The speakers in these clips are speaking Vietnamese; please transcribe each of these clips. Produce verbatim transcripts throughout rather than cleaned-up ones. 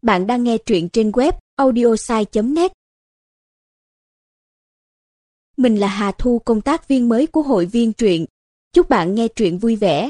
Bạn đang nghe truyện trên web audiosai chấm net. Mình là Hà Thu, công tác viên mới của hội viên truyện. Chúc bạn nghe truyện vui vẻ.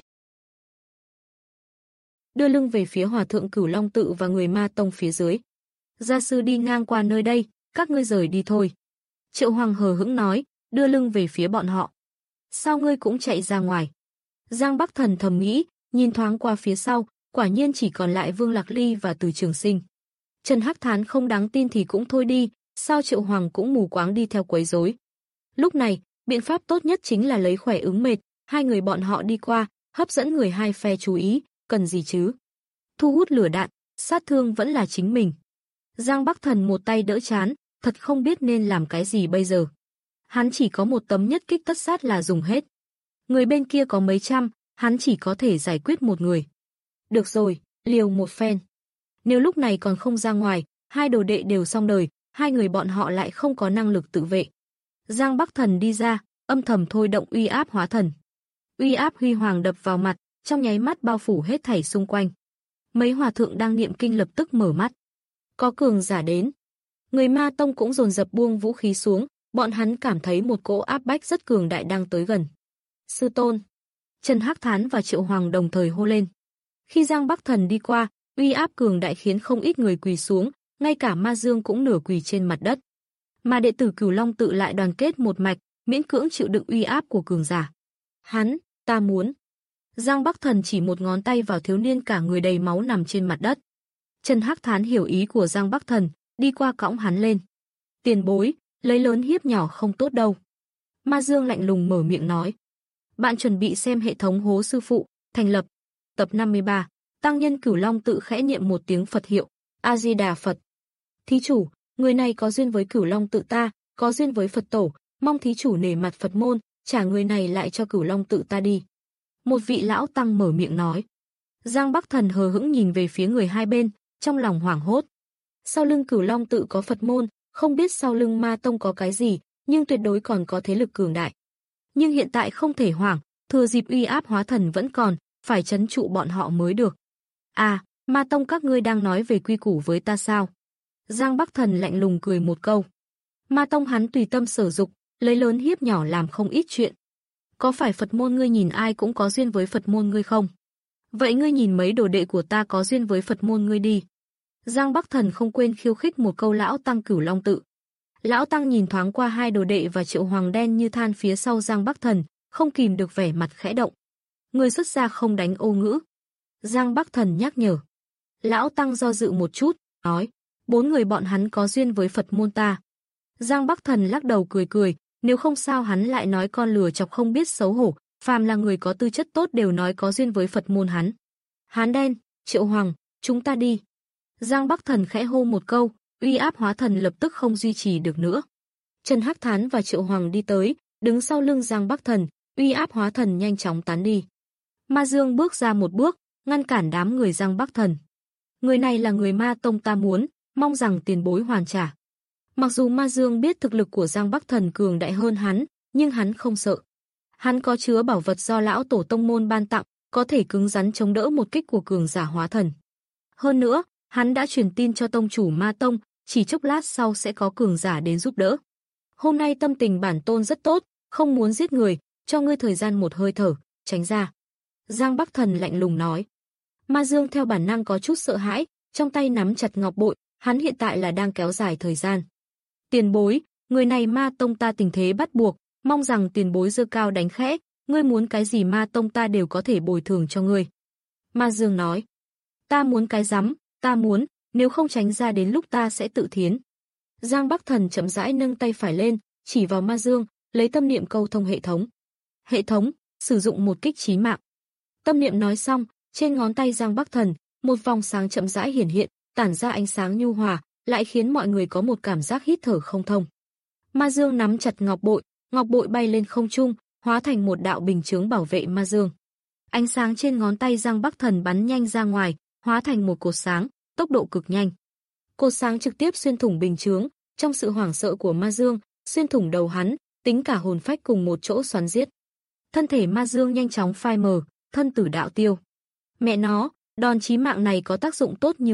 Đưa lưng về phía Hòa thượng Cửu Long Tự và người Ma Tông phía dưới. Gia sư đi ngang qua nơi đây, các ngươi rời đi thôi. Triệu Hoàng hờ hững nói, đưa lưng về phía bọn họ. Sao ngươi cũng chạy ra ngoài? Giang Bắc Thần thầm nghĩ, nhìn thoáng qua phía sau, quả nhiên chỉ còn lại Vương Lạc Ly và Từ Trường Sinh. Trần Hắc Thán không đáng tin thì cũng thôi đi, sao Triệu Hoàng cũng mù quáng đi theo quấy rối. Lúc này, biện pháp tốt nhất chính là lấy khỏe ứng mệt, hai người bọn họ đi qua, hấp dẫn người hai phe chú ý, cần gì chứ? Thu hút lửa đạn, sát thương vẫn là chính mình. Giang Bắc Thần một tay đỡ chán, thật không biết nên làm cái gì bây giờ. Hắn chỉ có một tấm nhất kích tất sát là dùng hết. Người bên kia có mấy trăm, hắn chỉ có thể giải quyết một người. Được rồi, liều một phen. Nếu lúc này còn không ra ngoài, hai đồ đệ đều xong đời, hai người bọn họ lại không có năng lực tự vệ. Giang Bắc Thần đi ra, âm thầm thôi động uy áp hóa thần. Uy áp huy hoàng đập vào mặt, trong nháy mắt bao phủ hết thảy xung quanh. Mấy hòa thượng đang niệm kinh lập tức mở mắt. Có cường giả đến. Người Ma Tông cũng dồn dập buông vũ khí xuống, bọn hắn cảm thấy một cỗ áp bách rất cường đại đang tới gần. Sư tôn. Trần Hắc Thán và Triệu Hoàng đồng thời hô lên. Khi Giang Bắc Thần đi qua, uy áp cường đại khiến không ít người quỳ xuống, ngay cả Ma Dương cũng nửa quỳ trên mặt đất. Mà đệ tử Cửu Long Tự lại đoàn kết một mạch, miễn cưỡng chịu đựng uy áp của cường giả. Hắn, ta muốn. Giang Bắc Thần chỉ một ngón tay vào thiếu niên cả người đầy máu nằm trên mặt đất. Trần Hắc Thán hiểu ý của Giang Bắc Thần, đi qua cõng hắn lên. Tiền bối, lấy lớn hiếp nhỏ không tốt đâu. Ma Dương lạnh lùng mở miệng nói. Bạn chuẩn bị xem hệ thống hố sư phụ, thành lập. Tập năm mươi ba, tăng nhân Cửu Long Tự khẽ niệm một tiếng Phật hiệu, A-di-đà Phật. Thí chủ, người này có duyên với Cửu Long Tự ta, có duyên với Phật tổ, mong thí chủ nể mặt Phật môn, trả người này lại cho Cửu Long Tự ta đi. Một vị lão tăng mở miệng nói. Giang Bắc Thần hờ hững nhìn về phía người hai bên, trong lòng hoảng hốt. Sau lưng Cửu Long Tự có Phật môn, không biết sau lưng Ma Tông có cái gì, nhưng tuyệt đối còn có thế lực cường đại. Nhưng hiện tại không thể hoảng, thừa dịp uy áp hóa thần vẫn còn, phải trấn trụ bọn họ mới được. À, Ma Tông các ngươi đang nói về quy củ với ta sao? Giang Bắc Thần lạnh lùng cười một câu. Ma Tông hắn tùy tâm sở dục, lấy lớn hiếp nhỏ làm không ít chuyện. Có phải Phật môn ngươi nhìn ai cũng có duyên với Phật môn ngươi không? Vậy ngươi nhìn mấy đồ đệ của ta có duyên với Phật môn ngươi đi. Giang Bắc Thần không quên khiêu khích một câu lão tăng Cửu Long Tự. Lão tăng nhìn thoáng qua hai đồ đệ và Triệu Hoàng đen như than phía sau Giang Bắc Thần, không kìm được vẻ mặt khẽ động. Người xuất gia không đánh ô ngữ. Giang Bắc Thần nhắc nhở. Lão tăng do dự một chút, nói, bốn người bọn hắn có duyên với Phật môn ta. Giang Bắc Thần lắc đầu cười cười, nếu không sao hắn lại nói con lừa chọc không biết xấu hổ, phàm là người có tư chất tốt đều nói có duyên với Phật môn hắn. Hán đen, Triệu Hoàng, chúng ta đi. Giang Bắc Thần khẽ hô một câu, uy áp hóa thần lập tức không duy trì được nữa. Trần Hắc Thán và Triệu Hoàng đi tới, đứng sau lưng Giang Bắc Thần, uy áp hóa thần nhanh chóng tán đi. Ma Dương bước ra một bước, ngăn cản đám người Giang Bắc Thần. Người này là người Ma Tông ta muốn, mong rằng tiền bối hoàn trả. Mặc dù Ma Dương biết thực lực của Giang Bắc Thần cường đại hơn hắn, nhưng hắn không sợ. Hắn có chứa bảo vật do lão tổ tông môn ban tặng, có thể cứng rắn chống đỡ một kích của cường giả hóa thần. Hơn nữa, hắn đã truyền tin cho tông chủ Ma Tông, chỉ chốc lát sau sẽ có cường giả đến giúp đỡ. Hôm nay tâm tình bản tôn rất tốt, không muốn giết người, cho ngươi thời gian một hơi thở, tránh ra. Giang Bắc Thần lạnh lùng nói. Ma Dương theo bản năng có chút sợ hãi, trong tay nắm chặt ngọc bội, hắn hiện tại là đang kéo dài thời gian. Tiền bối, người này Ma Tông ta tình thế bắt buộc, mong rằng tiền bối giơ cao đánh khẽ, ngươi muốn cái gì Ma Tông ta đều có thể bồi thường cho ngươi. Ma Dương nói. Ta muốn cái rắm, ta muốn, nếu không tránh ra đến lúc ta sẽ tự thiến. Giang Bắc Thần chậm rãi nâng tay phải lên, chỉ vào Ma Dương, lấy tâm niệm câu thông hệ thống. Hệ thống, sử dụng một kích chí mạng. Tâm niệm nói xong, trên ngón tay Giang Bắc Thần, một vòng sáng chậm rãi hiển hiện, tản ra ánh sáng nhu hòa, lại khiến mọi người có một cảm giác hít thở không thông. Ma Dương nắm chặt ngọc bội, ngọc bội bay lên không trung, hóa thành một đạo bình chướng bảo vệ Ma Dương. Ánh sáng trên ngón tay Giang Bắc Thần bắn nhanh ra ngoài, hóa thành một cột sáng, tốc độ cực nhanh. Cột sáng trực tiếp xuyên thủng bình chướng, trong sự hoảng sợ của Ma Dương, xuyên thủng đầu hắn, tính cả hồn phách cùng một chỗ xoắn giết. Thân thể Ma Dương nhanh chóng phai mờ, thân tử đạo tiêu. Mẹ nó, đòn chí mạng này có tác dụng tốt như vậy,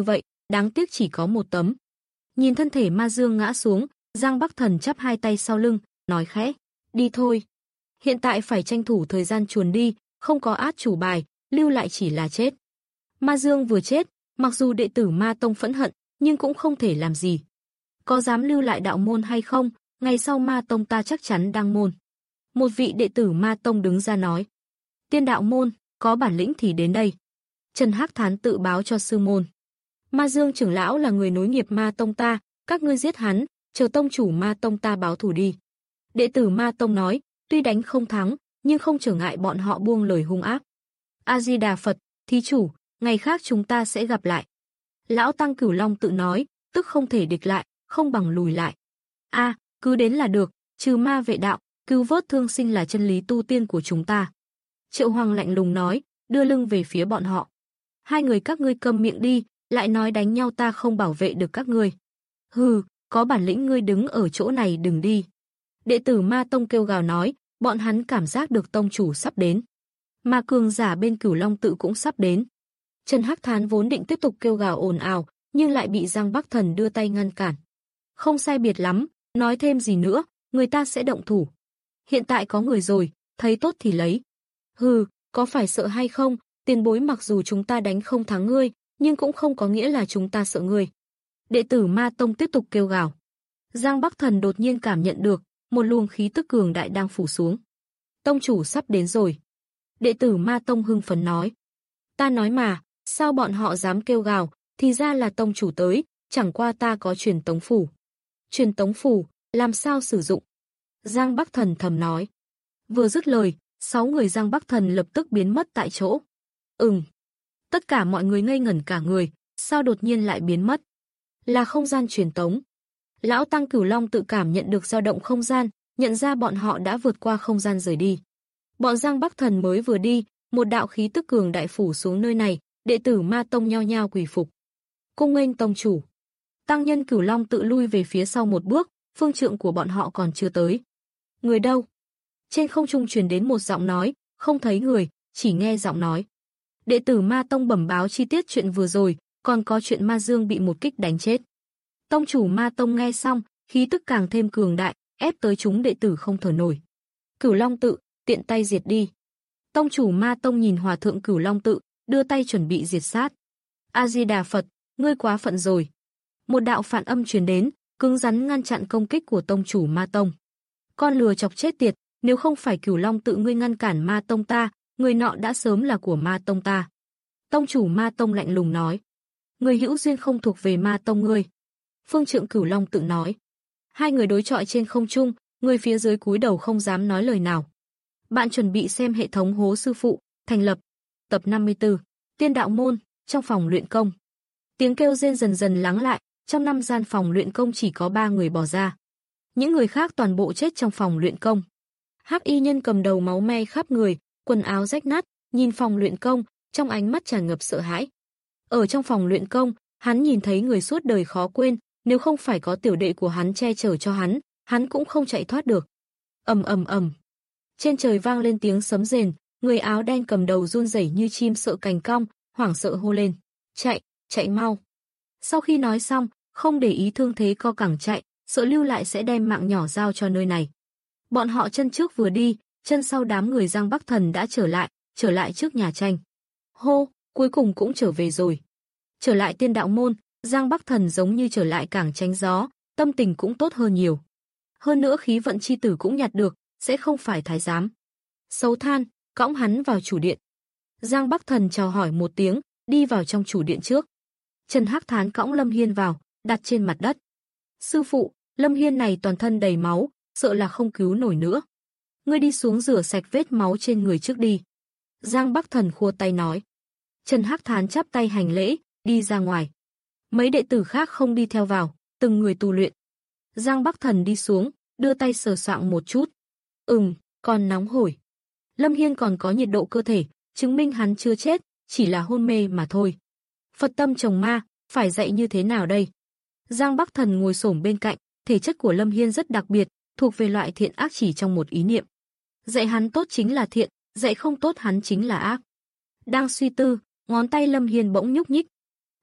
đáng tiếc chỉ có một tấm. Nhìn thân thể Ma Dương ngã xuống, Giang Bắc Thần chắp hai tay sau lưng, nói khẽ, đi thôi. Hiện tại phải tranh thủ thời gian chuồn đi, không có át chủ bài, lưu lại chỉ là chết. Ma Dương vừa chết, mặc dù đệ tử Ma Tông phẫn hận, nhưng cũng không thể làm gì. Có dám lưu lại đạo môn hay không, ngày sau Ma Tông ta chắc chắn đăng môn. Một vị đệ tử Ma Tông đứng ra nói, Tiên đạo môn, có bản lĩnh thì đến đây. Trần Hắc Thán tự báo cho sư môn. Ma Dương trưởng lão là người nối nghiệp Ma Tông ta, các ngươi giết hắn, chờ tông chủ Ma Tông ta báo thù đi. Đệ tử Ma Tông nói, tuy đánh không thắng, nhưng không trở ngại bọn họ buông lời hung ác. A Di Đà Phật, thí chủ, ngày khác chúng ta sẽ gặp lại. Lão tăng Cửu Long tự nói, tức không thể địch lại, không bằng lùi lại. A, cứ đến là được, trừ ma vệ đạo, cứu vớt thương sinh là chân lý tu tiên của chúng ta. Triệu Hoàng lạnh lùng nói, đưa lưng về phía bọn họ. Hai người các ngươi câm miệng đi, lại nói đánh nhau ta không bảo vệ được các ngươi. Hừ, có bản lĩnh ngươi đứng ở chỗ này đừng đi. Đệ tử Ma Tông kêu gào nói, bọn hắn cảm giác được tông chủ sắp đến. Mà cường giả bên Cửu Long tự cũng sắp đến. Trần Hắc Thán vốn định tiếp tục kêu gào ồn ào, nhưng lại bị Giang Bắc Thần đưa tay ngăn cản. Không sai biệt lắm, nói thêm gì nữa, người ta sẽ động thủ. Hiện tại có người rồi, thấy tốt thì lấy. Hừ, có phải sợ hay không, tiền bối mặc dù chúng ta đánh không thắng ngươi, nhưng cũng không có nghĩa là chúng ta sợ ngươi. Đệ tử Ma Tông tiếp tục kêu gào. Giang Bắc Thần đột nhiên cảm nhận được, một luồng khí tức cường đại đang phủ xuống. Tông chủ sắp đến rồi. Đệ tử Ma Tông hưng phấn nói. Ta nói mà, sao bọn họ dám kêu gào, thì ra là tông chủ tới, chẳng qua ta có truyền tống phủ. Truyền tống phủ, làm sao sử dụng? Giang Bắc Thần thầm nói. Vừa dứt lời, sáu người Giang Bắc Thần lập tức biến mất tại chỗ. Ừm. Tất cả mọi người ngây ngẩn cả người, sao đột nhiên lại biến mất? Là không gian truyền tống. Lão tăng Cửu Long tự cảm nhận được dao động không gian, nhận ra bọn họ đã vượt qua không gian rời đi. Bọn Giang Bắc Thần mới vừa đi, một đạo khí tức cường đại phủ xuống nơi này, đệ tử Ma Tông nhao nhao quỳ phục. Cung nghênh tông chủ. Tăng nhân Cửu Long tự lui về phía sau một bước, phương trượng của bọn họ còn chưa tới. Người đâu? Trên không trung truyền đến một giọng nói, không thấy người, chỉ nghe giọng nói. Đệ tử Ma Tông bẩm báo chi tiết chuyện vừa rồi, còn có chuyện Ma Dương bị một kích đánh chết. Tông chủ Ma Tông nghe xong, khí tức càng thêm cường đại, ép tới chúng đệ tử không thở nổi. Cửu Long tự, tiện tay diệt đi. Tông chủ Ma Tông nhìn hòa thượng Cửu Long tự, đưa tay chuẩn bị diệt sát. A Di Đà Phật, ngươi quá phận rồi. Một đạo phản âm truyền đến, cứng rắn ngăn chặn công kích của tông chủ Ma Tông. Con lừa chọc chết tiệt, nếu không phải Cửu Long tự ngươi ngăn cản Ma Tông ta, người nọ đã sớm là của Ma Tông ta. Tông chủ Ma Tông lạnh lùng nói. Người hữu duyên không thuộc về Ma Tông ngươi. Phương trượng Cửu Long tự nói. Hai người đối chọi trên không trung, người phía dưới cúi đầu không dám nói lời nào. Bạn chuẩn bị xem hệ thống Hố Sư Phụ, thành lập. Tập năm mươi tư, Tiên đạo môn, trong phòng luyện công. Tiếng kêu rên dần dần lắng lại, trong năm gian phòng luyện công chỉ có ba người bỏ ra. Những người khác toàn bộ chết trong phòng luyện công. Hắc y nhân cầm đầu máu me khắp người, quần áo rách nát, nhìn phòng luyện công, trong ánh mắt tràn ngập sợ hãi. Ở trong phòng luyện công, hắn nhìn thấy người suốt đời khó quên, nếu không phải có tiểu đệ của hắn che chở cho hắn, hắn cũng không chạy thoát được. Ầm ầm ầm. Trên trời vang lên tiếng sấm rền, người áo đen cầm đầu run rẩy như chim sợ cành cong, hoảng sợ hô lên, "Chạy, chạy mau." Sau khi nói xong, không để ý thương thế co cẳng chạy, sợ lưu lại sẽ đem mạng nhỏ giao cho nơi này. Bọn họ chân trước vừa đi, chân sau đám người Giang Bắc Thần đã trở lại, trở lại trước nhà tranh. Hô, cuối cùng cũng trở về rồi. Trở lại Tiên đạo môn, Giang Bắc Thần giống như trở lại cảng tránh gió, tâm tình cũng tốt hơn nhiều. Hơn nữa khí vận chi tử cũng nhặt được, sẽ không phải thái giám. Xấu than, cõng hắn vào chủ điện. Giang Bắc Thần chào hỏi một tiếng, đi vào trong chủ điện trước. Trần Hắc Thán cõng Lâm Hiên vào, đặt trên mặt đất. Sư phụ, Lâm Hiên này toàn thân đầy máu, sợ là không cứu nổi nữa. Ngươi đi xuống rửa sạch vết máu trên người trước đi. Giang Bắc Thần khua tay nói. Trần Hắc Thán chắp tay hành lễ, đi ra ngoài. Mấy đệ tử khác không đi theo vào, từng người tu luyện. Giang Bắc Thần đi xuống, đưa tay sờ soạng một chút. Ừm, còn nóng hổi. Lâm Hiên còn có nhiệt độ cơ thể, chứng minh hắn chưa chết, chỉ là hôn mê mà thôi. Phật tâm trồng ma, phải dạy như thế nào đây? Giang Bắc Thần ngồi xổm bên cạnh, thể chất của Lâm Hiên rất đặc biệt, thuộc về loại thiện ác chỉ trong một ý niệm. Dạy hắn tốt chính là thiện, dạy không tốt hắn chính là ác. Đang suy tư, ngón tay Lâm Hiên bỗng nhúc nhích.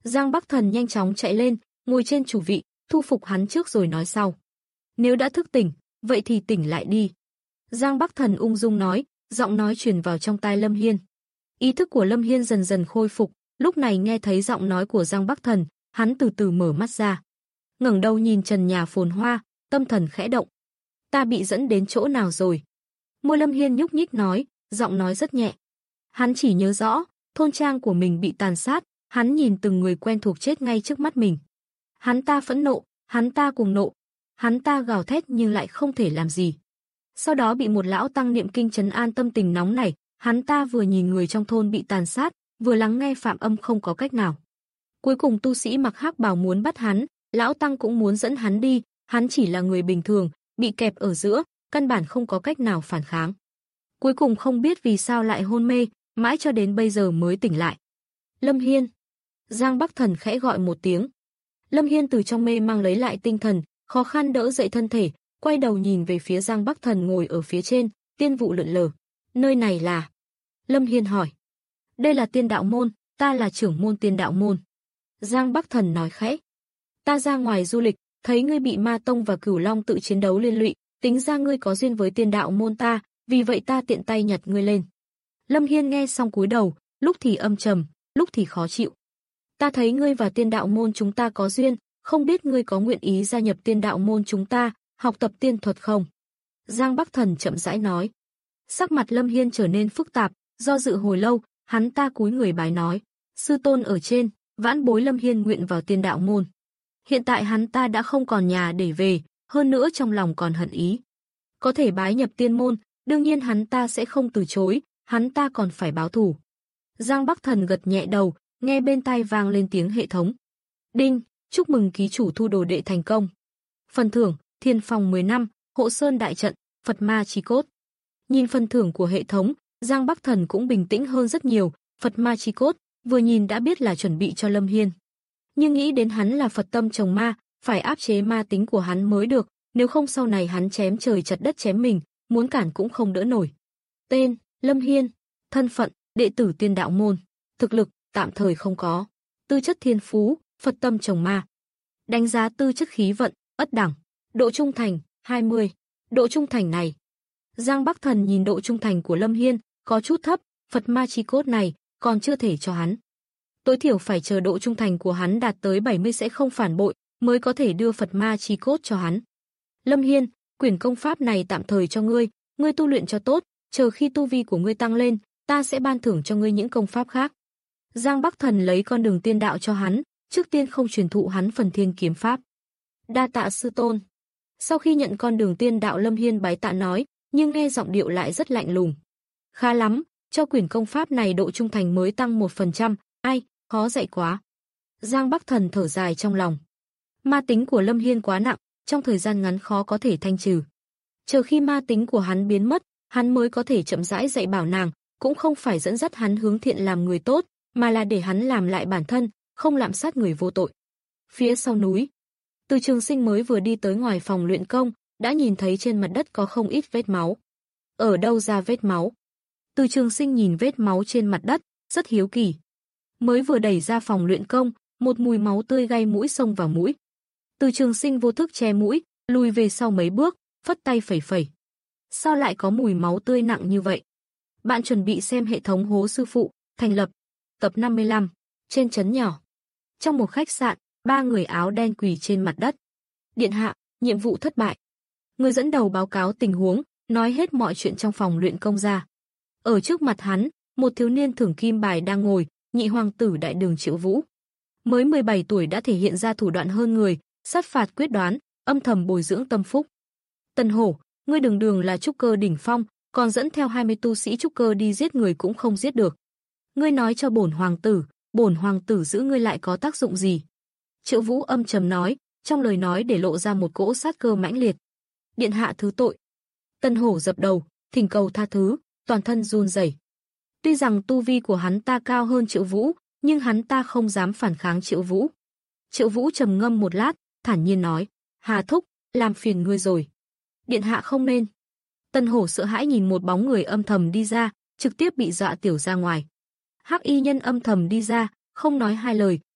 Giang Bắc Thần nhanh chóng chạy lên, ngồi trên chủ vị, thu phục hắn trước rồi nói sau. Nếu đã thức tỉnh, vậy thì tỉnh lại đi. Giang Bắc Thần ung dung nói, giọng nói truyền vào trong tai Lâm Hiên. Ý thức của Lâm Hiên dần dần khôi phục, lúc này nghe thấy giọng nói của Giang Bắc Thần, hắn từ từ mở mắt ra. Ngẩng đầu nhìn trần nhà phồn hoa, tâm thần khẽ động. Ta bị dẫn đến chỗ nào rồi? Môi Lâm Hiên nhúc nhích nói, giọng nói rất nhẹ. Hắn chỉ nhớ rõ, thôn trang của mình bị tàn sát, hắn nhìn từng người quen thuộc chết ngay trước mắt mình. Hắn ta phẫn nộ, hắn ta cùng nộ, hắn ta gào thét nhưng lại không thể làm gì. Sau đó bị một lão tăng niệm kinh trấn an tâm tình nóng nảy, hắn ta vừa nhìn người trong thôn bị tàn sát, vừa lắng nghe phạm âm không có cách nào. Cuối cùng tu sĩ mặc hắc bào muốn bắt hắn, lão tăng cũng muốn dẫn hắn đi, hắn chỉ là người bình thường, bị kẹp ở giữa, căn bản không có cách nào phản kháng. Cuối cùng không biết vì sao lại hôn mê, mãi cho đến bây giờ mới tỉnh lại. Lâm Hiên. Giang Bắc Thần khẽ gọi một tiếng. Lâm Hiên từ trong mê mang lấy lại tinh thần, khó khăn đỡ dậy thân thể, quay đầu nhìn về phía Giang Bắc Thần ngồi ở phía trên, tiên vụ lượn lờ. Nơi này là? Lâm Hiên hỏi. Đây là tiên đạo môn, ta là trưởng môn tiên đạo môn. Giang Bắc Thần nói khẽ. Ta ra ngoài du lịch, thấy ngươi bị Ma Tông và Cửu Long tự chiến đấu liên lụy, tính ra ngươi có duyên với tiên đạo môn ta, vì vậy ta tiện tay nhặt ngươi lên. Lâm Hiên nghe xong cúi đầu, lúc thì âm trầm, lúc thì khó chịu. Ta thấy ngươi và tiên đạo môn chúng ta có duyên, không biết ngươi có nguyện ý gia nhập tiên đạo môn chúng ta, học tập tiên thuật không? Giang Bắc Thần chậm rãi nói. Sắc mặt Lâm Hiên trở nên phức tạp, do dự hồi lâu, hắn ta cúi người bái nói. Sư tôn ở trên, vãn bối Lâm Hiên nguyện vào tiên đạo môn. Hiện tại hắn ta đã không còn nhà để về, hơn nữa trong lòng còn hận ý. Có thể bái nhập tiên môn, đương nhiên hắn ta sẽ không từ chối, hắn ta còn phải báo thù. Giang Bắc Thần gật nhẹ đầu, nghe bên tai vang lên tiếng hệ thống. Đinh, chúc mừng ký chủ thu đồ đệ thành công. Phần thưởng, Thiên Phong mười năm, Hộ Sơn đại trận, Phật Ma chi cốt. Nhìn phần thưởng của hệ thống, Giang Bắc Thần cũng bình tĩnh hơn rất nhiều, Phật Ma chi cốt, vừa nhìn đã biết là chuẩn bị cho Lâm Hiên. Nhưng nghĩ đến hắn là Phật tâm trồng ma, phải áp chế ma tính của hắn mới được, nếu không sau này hắn chém trời chặt đất chém mình, muốn cản cũng không đỡ nổi. Tên, Lâm Hiên, thân phận, đệ tử tiên đạo môn, thực lực, tạm thời không có, tư chất thiên phú, Phật tâm trồng ma. Đánh giá tư chất khí vận, ất đẳng, độ trung thành, hai mươi. Độ trung thành này. Giang Bắc Thần nhìn độ trung thành của Lâm Hiên, có chút thấp, Phật Ma chi cốt này, còn chưa thể cho hắn. Tối thiểu phải chờ độ trung thành của hắn đạt tới bảy mươi sẽ không phản bội, mới có thể đưa Phật Ma chi cốt cho hắn. Lâm Hiên, quyển công pháp này tạm thời cho ngươi, ngươi tu luyện cho tốt, chờ khi tu vi của ngươi tăng lên, ta sẽ ban thưởng cho ngươi những công pháp khác. Giang Bắc Thần lấy con đường tiên đạo cho hắn, trước tiên không truyền thụ hắn phần thiên kiếm pháp. Đa tạ sư tôn. Sau khi nhận con đường tiên đạo, Lâm Hiên bái tạ nói, nhưng nghe giọng điệu lại rất lạnh lùng. Khá lắm, cho quyển công pháp này độ trung thành mới tăng một phần trăm, ai, khó dạy quá. Giang Bắc Thần thở dài trong lòng. Ma tính của Lâm Hiên quá nặng, trong thời gian ngắn khó có thể thanh trừ. Chờ khi ma tính của hắn biến mất, hắn mới có thể chậm rãi dạy bảo nàng, cũng không phải dẫn dắt hắn hướng thiện làm người tốt, mà là để hắn làm lại bản thân, không lạm sát người vô tội. Phía sau núi, Từ Trường Sinh mới vừa đi tới ngoài phòng luyện công, đã nhìn thấy trên mặt đất có không ít vết máu. Ở đâu ra vết máu? Từ Trường Sinh nhìn vết máu trên mặt đất, rất hiếu kỳ. Mới vừa đẩy ra phòng luyện công, một mùi máu tươi gây mũi xông vào mũi. Từ Trường Sinh vô thức che mũi, lùi về sau mấy bước, phất tay phẩy phẩy. Sao lại có mùi máu tươi nặng như vậy? Bạn chuẩn bị xem hệ thống Hố Sư Phụ, thành lập. Tập năm mươi lăm, trên trấn nhỏ. Trong một khách sạn, ba người áo đen quỳ trên mặt đất. Điện hạ, nhiệm vụ thất bại. Người dẫn đầu báo cáo tình huống, nói hết mọi chuyện trong phòng luyện công ra. Ở trước mặt hắn, một thiếu niên thưởng kim bài đang ngồi, nhị hoàng tử Đại Đường Triệu Vũ. Mới mười bảy tuổi đã thể hiện ra thủ đoạn hơn người, sát phạt quyết đoán, âm thầm bồi dưỡng tâm phúc. Tần Hổ, ngươi đường đường là trúc cơ đỉnh phong, còn dẫn theo hai mươi tu sĩ trúc cơ đi giết người cũng không giết được. Ngươi nói cho bổn hoàng tử, bổn hoàng tử giữ ngươi lại có tác dụng gì? Triệu Vũ âm trầm nói, trong lời nói để lộ ra một cỗ sát cơ mãnh liệt. Điện hạ thứ tội. Tần Hổ dập đầu, thỉnh cầu tha thứ, toàn thân run rẩy. Tuy rằng tu vi của hắn ta cao hơn Triệu Vũ, nhưng hắn ta không dám phản kháng Triệu Vũ. Triệu Vũ trầm ngâm một lát, thản nhiên nói, Hà thúc, làm phiền ngươi rồi. Điện hạ không nên. Tần Hổ sợ hãi nhìn một bóng người âm thầm đi ra, trực tiếp bị dọa tiểu ra ngoài. Hắc y nhân âm thầm đi ra, không nói hai lời,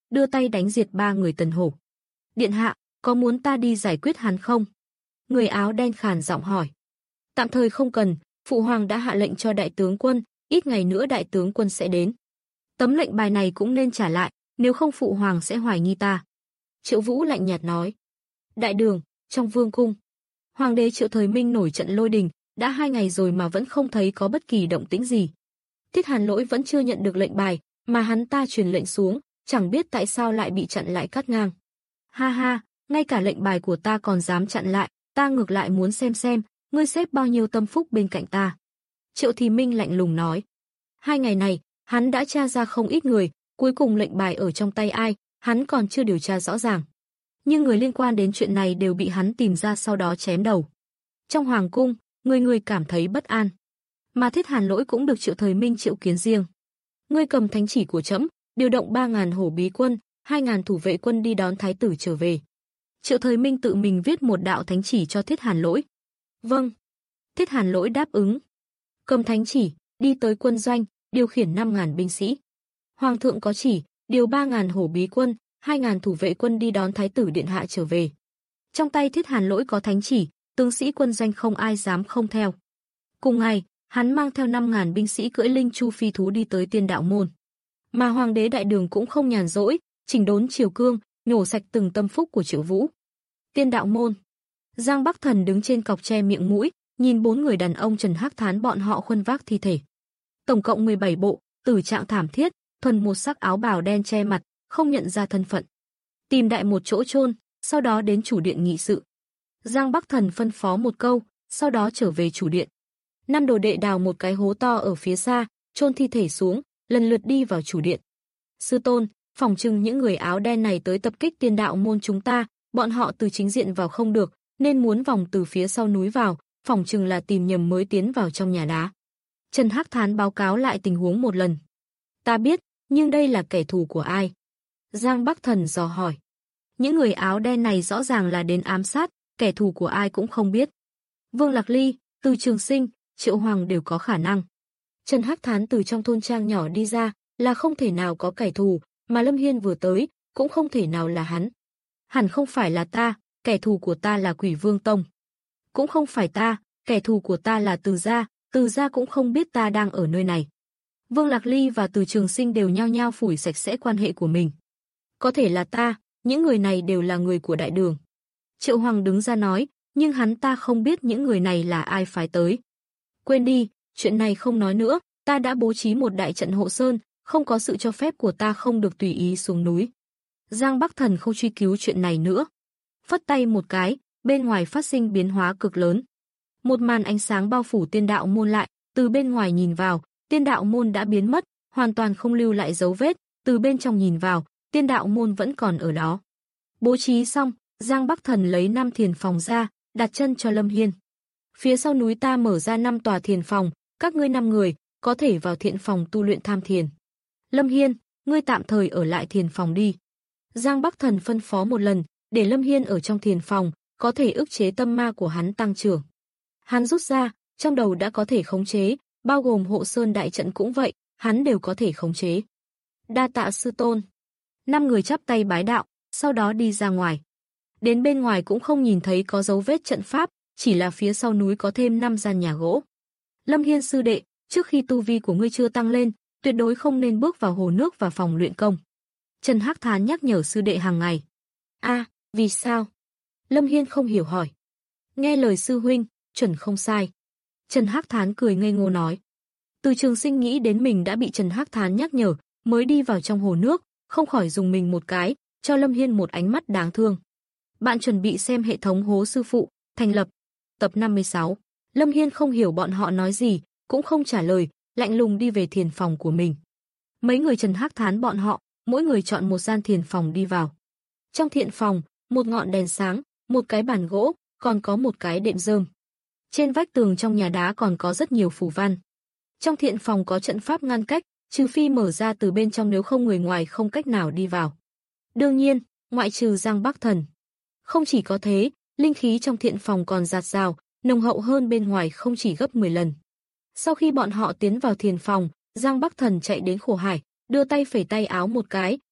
đưa tay đánh diệt ba người Tần Hổ. Điện hạ, có muốn ta đi giải quyết hắn không? Người áo đen khàn giọng hỏi. Tạm thời không cần, phụ hoàng đã hạ lệnh cho đại tướng quân, ít ngày nữa đại tướng quân sẽ đến. Tấm lệnh bài này cũng nên trả lại, nếu không phụ hoàng sẽ hoài nghi ta. Triệu Vũ lạnh nhạt nói. Đại đường, trong vương cung, hoàng đế Triệu Thời Minh nổi trận lôi đình, đã hai ngày rồi mà vẫn không thấy có bất kỳ động tĩnh gì. Thiết Hàn Lỗi vẫn chưa nhận được lệnh bài, mà hắn ta truyền lệnh xuống, chẳng biết tại sao lại bị chặn lại cắt ngang. Ha ha, ngay cả lệnh bài của ta còn dám chặn lại, ta ngược lại muốn xem xem, ngươi xếp bao nhiêu tâm phúc bên cạnh ta. Triệu Thì Minh lạnh lùng nói. Hai ngày này, hắn đã tra ra không ít người, cuối cùng lệnh bài ở trong tay ai, hắn còn chưa điều tra rõ ràng. Nhưng người liên quan đến chuyện này đều bị hắn tìm ra sau đó chém đầu. Trong hoàng cung, người người cảm thấy bất an. Mà Thiết Hàn Lỗi cũng được Triệu Thời Minh triệu kiến riêng. Ngươi cầm thánh chỉ của trẫm, điều động ba ngàn hổ bí quân, hai ngàn thủ vệ quân đi đón thái tử trở về. Triệu Thời Minh tự mình viết một đạo thánh chỉ cho Thiết Hàn Lỗi. Vâng. Thiết Hàn Lỗi đáp ứng. Cầm thánh chỉ, đi tới quân doanh, điều khiển năm ngàn binh sĩ. Hoàng thượng có chỉ, điều ba ngàn hổ bí quân, hai ngàn thủ vệ quân đi đón thái tử điện hạ trở về. Trong tay Thiết Hàn Lỗi có thánh chỉ, tướng sĩ quân doanh không ai dám không theo. Cùng ngày, hắn mang theo năm ngàn binh sĩ cưỡi linh chu phi thú đi tới Tiên Đạo Môn. Mà hoàng đế đại đường cũng không nhàn rỗi, chỉnh đốn triều cương, nhổ sạch từng tâm phúc của Triệu Vũ. Tiên Đạo Môn. Giang Bắc Thần đứng trên cọc che miệng mũi, nhìn bốn người đàn ông Trần Hắc Thán bọn họ khuân vác thi thể. Tổng cộng mười bảy bộ, tử trạng thảm thiết, thuần một sắc áo bào đen che mặt, không nhận ra thân phận. Tìm đại một chỗ chôn, sau đó đến chủ điện nghị sự. Giang Bắc Thần phân phó một câu, sau đó trở về chủ điện. Năm đồ đệ đào một cái hố to ở phía xa, chôn thi thể xuống, lần lượt đi vào chủ điện. Sư tôn, phỏng chừng những người áo đen này tới tập kích Tiên Đạo Môn chúng ta, bọn họ từ chính diện vào không được, nên muốn vòng từ phía sau núi vào, phỏng chừng là tìm nhầm mới tiến vào trong nhà đá. Trần Hắc Thán báo cáo lại tình huống một lần. Ta biết, nhưng đây là kẻ thù của ai? Giang Bắc Thần dò hỏi. Những người áo đen này rõ ràng là đến ám sát, kẻ thù của ai cũng không biết. Vương Lạc Ly, Từ Trường Sinh, Triệu Hoàng đều có khả năng. Trần Hắc Thán từ trong thôn trang nhỏ đi ra, là không thể nào có kẻ thù, mà Lâm Hiên vừa tới, cũng không thể nào là hắn. Hẳn không phải là ta, kẻ thù của ta là Quỷ Vương Tông. Cũng không phải ta, kẻ thù của ta là Từ gia, Từ gia cũng không biết ta đang ở nơi này. Vương Lạc Ly và Từ Trường Sinh đều nhao nhao phủi sạch sẽ quan hệ của mình. Có thể là ta, những người này đều là người của đại đường. Triệu Hoàng đứng ra nói, nhưng hắn ta không biết những người này là ai phái tới. Quên đi, chuyện này không nói nữa, ta đã bố trí một đại trận hộ sơn, không có sự cho phép của ta không được tùy ý xuống núi. Giang Bắc Thần không truy cứu chuyện này nữa. Phất tay một cái, bên ngoài phát sinh biến hóa cực lớn. Một màn ánh sáng bao phủ Tiên Đạo Môn lại, từ bên ngoài nhìn vào, Tiên Đạo Môn đã biến mất, hoàn toàn không lưu lại dấu vết, từ bên trong nhìn vào, Tiên Đạo Môn vẫn còn ở đó. Bố trí xong, Giang Bắc Thần lấy năm thiền phòng ra, đặt chân cho Lâm Hiên. Phía sau núi ta mở ra năm tòa thiền phòng, các ngươi năm người, có thể vào thiện phòng tu luyện tham thiền. Lâm Hiên, ngươi tạm thời ở lại thiền phòng đi. Giang Bắc Thần phân phó một lần, để Lâm Hiên ở trong thiền phòng, có thể ức chế tâm ma của hắn tăng trưởng. Hắn rút ra, trong đầu đã có thể khống chế, bao gồm hộ sơn đại trận cũng vậy, hắn đều có thể khống chế. Đa tạ sư tôn. Năm người chắp tay bái đạo, sau đó đi ra ngoài. Đến bên ngoài cũng không nhìn thấy có dấu vết trận pháp, chỉ là phía sau núi có thêm năm gian nhà gỗ. Lâm Hiên sư đệ, trước khi tu vi của ngươi chưa tăng lên, tuyệt đối không nên bước vào hồ nước và phòng luyện công. Trần Hắc Thán nhắc nhở sư đệ hàng ngày. A, à, vì sao? Lâm Hiên không hiểu hỏi. Nghe lời sư huynh, chuẩn không sai. Trần Hắc Thán cười ngây ngô nói. Từ Trường Sinh nghĩ đến mình đã bị Trần Hắc Thán nhắc nhở, mới đi vào trong hồ nước, không khỏi dùng mình một cái, cho Lâm Hiên một ánh mắt đáng thương. Bạn chuẩn bị xem hệ thống hố sư phụ, thành lập. Tập năm mươi sáu. Lâm Hiên không hiểu bọn họ nói gì, cũng không trả lời, lạnh lùng đi về thiền phòng của mình. Mấy người Trần Hắc Thán bọn họ, mỗi người chọn một gian thiền phòng đi vào. Trong thiện phòng, một ngọn đèn sáng, một cái bàn gỗ, còn có một cái đệm rơm. Trên vách tường trong nhà đá còn có rất nhiều phù văn. Trong thiện phòng có trận pháp ngăn cách, trừ phi mở ra từ bên trong, nếu không người ngoài không cách nào đi vào. Đương nhiên, ngoại trừ Giang Bắc Thần. Không chỉ có thế, linh khí trong thiện phòng còn dạt dào, nồng hậu hơn bên ngoài không chỉ gấp mười lần. Sau khi bọn họ tiến vào thiền phòng, Giang Bắc Thần chạy đến khổ hải, đưa tay phẩy tay áo một cái,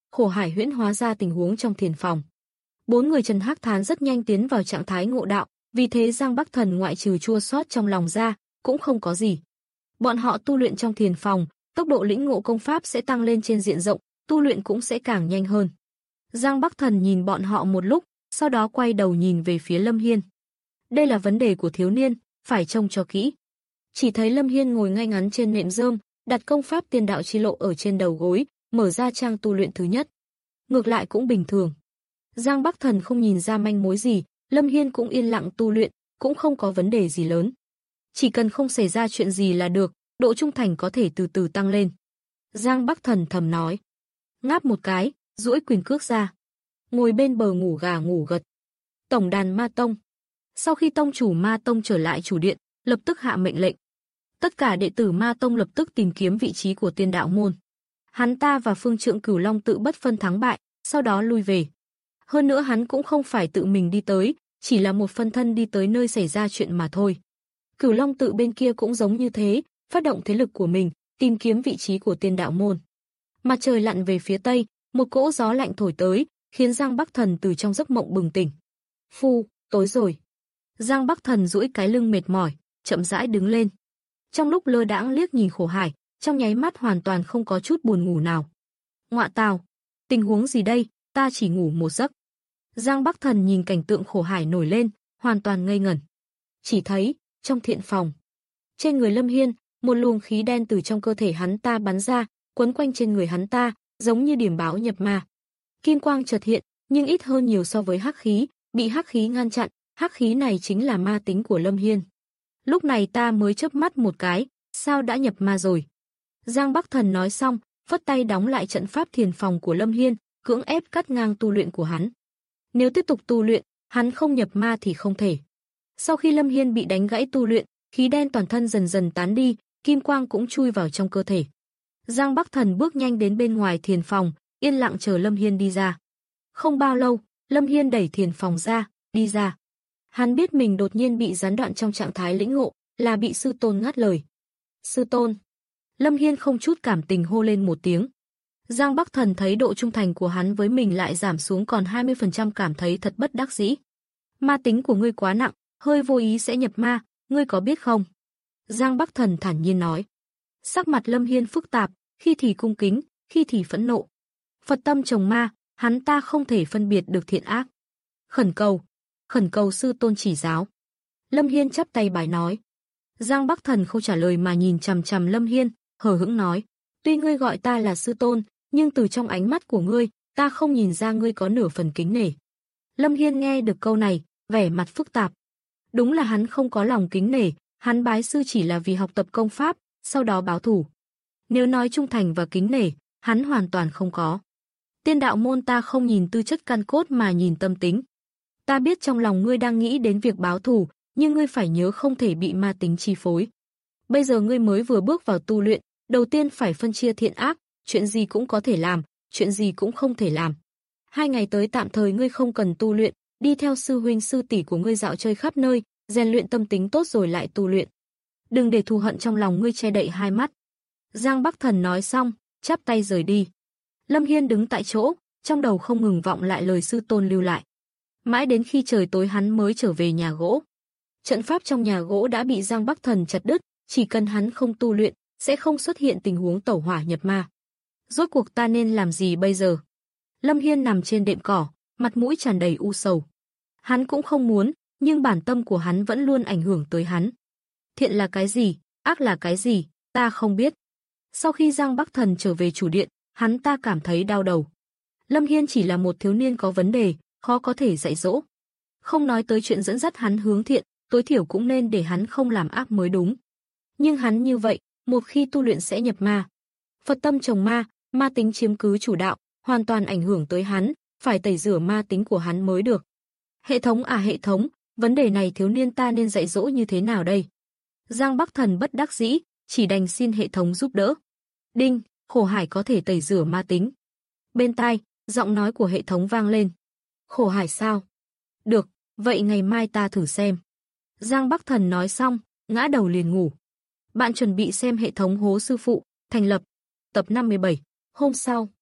Khổ Hải huyễn hóa ra tình huống trong thiền phòng. Bốn người Trần Hắc Thán rất nhanh tiến vào trạng thái ngộ đạo, vì thế Giang Bắc Thần ngoại trừ chua xót trong lòng ra, cũng không có gì. Bọn họ tu luyện trong thiền phòng, tốc độ lĩnh ngộ công pháp sẽ tăng lên trên diện rộng, tu luyện cũng sẽ càng nhanh hơn. Giang Bắc Thần nhìn bọn họ một lúc, sau đó quay đầu nhìn về phía Lâm Hiên. Đây là vấn đề của thiếu niên, phải trông cho kỹ. Chỉ thấy Lâm Hiên ngồi ngay ngắn trên nệm rơm, đặt công pháp tiên đạo chi lộ ở trên đầu gối, mở ra trang tu luyện thứ nhất. Ngược lại cũng bình thường. Giang Bắc Thần không nhìn ra manh mối gì, Lâm Hiên cũng yên lặng tu luyện, cũng không có vấn đề gì lớn. Chỉ cần không xảy ra chuyện gì là được, độ trung thành có thể từ từ tăng lên. Giang Bắc Thần thầm nói. Ngáp một cái, duỗi quyền cước ra. Ngồi bên bờ ngủ gà ngủ gật. Tổng đàn Ma Tông. Sau khi tông chủ Ma Tông trở lại chủ điện, lập tức hạ mệnh lệnh. Tất cả đệ tử Ma Tông lập tức tìm kiếm vị trí của tiên đạo môn. Hắn ta và phương trượng Cửu Long tự bất phân thắng bại, sau đó lui về. Hơn nữa hắn cũng không phải tự mình đi tới, chỉ là một phân thân đi tới nơi xảy ra chuyện mà thôi. Cửu Long tự bên kia cũng giống như thế, phát động thế lực của mình, tìm kiếm vị trí của tiên đạo môn. Mặt trời lặn về phía tây, một cỗ gió lạnh thổi tới, khiến Giang Bắc Thần từ trong giấc mộng bừng tỉnh. Phu, tối rồi. Giang Bắc Thần duỗi cái lưng mệt mỏi, chậm rãi đứng lên. Trong lúc lơ đãng liếc nhìn Khổ Hải, trong nháy mắt hoàn toàn không có chút buồn ngủ nào. Ngọa tào, tình huống gì đây, ta chỉ ngủ một giấc. Giang Bắc Thần nhìn cảnh tượng Khổ Hải nổi lên, hoàn toàn ngây ngẩn. Chỉ thấy, trong thiện phòng, trên người Lâm Hiên, một luồng khí đen từ trong cơ thể hắn ta bắn ra, quấn quanh trên người hắn ta, giống như điểm báo nhập ma. Kim quang chợt hiện, nhưng ít hơn nhiều so với hắc khí, bị hắc khí ngăn chặn, hắc khí này chính là ma tính của Lâm Hiên. Lúc này ta mới chớp mắt một cái, sao đã nhập ma rồi? Giang Bắc Thần nói xong, phất tay đóng lại trận pháp thiền phòng của Lâm Hiên, cưỡng ép cắt ngang tu luyện của hắn. Nếu tiếp tục tu luyện, hắn không nhập ma thì không thể. Sau khi Lâm Hiên bị đánh gãy tu luyện, khí đen toàn thân dần dần tán đi, kim quang cũng chui vào trong cơ thể. Giang Bắc Thần bước nhanh đến bên ngoài thiền phòng, yên lặng chờ Lâm Hiên đi ra. Không bao lâu, Lâm Hiên đẩy thiền phòng ra, đi ra. Hắn biết mình đột nhiên bị gián đoạn trong trạng thái lĩnh ngộ, là bị sư tôn ngắt lời. Sư tôn. Lâm Hiên không chút cảm tình hô lên một tiếng. Giang Bắc Thần thấy độ trung thành của hắn với mình lại giảm xuống còn hai mươi phần trăm, cảm thấy thật bất đắc dĩ. Ma tính của ngươi quá nặng, hơi vô ý sẽ nhập ma, ngươi có biết không? Giang Bắc Thần thản nhiên nói. Sắc mặt Lâm Hiên phức tạp, khi thì cung kính, khi thì phẫn nộ. Phật tâm trồng ma, hắn ta không thể phân biệt được thiện ác. Khẩn cầu, khẩn cầu sư tôn chỉ giáo. Lâm Hiên chắp tay bái nói. Giang Bắc Thần không trả lời mà nhìn chằm chằm Lâm Hiên, hờ hững nói. Tuy ngươi gọi ta là sư tôn, nhưng từ trong ánh mắt của ngươi, ta không nhìn ra ngươi có nửa phần kính nể. Lâm Hiên nghe được câu này, vẻ mặt phức tạp. Đúng là hắn không có lòng kính nể, hắn bái sư chỉ là vì học tập công pháp, sau đó báo thù. Nếu nói trung thành và kính nể, hắn hoàn toàn không có. Tiên đạo môn ta không nhìn tư chất căn cốt mà nhìn tâm tính. Ta biết trong lòng ngươi đang nghĩ đến việc báo thù, nhưng ngươi phải nhớ không thể bị ma tính chi phối. Bây giờ ngươi mới vừa bước vào tu luyện, đầu tiên phải phân chia thiện ác, chuyện gì cũng có thể làm, chuyện gì cũng không thể làm. Hai ngày tới tạm thời ngươi không cần tu luyện, đi theo sư huynh sư tỷ của ngươi dạo chơi khắp nơi, rèn luyện tâm tính tốt rồi lại tu luyện. Đừng để thù hận trong lòng ngươi che đậy hai mắt. Giang Bắc Thần nói xong, chắp tay rời đi. Lâm Hiên đứng tại chỗ, trong đầu không ngừng vọng lại lời sư tôn lưu lại. Mãi đến khi trời tối hắn mới trở về nhà gỗ. Trận pháp trong nhà gỗ đã bị Giang Bắc Thần chặt đứt, chỉ cần hắn không tu luyện, sẽ không xuất hiện tình huống tẩu hỏa nhập ma. Rốt cuộc ta nên làm gì bây giờ? Lâm Hiên nằm trên đệm cỏ, mặt mũi tràn đầy u sầu. Hắn cũng không muốn, nhưng bản tâm của hắn vẫn luôn ảnh hưởng tới hắn. Thiện là cái gì, ác là cái gì, ta không biết. Sau khi Giang Bắc Thần trở về chủ điện, hắn ta cảm thấy đau đầu. Lâm Hiên chỉ là một thiếu niên có vấn đề, khó có thể dạy dỗ. Không nói tới chuyện dẫn dắt hắn hướng thiện, tối thiểu cũng nên để hắn không làm ác mới đúng. Nhưng hắn như vậy, một khi tu luyện sẽ nhập ma. Phật tâm trồng ma, ma tính chiếm cứ chủ đạo, hoàn toàn ảnh hưởng tới hắn, phải tẩy rửa ma tính của hắn mới được. Hệ thống à hệ thống, vấn đề này thiếu niên ta nên dạy dỗ như thế nào đây? Giang Bắc Thần bất đắc dĩ, chỉ đành xin hệ thống giúp đỡ. Đinh, Khổ Hải có thể tẩy rửa ma tính. Bên tai, giọng nói của hệ thống vang lên. Khổ Hải sao? Được, vậy ngày mai ta thử xem. Giang Bắc Thần nói xong, ngã đầu liền ngủ. Bạn chuẩn bị xem hệ thống hố sư phụ, thành lập. Tập năm mươi bảy, hôm sau.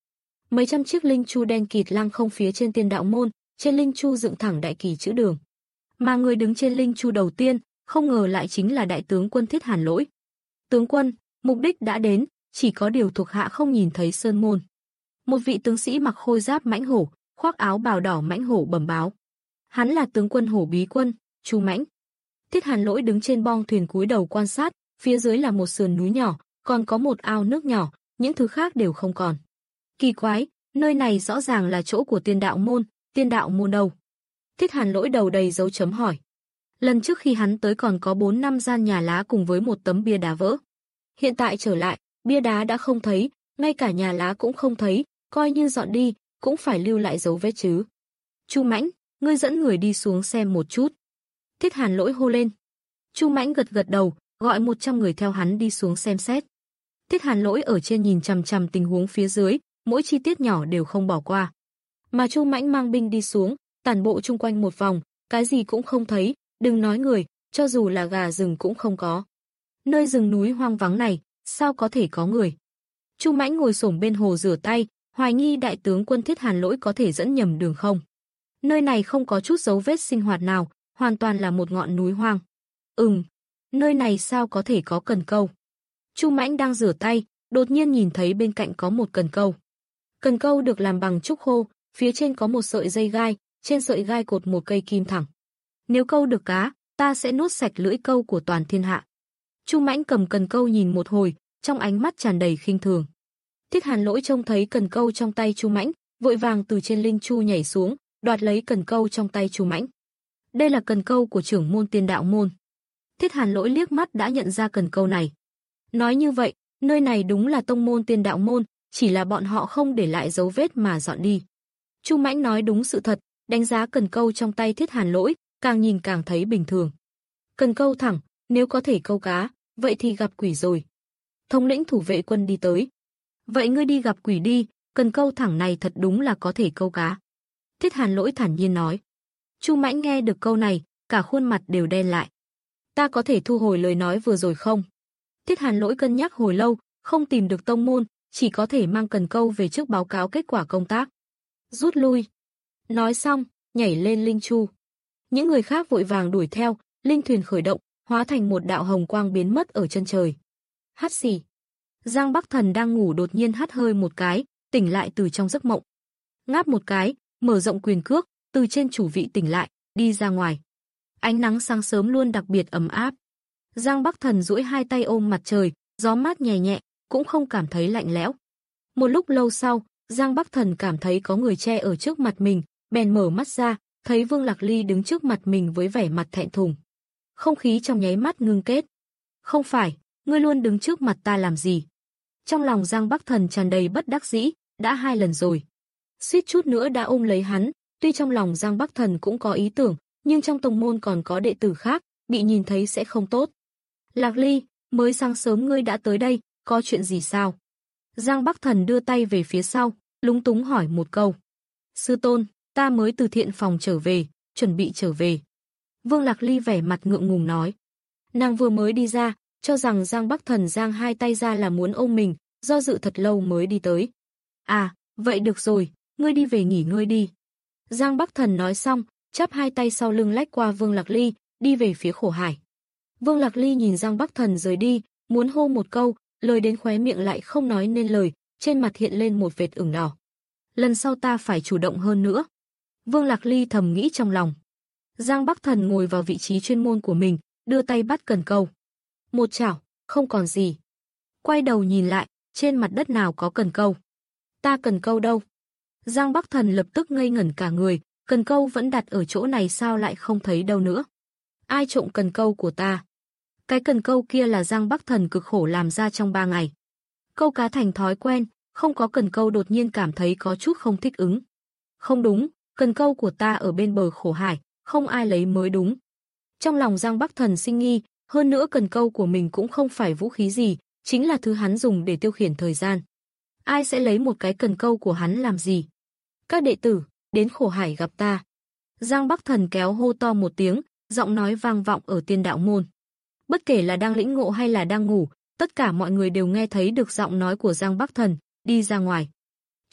Mấy trăm chiếc linh chu đen kịt lăng không phía trên tiên đạo môn, trên linh chu dựng thẳng đại kỳ chữ đường. Mà người đứng trên linh chu đầu tiên, không ngờ lại chính là đại tướng quân Thiết Hàn Lỗi. Tướng quân, mục đích đã đến, chỉ có điều thuộc hạ không nhìn thấy sơn môn. Một vị tướng sĩ mặc khôi giáp mãnh hổ, khoác áo bào đỏ mãnh hổ bẩm báo. Hắn là tướng quân Hổ Bí Quân, Chu Mãnh. Thiết Hàn Lỗi đứng trên bong thuyền cúi đầu quan sát, phía dưới là một sườn núi nhỏ, còn có một ao nước nhỏ, những thứ khác đều không còn. Kỳ quái, nơi này rõ ràng là chỗ của tiên đạo môn, tiên đạo môn đâu? Thiết Hàn Lỗi đầu đầy dấu chấm hỏi. Lần trước khi hắn tới còn có bốn năm gian nhà lá cùng với một tấm bia đá vỡ. Hiện tại trở lại, bia đá đã không thấy, ngay cả nhà lá cũng không thấy, coi như dọn đi, cũng phải lưu lại dấu vết chứ. Chu Mãnh, ngươi dẫn người đi xuống xem một chút. Thiết Hàn Lỗi hô lên. Chu Mãnh gật gật đầu, gọi một trăm người theo hắn đi xuống xem xét. Thiết Hàn Lỗi ở trên nhìn chằm chằm tình huống phía dưới, mỗi chi tiết nhỏ đều không bỏ qua. Mà Chu Mãnh mang binh đi xuống, tản bộ chung quanh một vòng, cái gì cũng không thấy, đừng nói người, cho dù là gà rừng cũng không có. Nơi rừng núi hoang vắng này, sao có thể có người? Chu Mãnh ngồi xổm bên hồ rửa tay, hoài nghi đại tướng quân Thiết Hàn Lỗi có thể dẫn nhầm đường không. Nơi này không có chút dấu vết sinh hoạt nào, hoàn toàn là một ngọn núi hoang. Ừm, nơi này sao có thể có cần câu? Chu Mãnh đang rửa tay, đột nhiên nhìn thấy bên cạnh có một cần câu. Cần câu được làm bằng trúc khô, phía trên có một sợi dây gai, trên sợi gai cột một cây kim thẳng. Nếu câu được cá, ta sẽ nuốt sạch lưỡi câu của toàn thiên hạ. Chu Mãnh cầm cần câu nhìn một hồi, trong ánh mắt tràn đầy khinh thường. Thiết Hàn Lỗi trông thấy cần câu trong tay Chu Mãnh, vội vàng từ trên linh chu nhảy xuống, đoạt lấy cần câu trong tay Chu Mãnh. Đây là cần câu của trưởng môn tiên đạo môn. Thiết Hàn Lỗi liếc mắt đã nhận ra cần câu này. Nói như vậy, nơi này đúng là tông môn tiên đạo môn, chỉ là bọn họ không để lại dấu vết mà dọn đi. Chu Mãnh nói đúng sự thật, đánh giá cần câu trong tay Thiết Hàn Lỗi, càng nhìn càng thấy bình thường. Cần câu thẳng, nếu có thể câu cá, vậy thì gặp quỷ rồi. Thống lĩnh thủ vệ quân đi tới. Vậy ngươi đi gặp quỷ đi, cần câu thẳng này thật đúng là có thể câu cá. Thiết Hàn Lỗi thản nhiên nói. Chu Mãnh nghe được câu này, cả khuôn mặt đều đen lại. Ta có thể thu hồi lời nói vừa rồi không? Thiết Hàn Lỗi cân nhắc hồi lâu, không tìm được tông môn, chỉ có thể mang cần câu về trước báo cáo kết quả công tác. Rút lui. Nói xong, nhảy lên linh chu. Những người khác vội vàng đuổi theo, linh thuyền khởi động, hóa thành một đạo hồng quang biến mất ở chân trời. Hắt xì. Giang Bắc Thần đang ngủ đột nhiên hắt hơi một cái, tỉnh lại từ trong giấc mộng. Ngáp một cái, mở rộng quyền cước, từ trên chủ vị tỉnh lại, đi ra ngoài. Ánh nắng sáng sớm luôn đặc biệt ấm áp. Giang Bắc Thần duỗi hai tay ôm mặt trời, gió mát nhẹ nhẹ, cũng không cảm thấy lạnh lẽo. Một lúc lâu sau, Giang Bắc Thần cảm thấy có người che ở trước mặt mình, bèn mở mắt ra, thấy Vương Lạc Ly đứng trước mặt mình với vẻ mặt thẹn thùng. Không khí trong nháy mắt ngưng kết. Không phải, ngươi luôn đứng trước mặt ta làm gì? Trong lòng Giang Bắc Thần tràn đầy bất đắc dĩ, đã hai lần rồi. Suýt chút nữa đã ôm lấy hắn, tuy trong lòng Giang Bắc Thần cũng có ý tưởng, nhưng trong tông môn còn có đệ tử khác, bị nhìn thấy sẽ không tốt. Lạc Ly, mới sáng sớm ngươi đã tới đây, có chuyện gì sao? Giang Bắc Thần đưa tay về phía sau, lúng túng hỏi một câu. Sư tôn, ta mới từ thiện phòng trở về, chuẩn bị trở về. Vương Lạc Ly vẻ mặt ngượng ngùng nói. Nàng vừa mới đi ra, cho rằng Giang Bắc Thần giang hai tay ra là muốn ôm mình, do dự thật lâu mới đi tới. À, vậy được rồi, ngươi đi về nghỉ ngơi đi. Giang Bắc Thần nói xong, chắp hai tay sau lưng lách qua Vương Lạc Ly, đi về phía khổ hải. Vương Lạc Ly nhìn Giang Bắc Thần rời đi, muốn hô một câu, lời đến khóe miệng lại không nói nên lời, trên mặt hiện lên một vệt ửng đỏ. Lần sau ta phải chủ động hơn nữa. Vương Lạc Ly thầm nghĩ trong lòng. Giang Bắc Thần ngồi vào vị trí chuyên môn của mình, đưa tay bắt cần câu. Một chảo, không còn gì. Quay đầu nhìn lại, trên mặt đất nào có cần câu. Ta cần câu đâu? Giang Bắc Thần lập tức ngây ngẩn cả người, cần câu vẫn đặt ở chỗ này sao lại không thấy đâu nữa? Ai trộm cần câu của ta? Cái cần câu kia là Giang Bắc Thần cực khổ làm ra trong ba ngày. Câu cá thành thói quen, không có cần câu đột nhiên cảm thấy có chút không thích ứng. Không đúng, cần câu của ta ở bên bờ khổ hải, không ai lấy mới đúng. Trong lòng Giang Bắc Thần sinh nghi, hơn nữa cần câu của mình cũng không phải vũ khí gì, chính là thứ hắn dùng để tiêu khiển thời gian. Ai sẽ lấy một cái cần câu của hắn làm gì? Các đệ tử, đến khổ hải gặp ta. Giang Bắc Thần kéo hô to một tiếng, giọng nói vang vọng ở tiên đạo môn. Bất kể là đang lĩnh ngộ hay là đang ngủ, tất cả mọi người đều nghe thấy được giọng nói của Giang Bắc Thần, đi ra ngoài.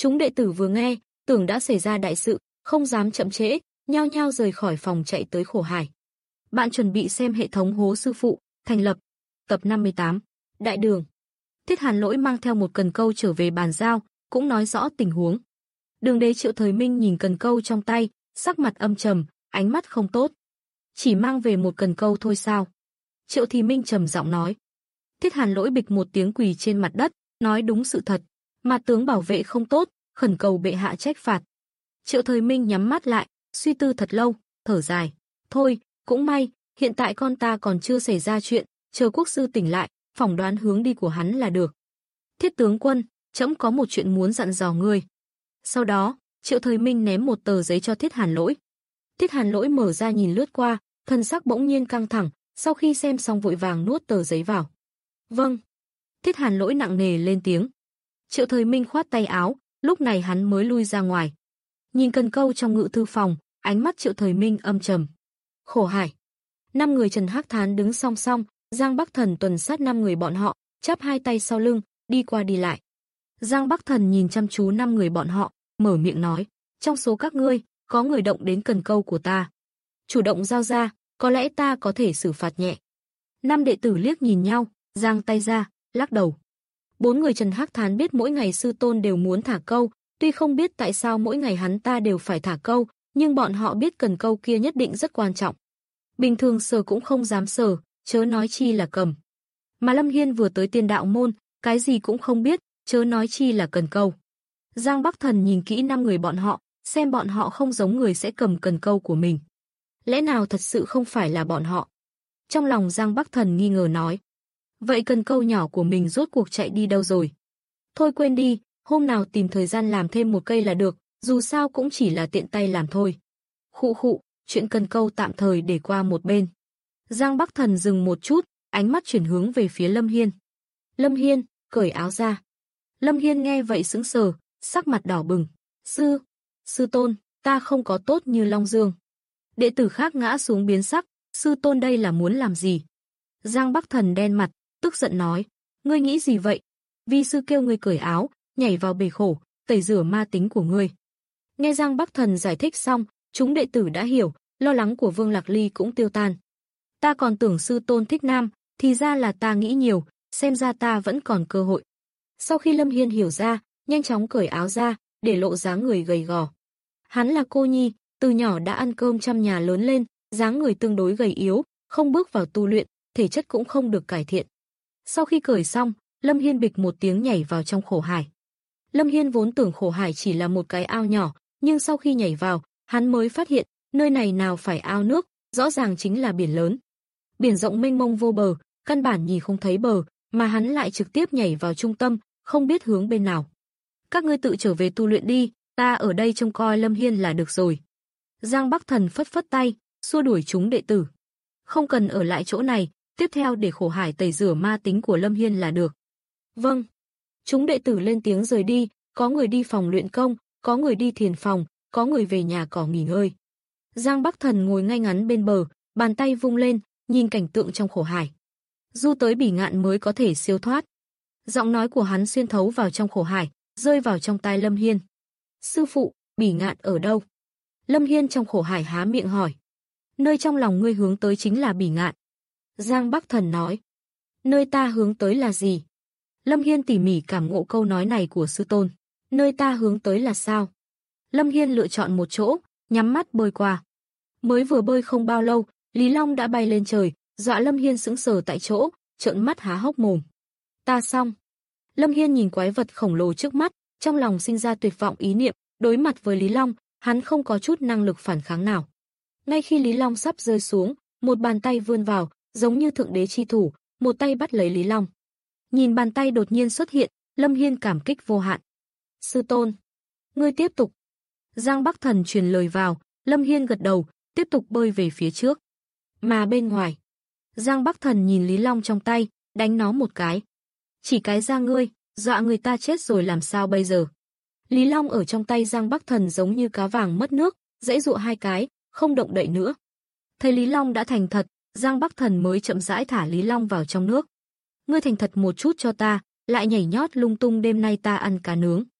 Chúng đệ tử vừa nghe, tưởng đã xảy ra đại sự, không dám chậm trễ, nhao nhao rời khỏi phòng chạy tới khổ hải. Bạn chuẩn bị xem hệ thống hố sư phụ, thành lập. Tập năm mươi tám. Đại đường. Thiết Hàn Lỗi mang theo một cần câu trở về bàn giao, cũng nói rõ tình huống. Đường đế Triệu Thời Minh nhìn cần câu trong tay, sắc mặt âm trầm, ánh mắt không tốt. Chỉ mang về một cần câu thôi sao? Triệu Thì Minh trầm giọng nói. Thiết Hàn Lỗi bịch một tiếng quỳ trên mặt đất, nói đúng sự thật, mà tướng bảo vệ không tốt, khẩn cầu bệ hạ trách phạt. Triệu Thời Minh nhắm mắt lại, suy tư thật lâu, thở dài. Thôi, cũng may, hiện tại con ta còn chưa xảy ra chuyện, chờ quốc sư tỉnh lại, phỏng đoán hướng đi của hắn là được. Thiết tướng quân, trẫm có một chuyện muốn dặn dò ngươi. Sau đó, Triệu Thời Minh ném một tờ giấy cho Thiết Hàn Lỗi. Thiết Hàn Lỗi mở ra nhìn lướt qua, thân sắc bỗng nhiên căng thẳng, sau khi xem xong vội vàng nuốt tờ giấy vào. Vâng. Thiết Hàn Lỗi nặng nề lên tiếng. Triệu Thời Minh khoát tay áo, lúc này hắn mới lui ra ngoài. Nhìn cần câu trong ngự thư phòng, ánh mắt Triệu Thời Minh âm trầm. Khổ hải. Năm người Trần Hắc Thán đứng song song, Giang Bắc Thần tuần sát năm người bọn họ, chắp hai tay sau lưng, đi qua đi lại. Giang Bắc Thần nhìn chăm chú năm người bọn họ, mở miệng nói, trong số các ngươi, có người động đến cần câu của ta. Chủ động giao ra, có lẽ ta có thể xử phạt nhẹ. Năm đệ tử liếc nhìn nhau, giang tay ra, lắc đầu. Bốn người Trần Hắc Thán biết mỗi ngày sư tôn đều muốn thả câu, tuy không biết tại sao mỗi ngày hắn ta đều phải thả câu, nhưng bọn họ biết cần câu kia nhất định rất quan trọng. Bình thường sờ cũng không dám sờ, chớ nói chi là cầm. Mà Lâm Hiên vừa tới Tiên Đạo môn, cái gì cũng không biết, chớ nói chi là cần câu. Giang Bắc Thần nhìn kỹ năm người bọn họ, xem bọn họ không giống người sẽ cầm cần câu của mình. Lẽ nào thật sự không phải là bọn họ? Trong lòng Giang Bắc Thần nghi ngờ nói. Vậy cần câu nhỏ của mình rốt cuộc chạy đi đâu rồi? Thôi quên đi, hôm nào tìm thời gian làm thêm một cây là được, dù sao cũng chỉ là tiện tay làm thôi. Khụ khụ, chuyện cần câu tạm thời để qua một bên. Giang Bắc Thần dừng một chút, ánh mắt chuyển hướng về phía Lâm Hiên. Lâm Hiên, cởi áo ra. Lâm Hiên nghe vậy sững sờ, sắc mặt đỏ bừng. Sư, sư tôn, ta không có tốt như Long Dương. Đệ tử khác ngã xuống biến sắc, sư tôn đây là muốn làm gì? Giang Bắc Thần đen mặt, tức giận nói, ngươi nghĩ gì vậy? Vi sư kêu ngươi cởi áo, nhảy vào bể khổ, tẩy rửa ma tính của ngươi. Nghe Giang Bắc Thần giải thích xong, chúng đệ tử đã hiểu, lo lắng của Vương Lạc Ly cũng tiêu tan. Ta còn tưởng sư tôn thích nam, thì ra là ta nghĩ nhiều, xem ra ta vẫn còn cơ hội. Sau khi Lâm Hiên hiểu ra, nhanh chóng cởi áo ra, để lộ dáng người gầy gò. Hắn là cô nhi, từ nhỏ đã ăn cơm trăm nhà lớn lên, dáng người tương đối gầy yếu, không bước vào tu luyện, thể chất cũng không được cải thiện. Sau khi cởi xong, Lâm Hiên bịch một tiếng nhảy vào trong khổ hải. Lâm Hiên vốn tưởng khổ hải chỉ là một cái ao nhỏ, nhưng sau khi nhảy vào, hắn mới phát hiện, nơi này nào phải ao nước, rõ ràng chính là biển lớn. Biển rộng mênh mông vô bờ, căn bản nhìn không thấy bờ, mà hắn lại trực tiếp nhảy vào trung tâm, không biết hướng bên nào. Các ngươi tự trở về tu luyện đi, ta ở đây trông coi Lâm Hiên là được rồi. Giang Bắc Thần phất phất tay, xua đuổi chúng đệ tử. Không cần ở lại chỗ này, tiếp theo để khổ hải tẩy rửa ma tính của Lâm Hiên là được. Vâng. Chúng đệ tử lên tiếng rời đi, có người đi phòng luyện công, có người đi thiền phòng, có người về nhà cỏ nghỉ ngơi. Giang Bắc Thần ngồi ngay ngắn bên bờ, bàn tay vung lên, nhìn cảnh tượng trong khổ hải. Du tới Bỉ Ngạn mới có thể siêu thoát. Giọng nói của hắn xuyên thấu vào trong khổ hải, rơi vào trong tai Lâm Hiên. Sư phụ, Bỉ Ngạn ở đâu? Lâm Hiên trong khổ hải há miệng hỏi. Nơi trong lòng ngươi hướng tới chính là Bỉ Ngạn. Giang Bắc Thần nói. Nơi ta hướng tới là gì? Lâm Hiên tỉ mỉ cảm ngộ câu nói này của sư tôn. Nơi ta hướng tới là sao? Lâm Hiên lựa chọn một chỗ, nhắm mắt bơi qua. Mới vừa bơi không bao lâu, Lý Long đã bay lên trời, dọa Lâm Hiên sững sờ tại chỗ, trợn mắt há hốc mồm. Ta xong. Lâm Hiên nhìn quái vật khổng lồ trước mắt, trong lòng sinh ra tuyệt vọng ý niệm, đối mặt với Lý Long, hắn không có chút năng lực phản kháng nào. Ngay khi Lý Long sắp rơi xuống, một bàn tay vươn vào, giống như thượng đế chi thủ, một tay bắt lấy Lý Long. Nhìn bàn tay đột nhiên xuất hiện, Lâm Hiên cảm kích vô hạn. Sư tôn, ngươi tiếp tục. Giang Bắc Thần truyền lời vào, Lâm Hiên gật đầu, tiếp tục bơi về phía trước. Mà bên ngoài, Giang Bắc Thần nhìn Lý Long trong tay, đánh nó một cái. Chỉ cái da ngươi, dọa người ta chết rồi làm sao bây giờ? Lý Long ở trong tay Giang Bắc Thần giống như cá vàng mất nước, giãy giụa hai cái, không động đậy nữa. Thấy Lý Long đã thành thật, Giang Bắc Thần mới chậm rãi thả Lý Long vào trong nước. Ngươi thành thật một chút cho ta, lại nhảy nhót lung tung đêm nay ta ăn cá nướng.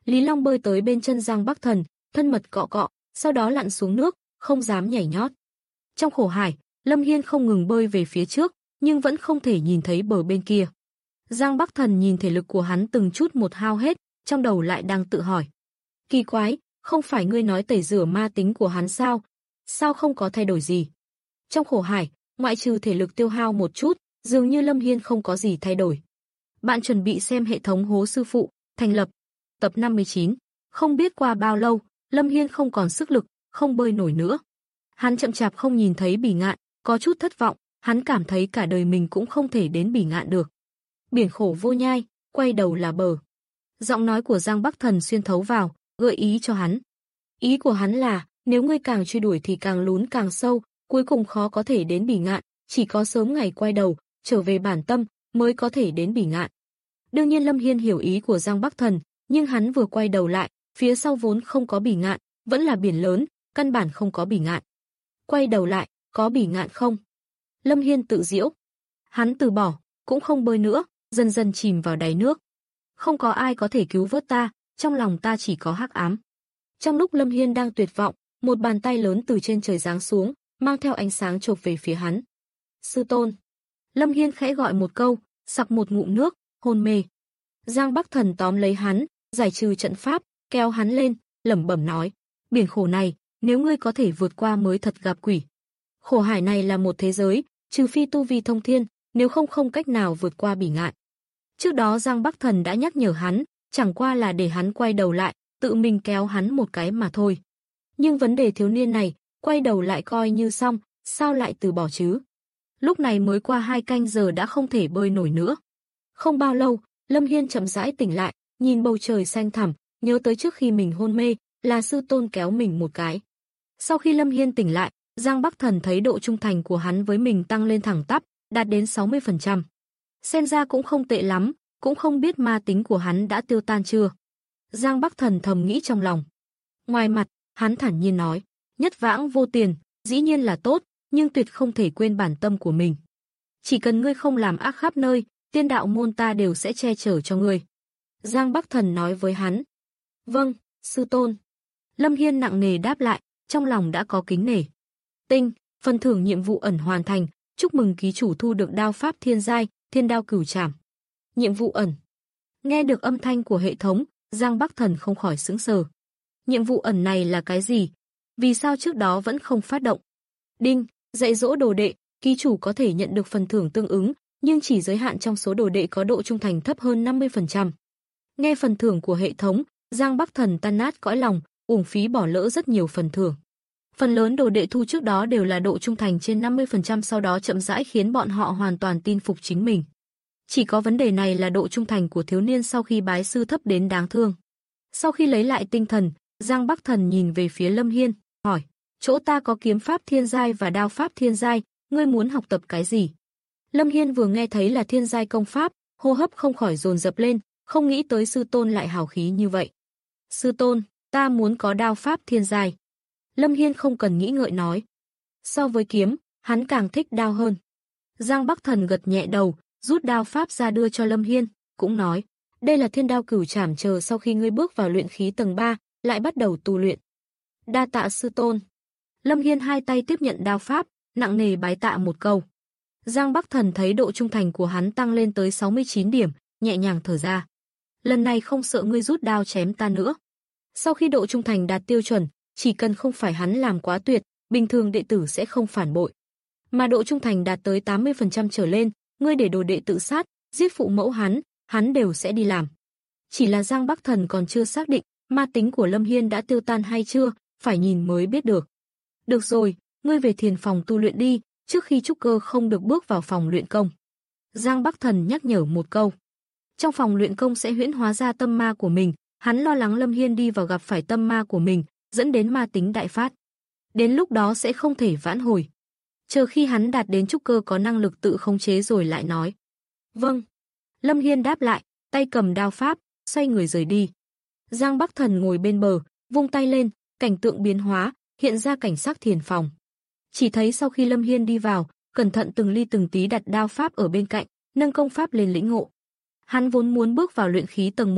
Lý Long bơi tới bên chân Giang Bắc Thần, thân mật cọ cọ, sau đó lặn xuống nước, không dám nhảy nhót. Trong khổ hải, Lâm Hiên không ngừng bơi về phía trước, nhưng vẫn không thể nhìn thấy bờ bên kia. Giang Bắc Thần nhìn thể lực của hắn từng chút một hao hết, trong đầu lại đang tự hỏi. Kỳ quái, không phải ngươi nói tẩy rửa ma tính của hắn sao? Sao không có thay đổi gì? Trong khổ hải, ngoại trừ thể lực tiêu hao một chút, dường như Lâm Hiên không có gì thay đổi. Bạn chuẩn bị xem hệ thống Hố Sư Phụ, thành lập. Tập năm mươi chín. Không biết qua bao lâu, Lâm Hiên không còn sức lực, không bơi nổi nữa. Hắn chậm chạp không nhìn thấy Bỉ Ngạn, có chút thất vọng, hắn cảm thấy cả đời mình cũng không thể đến Bỉ Ngạn được. Biển khổ vô nhai, quay đầu là bờ. Giọng nói của Giang Bắc Thần xuyên thấu vào, gợi ý cho hắn. Ý của hắn là, nếu ngươi càng truy đuổi thì càng lún càng sâu, cuối cùng khó có thể đến Bỉ Ngạn, chỉ có sớm ngày quay đầu, trở về bản tâm, mới có thể đến Bỉ Ngạn. Đương nhiên Lâm Hiên hiểu ý của Giang Bắc Thần, nhưng hắn vừa quay đầu lại, phía sau vốn không có Bỉ Ngạn, vẫn là biển lớn, căn bản không có Bỉ Ngạn. Quay đầu lại, có Bỉ Ngạn không? Lâm Hiên tự giễu. Hắn từ bỏ, cũng không bơi nữa, dần dần chìm vào đáy nước. Không có ai có thể cứu vớt ta, trong lòng ta chỉ có hắc ám. Trong lúc Lâm Hiên đang tuyệt vọng, một bàn tay lớn từ trên trời giáng xuống, mang theo ánh sáng chộp về phía hắn. Sư tôn. Lâm Hiên khẽ gọi một câu, sặc một ngụm nước, hôn mê. Giang Bắc Thần tóm lấy hắn, giải trừ trận pháp, kéo hắn lên, lẩm bẩm nói: biển khổ này, nếu ngươi có thể vượt qua mới thật gặp quỷ. Khổ hải này là một thế giới, trừ phi tu vi thông thiên, nếu không không cách nào vượt qua Bỉ Ngạn. Trước đó Giang Bắc Thần đã nhắc nhở hắn, chẳng qua là để hắn quay đầu lại, tự mình kéo hắn một cái mà thôi. Nhưng vấn đề thiếu niên này, quay đầu lại coi như xong, sao lại từ bỏ chứ? Lúc này mới qua hai canh giờ đã không thể bơi nổi nữa. Không bao lâu, Lâm Hiên chậm rãi tỉnh lại, nhìn bầu trời xanh thẳm, nhớ tới trước khi mình hôn mê, là sư tôn kéo mình một cái. Sau khi Lâm Hiên tỉnh lại, Giang Bắc Thần thấy độ trung thành của hắn với mình tăng lên thẳng tắp, đạt đến sáu mươi phần trăm. Xem ra cũng không tệ lắm, cũng không biết ma tính của hắn đã tiêu tan chưa. Giang Bắc Thần thầm nghĩ trong lòng. Ngoài mặt, hắn thản nhiên nói, nhất vãng vô tiền, dĩ nhiên là tốt, nhưng tuyệt không thể quên bản tâm của mình. Chỉ cần ngươi không làm ác khắp nơi, tiên đạo môn ta đều sẽ che chở cho ngươi. Giang Bắc Thần nói với hắn. Vâng, sư tôn. Lâm Hiên nặng nề đáp lại, trong lòng đã có kính nể. Tinh, phần thưởng nhiệm vụ ẩn hoàn thành, chúc mừng ký chủ thu được đao pháp thiên giai, thiên đao cửu trảm. Nhiệm vụ ẩn. Nghe được âm thanh của hệ thống, Giang Bắc Thần không khỏi sững sờ. Nhiệm vụ ẩn này là cái gì? Vì sao trước đó vẫn không phát động? Đinh, dạy dỗ đồ đệ, ký chủ có thể nhận được phần thưởng tương ứng, nhưng chỉ giới hạn trong số đồ đệ có độ trung thành thấp hơn năm mươi phần trăm. Nghe phần thưởng của hệ thống, Giang Bắc Thần tan nát cõi lòng, uổng phí bỏ lỡ rất nhiều phần thưởng. Phần lớn đồ đệ thu trước đó đều là độ trung thành trên năm mươi phần trăm, sau đó chậm rãi khiến bọn họ hoàn toàn tin phục chính mình. Chỉ có vấn đề này là độ trung thành của thiếu niên sau khi bái sư thấp đến đáng thương. Sau khi lấy lại tinh thần, Giang Bắc Thần nhìn về phía Lâm Hiên, hỏi, chỗ ta có kiếm pháp thiên giai và đao pháp thiên giai, ngươi muốn học tập cái gì? Lâm Hiên vừa nghe thấy là thiên giai công pháp, hô hấp không khỏi dồn dập lên, không nghĩ tới sư tôn lại hào khí như vậy. Sư tôn, ta muốn có đao pháp thiên giai. Lâm Hiên không cần nghĩ ngợi nói. So với kiếm, hắn càng thích đao hơn. Giang Bắc Thần gật nhẹ đầu, rút đao pháp ra đưa cho Lâm Hiên, cũng nói, đây là thiên đao cửu trảm, chờ sau khi ngươi bước vào luyện khí tầng ba, lại bắt đầu tu luyện. Đa tạ sư tôn. Lâm Hiên hai tay tiếp nhận đao pháp, nặng nề bái tạ một câu. Giang Bắc Thần thấy độ trung thành của hắn tăng lên tới sáu mươi chín điểm, nhẹ nhàng thở ra. Lần này không sợ ngươi rút đao chém ta nữa. Sau khi độ trung thành đạt tiêu chuẩn, chỉ cần không phải hắn làm quá tuyệt, bình thường đệ tử sẽ không phản bội. Mà độ trung thành đạt tới tám mươi phần trăm trở lên, ngươi để đồ đệ tự sát, giết phụ mẫu hắn, hắn đều sẽ đi làm. Chỉ là Giang Bắc Thần còn chưa xác định, ma tính của Lâm Hiên đã tiêu tan hay chưa, phải nhìn mới biết được. Được rồi, ngươi về thiền phòng tu luyện đi, trước khi trúc cơ không được bước vào phòng luyện công. Giang Bắc Thần nhắc nhở một câu. Trong phòng luyện công sẽ huyễn hóa ra tâm ma của mình, hắn lo lắng Lâm Hiên đi vào gặp phải tâm ma của mình, dẫn đến ma tính đại phát. Đến lúc đó sẽ không thể vãn hồi. Chờ khi hắn đạt đến trúc cơ có năng lực tự khống chế rồi lại nói. Vâng. Lâm Hiên đáp lại, tay cầm đao pháp, xoay người rời đi. Giang Bắc Thần ngồi bên bờ, vung tay lên, cảnh tượng biến hóa, hiện ra cảnh sắc thiền phòng. Chỉ thấy sau khi Lâm Hiên đi vào, cẩn thận từng ly từng tí đặt đao pháp ở bên cạnh, nâng công pháp lên lĩnh ngộ. Hắn vốn muốn bước vào luyện khí tầng một,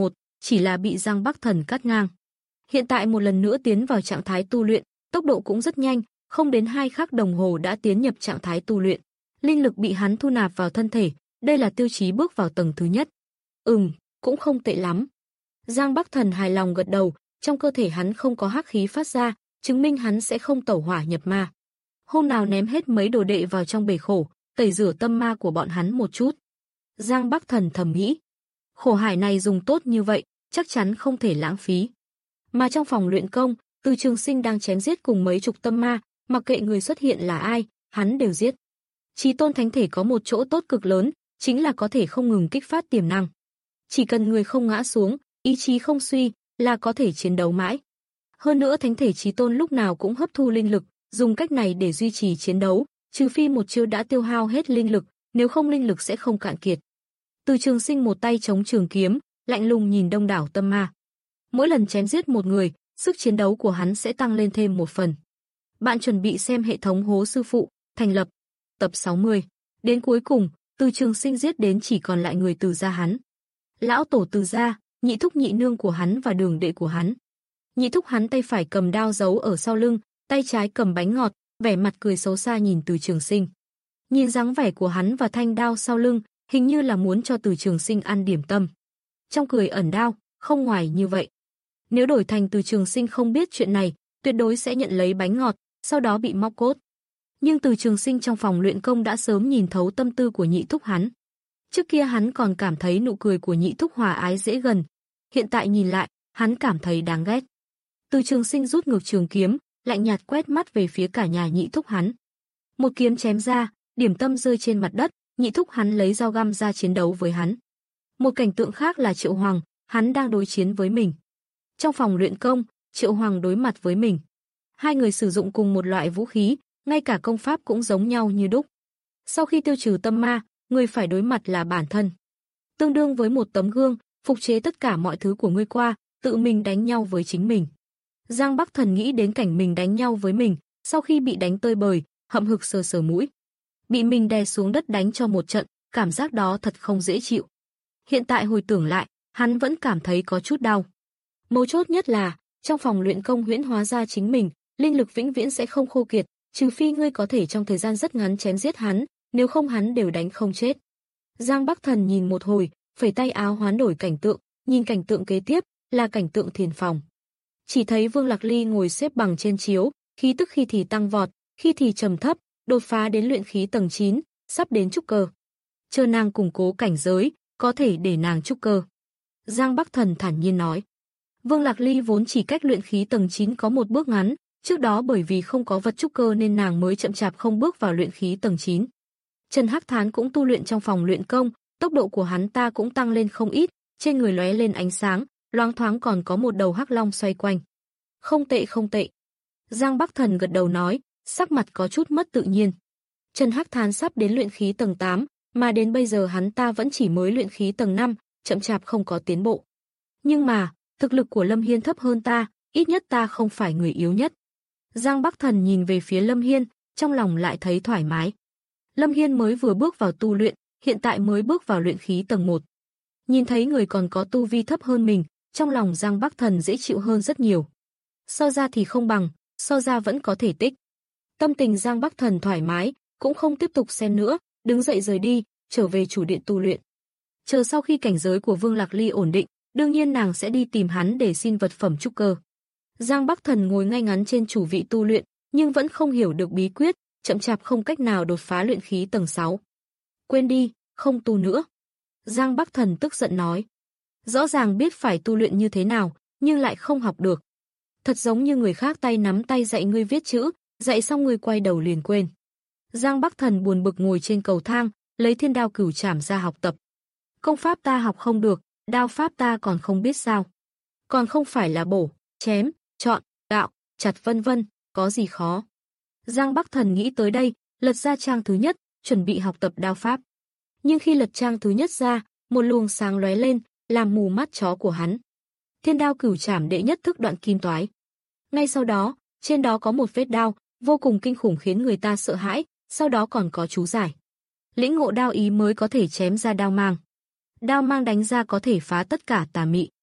chỉ là bị Giang Bắc Thần cắt ngang. Hiện tại một lần nữa tiến vào trạng thái tu luyện, tốc độ cũng rất nhanh, không đến hai khắc đồng hồ đã tiến nhập trạng thái tu luyện. Linh lực bị hắn thu nạp vào thân thể, đây là tiêu chí bước vào tầng thứ nhất. Ừm, cũng không tệ lắm. Giang Bắc Thần hài lòng gật đầu, trong cơ thể hắn không có hắc khí phát ra, chứng minh hắn sẽ không tẩu hỏa nhập ma. Hôm nào ném hết mấy đồ đệ vào trong bể khổ, tẩy rửa tâm ma của bọn hắn một chút. Giang Bắc Thần thầm nghĩ, khổ hải này dùng tốt như vậy, chắc chắn không thể lãng phí. Mà trong phòng luyện công, Từ Trường Sinh đang chém giết cùng mấy chục tâm ma, mặc kệ người xuất hiện là ai, hắn đều giết. Chí tôn thánh thể có một chỗ tốt cực lớn, chính là có thể không ngừng kích phát tiềm năng. Chỉ cần người không ngã xuống, ý chí không suy, là có thể chiến đấu mãi. Hơn nữa thánh thể chí tôn lúc nào cũng hấp thu linh lực, dùng cách này để duy trì chiến đấu, trừ phi một chiêu đã tiêu hao hết linh lực, nếu không linh lực sẽ không cạn kiệt. Từ Trường Sinh một tay chống trường kiếm, lạnh lùng nhìn đông đảo tâm ma. Mỗi lần chém giết một người, sức chiến đấu của hắn sẽ tăng lên thêm một phần. Bạn chuẩn bị xem hệ thống Hố Sư Phụ, thành lập, tập sáu mươi. Đến cuối cùng, Từ Trường Sinh giết đến chỉ còn lại người Từ gia hắn. Lão tổ Từ gia, nhị thúc nhị nương của hắn và đường đệ của hắn. Nhị thúc hắn tay phải cầm đao giấu ở sau lưng, tay trái cầm bánh ngọt, vẻ mặt cười xấu xa nhìn Từ Trường Sinh. Nhìn dáng vẻ của hắn và thanh đao sau lưng, hình như là muốn cho Từ Trường Sinh ăn điểm tâm. Trong cười ẩn đao, không ngoài như vậy. Nếu đổi thành Từ Trường Sinh không biết chuyện này, tuyệt đối sẽ nhận lấy bánh ngọt, sau đó bị móc cốt. Nhưng Từ Trường Sinh trong phòng luyện công đã sớm nhìn thấu tâm tư của nhị thúc hắn. Trước kia hắn còn cảm thấy nụ cười của nhị thúc hòa ái dễ gần, hiện tại nhìn lại, hắn cảm thấy đáng ghét. Từ Trường Sinh rút ngược trường kiếm, lạnh nhạt quét mắt về phía cả nhà nhị thúc hắn. Một kiếm chém ra, điểm tâm rơi trên mặt đất, nhị thúc hắn lấy dao găm ra chiến đấu với hắn. Một cảnh tượng khác là Triệu Hoàng, hắn đang đối chiến với mình. Trong phòng luyện công, Triệu Hoàng đối mặt với mình. Hai người sử dụng cùng một loại vũ khí, ngay cả công pháp cũng giống nhau như đúc. Sau khi tiêu trừ tâm ma, người phải đối mặt là bản thân. Tương đương với một tấm gương, phục chế tất cả mọi thứ của ngươi qua, tự mình đánh nhau với chính mình. Giang Bắc Thần nghĩ đến cảnh mình đánh nhau với mình, sau khi bị đánh tơi bời, hậm hực sờ sờ mũi. Bị mình đè xuống đất đánh cho một trận, cảm giác đó thật không dễ chịu. Hiện tại hồi tưởng lại, hắn vẫn cảm thấy có chút đau. Mấu chốt nhất là, trong phòng luyện công huyễn hóa ra chính mình, linh lực vĩnh viễn sẽ không khô kiệt, trừ phi ngươi có thể trong thời gian rất ngắn chém giết hắn, nếu không hắn đều đánh không chết. Giang Bắc Thần nhìn một hồi, phẩy tay áo hoán đổi cảnh tượng, nhìn cảnh tượng kế tiếp là cảnh tượng thiền phòng. Chỉ thấy Vương Lạc Ly ngồi xếp bằng trên chiếu, khí tức khi thì tăng vọt, khi thì trầm thấp, đột phá đến luyện khí tầng chín, sắp đến trúc cơ. Chờ nàng củng cố cảnh giới, có thể để nàng trúc cơ. Giang Bắc Thần thản nhiên nói. Vương Lạc Ly vốn chỉ cách luyện khí tầng chín có một bước ngắn, trước đó bởi vì không có vật trúc cơ nên nàng mới chậm chạp không bước vào luyện khí tầng chín. Trần Hắc Thán cũng tu luyện trong phòng luyện công, tốc độ của hắn ta cũng tăng lên không ít, trên người lóe lên ánh sáng, loáng thoáng còn có một đầu hắc long xoay quanh. Không tệ không tệ. Giang Bắc Thần gật đầu nói, sắc mặt có chút mất tự nhiên. Trần Hắc Thán sắp đến luyện khí tầng tám, mà đến bây giờ hắn ta vẫn chỉ mới luyện khí tầng năm, chậm chạp không có tiến bộ. Nhưng mà, thực lực của Lâm Hiên thấp hơn ta, ít nhất ta không phải người yếu nhất. Giang Bắc Thần nhìn về phía Lâm Hiên, trong lòng lại thấy thoải mái. Lâm Hiên mới vừa bước vào tu luyện, hiện tại mới bước vào luyện khí tầng một. Nhìn thấy người còn có tu vi thấp hơn mình, trong lòng Giang Bắc Thần dễ chịu hơn rất nhiều. So ra thì không bằng, so ra vẫn có thể tích. Tâm tình Giang Bắc Thần thoải mái, cũng không tiếp tục xem nữa, đứng dậy rời đi, trở về chủ điện tu luyện. Chờ sau khi cảnh giới của Vương Lạc Ly ổn định, đương nhiên nàng sẽ đi tìm hắn để xin vật phẩm trúc cơ. Giang Bắc Thần ngồi ngay ngắn trên chủ vị tu luyện, nhưng vẫn không hiểu được bí quyết, chậm chạp không cách nào đột phá luyện khí tầng sáu. Quên đi, không tu nữa. Giang Bắc Thần tức giận nói. Rõ ràng biết phải tu luyện như thế nào, nhưng lại không học được. Thật giống như người khác tay nắm tay dạy ngươi viết chữ, dạy xong ngươi quay đầu liền quên. Giang Bắc Thần buồn bực ngồi trên cầu thang, lấy thiên đao cửu trảm ra học tập. Công pháp ta học không được, đao pháp ta còn không biết sao. Còn không phải là bổ, chém, chọn, gạo, chặt vân vân, có gì khó. Giang Bắc Thần nghĩ tới đây, lật ra trang thứ nhất, chuẩn bị học tập đao pháp. Nhưng khi lật trang thứ nhất ra, một luồng sáng lóe lên, làm mù mắt chó của hắn. Thiên đao cửu trảm đệ nhất thức đoạn kim toái. Ngay sau đó, trên đó có một vết đao, vô cùng kinh khủng khiến người ta sợ hãi, sau đó còn có chú giải. Lĩnh ngộ đao ý mới có thể chém ra đao mang. Đao mang đánh ra có thể phá tất cả tà mị.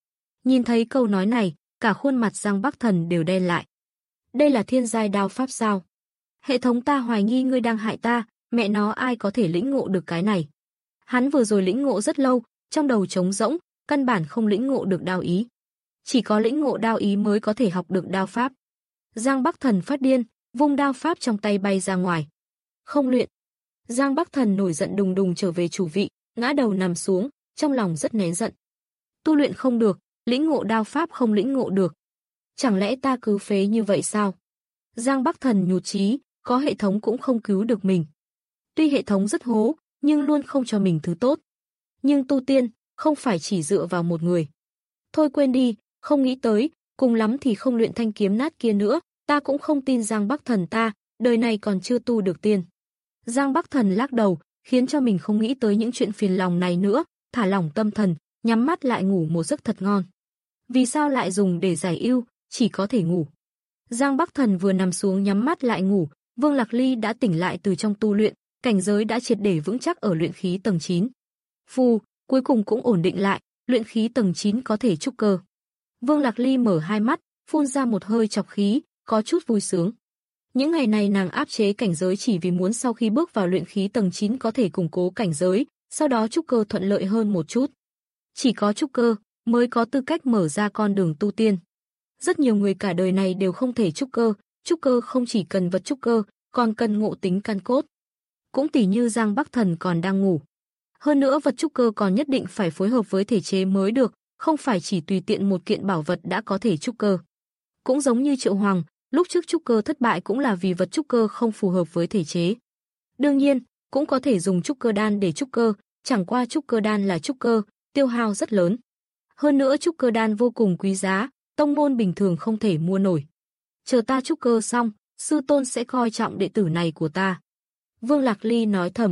Nhìn thấy câu nói này, cả khuôn mặt Giang Bắc Thần đều đen lại. Đây là thiên giai đao pháp sao? Hệ thống ta hoài nghi ngươi đang hại ta, mẹ nó ai có thể lĩnh ngộ được cái này. Hắn vừa rồi lĩnh ngộ rất lâu, trong đầu trống rỗng, căn bản không lĩnh ngộ được đao ý. Chỉ có lĩnh ngộ đao ý mới có thể học được đao pháp. Giang Bắc Thần phát điên, vung đao pháp trong tay bay ra ngoài. Không luyện. Giang Bắc Thần nổi giận đùng đùng trở về chủ vị, ngã đầu nằm xuống, trong lòng rất nén giận. Tu luyện không được, lĩnh ngộ đao pháp không lĩnh ngộ được. Chẳng lẽ ta cứ phế như vậy sao? Giang Bắc Thần nhụt chí, có hệ thống cũng không cứu được mình. Tuy hệ thống rất hố, nhưng luôn không cho mình thứ tốt. Nhưng tu tiên, không phải chỉ dựa vào một người. Thôi quên đi, không nghĩ tới, cùng lắm thì không luyện thanh kiếm nát kia nữa, ta cũng không tin Giang Bắc Thần ta, đời này còn chưa tu được tiên. Giang Bắc Thần lắc đầu, khiến cho mình không nghĩ tới những chuyện phiền lòng này nữa, thả lỏng tâm thần, nhắm mắt lại ngủ một giấc thật ngon. Vì sao lại dùng để giải ưu, chỉ có thể ngủ. Giang Bắc Thần vừa nằm xuống nhắm mắt lại ngủ, Vương Lạc Ly đã tỉnh lại từ trong tu luyện, cảnh giới đã triệt để vững chắc ở luyện khí tầng chín. Phù, cuối cùng cũng ổn định lại, luyện khí tầng chín có thể trúc cơ. Vương Lạc Ly mở hai mắt, phun ra một hơi chọc khí, có chút vui sướng. Những ngày này nàng áp chế cảnh giới chỉ vì muốn sau khi bước vào luyện khí tầng chín có thể củng cố cảnh giới, sau đó trúc cơ thuận lợi hơn một chút. Chỉ có trúc cơ mới có tư cách mở ra con đường tu tiên. Rất nhiều người cả đời này đều không thể trúc cơ, trúc cơ không chỉ cần vật trúc cơ, còn cần ngộ tính căn cốt. Cũng tỉ như Giang Bắc Thần còn đang ngủ. Hơn nữa vật trúc cơ còn nhất định phải phối hợp với thể chế mới được, không phải chỉ tùy tiện một kiện bảo vật đã có thể trúc cơ. Cũng giống như Triệu Hoàng, lúc trước trúc cơ thất bại cũng là vì vật trúc cơ không phù hợp với thể chế. Đương nhiên, cũng có thể dùng trúc cơ đan để trúc cơ, chẳng qua trúc cơ đan là trúc cơ, tiêu hao rất lớn. Hơn nữa trúc cơ đan vô cùng quý giá, tông môn bình thường không thể mua nổi. Chờ ta trúc cơ xong, sư tôn sẽ coi trọng đệ tử này của ta. Vương Lạc Ly nói thầm.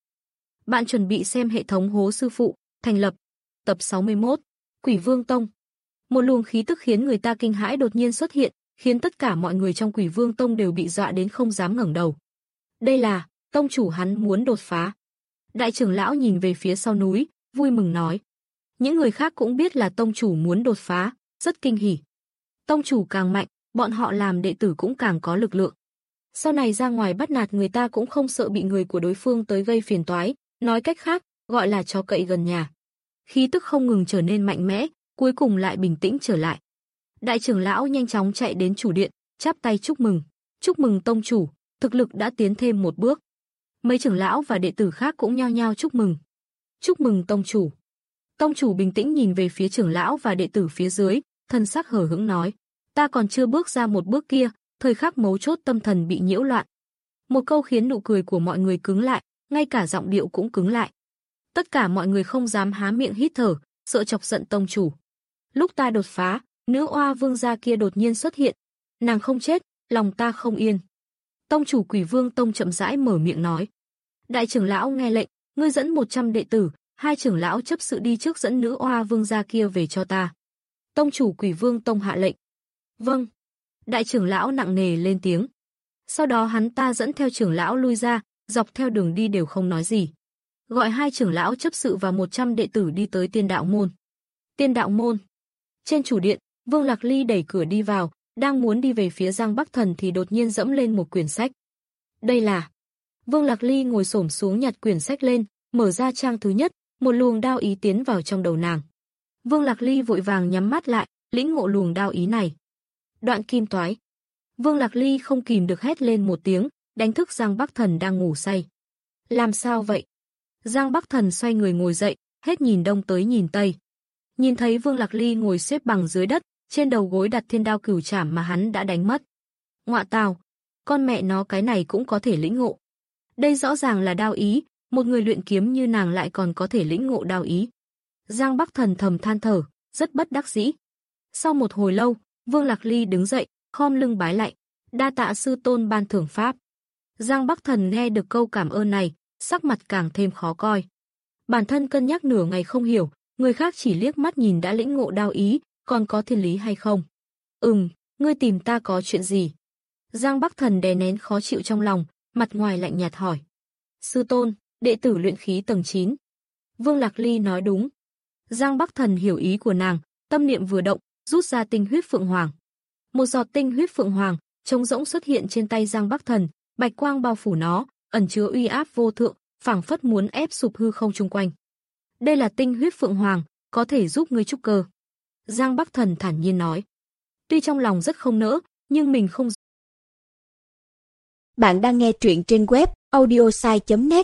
Bạn chuẩn bị xem hệ thống hố sư phụ, thành lập. Tập sáu mươi mốt, Quỷ Vương Tông. Một luồng khí tức khiến người ta kinh hãi đột nhiên xuất hiện, khiến tất cả mọi người trong Quỷ Vương Tông đều bị dọa đến không dám ngẩng đầu. Đây là, tông chủ hắn muốn đột phá. Đại trưởng lão nhìn về phía sau núi, vui mừng nói. Những người khác cũng biết là tông chủ muốn đột phá, rất kinh hỉ. Tông chủ càng mạnh, bọn họ làm đệ tử cũng càng có lực lượng. Sau này ra ngoài bắt nạt người ta cũng không sợ bị người của đối phương tới gây phiền toái, nói cách khác, gọi là chó cậy gần nhà. Khí tức không ngừng trở nên mạnh mẽ, cuối cùng lại bình tĩnh trở lại. Đại trưởng lão nhanh chóng chạy đến chủ điện, chắp tay chúc mừng. Chúc mừng tông chủ, thực lực đã tiến thêm một bước. Mấy trưởng lão và đệ tử khác cũng nhao nhao chúc mừng. Chúc mừng tông chủ. Tông chủ bình tĩnh nhìn về phía trưởng lão và đệ tử phía dưới, thân sắc hờ hững nói. Ta còn chưa bước ra một bước kia, thời khắc mấu chốt tâm thần bị nhiễu loạn. Một câu khiến nụ cười của mọi người cứng lại, ngay cả giọng điệu cũng cứng lại. Tất cả mọi người không dám há miệng hít thở, sợ chọc giận tông chủ. Lúc ta đột phá, nữ oa vương gia kia đột nhiên xuất hiện. Nàng không chết, lòng ta không yên. Tông chủ Quỷ Vương Tông chậm rãi mở miệng nói. Đại trưởng lão nghe lệnh, ngươi dẫn một trăm đệ tử, hai trưởng lão chấp sự đi trước dẫn nữ oa vương gia kia về cho ta. Tông chủ Quỷ Vương Tông hạ lệnh. Vâng. Đại trưởng lão nặng nề lên tiếng. Sau đó hắn ta dẫn theo trưởng lão lui ra, dọc theo đường đi đều không nói gì. Gọi hai trưởng lão chấp sự và một trăm đệ tử đi tới Tiên Đạo Môn. Tiên Đạo Môn. Trên chủ điện, Vương Lạc Ly đẩy cửa đi vào, đang muốn đi về phía Giang Bắc Thần thì đột nhiên dẫm lên một quyển sách. Đây là... Vương Lạc Ly ngồi xổm xuống nhặt quyển sách lên, mở ra trang thứ nhất, một luồng đao ý tiến vào trong đầu nàng. Vương Lạc Ly vội vàng nhắm mắt lại, lĩnh ngộ luồng đao ý này. Đoạn kim toái. Vương Lạc Ly không kìm được hét lên một tiếng, đánh thức Giang Bắc Thần đang ngủ say. Làm sao vậy? Giang Bắc Thần xoay người ngồi dậy, hết nhìn đông tới nhìn tây. Nhìn thấy Vương Lạc Ly ngồi xếp bằng dưới đất, trên đầu gối đặt thiên đao cửu trảm mà hắn đã đánh mất. Ngọa tào, con mẹ nó cái này cũng có thể lĩnh ngộ. Đây rõ ràng là đao ý, một người luyện kiếm như nàng lại còn có thể lĩnh ngộ đao ý. Giang Bắc Thần thầm than thở, rất bất đắc dĩ. Sau một hồi lâu, Vương Lạc Ly đứng dậy, khom lưng bái lạy, đa tạ sư tôn ban thưởng pháp. Giang Bắc Thần nghe được câu cảm ơn này, sắc mặt càng thêm khó coi. Bản thân cân nhắc nửa ngày không hiểu, người khác chỉ liếc mắt nhìn đã lĩnh ngộ đao ý, còn có thiên lý hay không? Ừm, ngươi tìm ta có chuyện gì? Giang Bắc Thần đè nén khó chịu trong lòng, mặt ngoài lạnh nhạt hỏi. Sư tôn, đệ tử luyện khí tầng chín. Vương Lạc Ly nói đúng. Giang Bắc Thần hiểu ý của nàng, tâm niệm vừa động, rút ra tinh huyết phượng hoàng. Một giọt tinh huyết phượng hoàng trống rỗng xuất hiện trên tay Giang Bắc Thần, bạch quang bao phủ nó, ẩn chứa uy áp vô thượng, phảng phất muốn ép sụp hư không chung quanh. Đây là tinh huyết phượng hoàng, có thể giúp ngươi trúc cơ. Giang Bắc Thần thản nhiên nói. Tuy trong lòng rất không nỡ, nhưng mình không. Bạn đang nghe truyện trên web audiosai chấm net.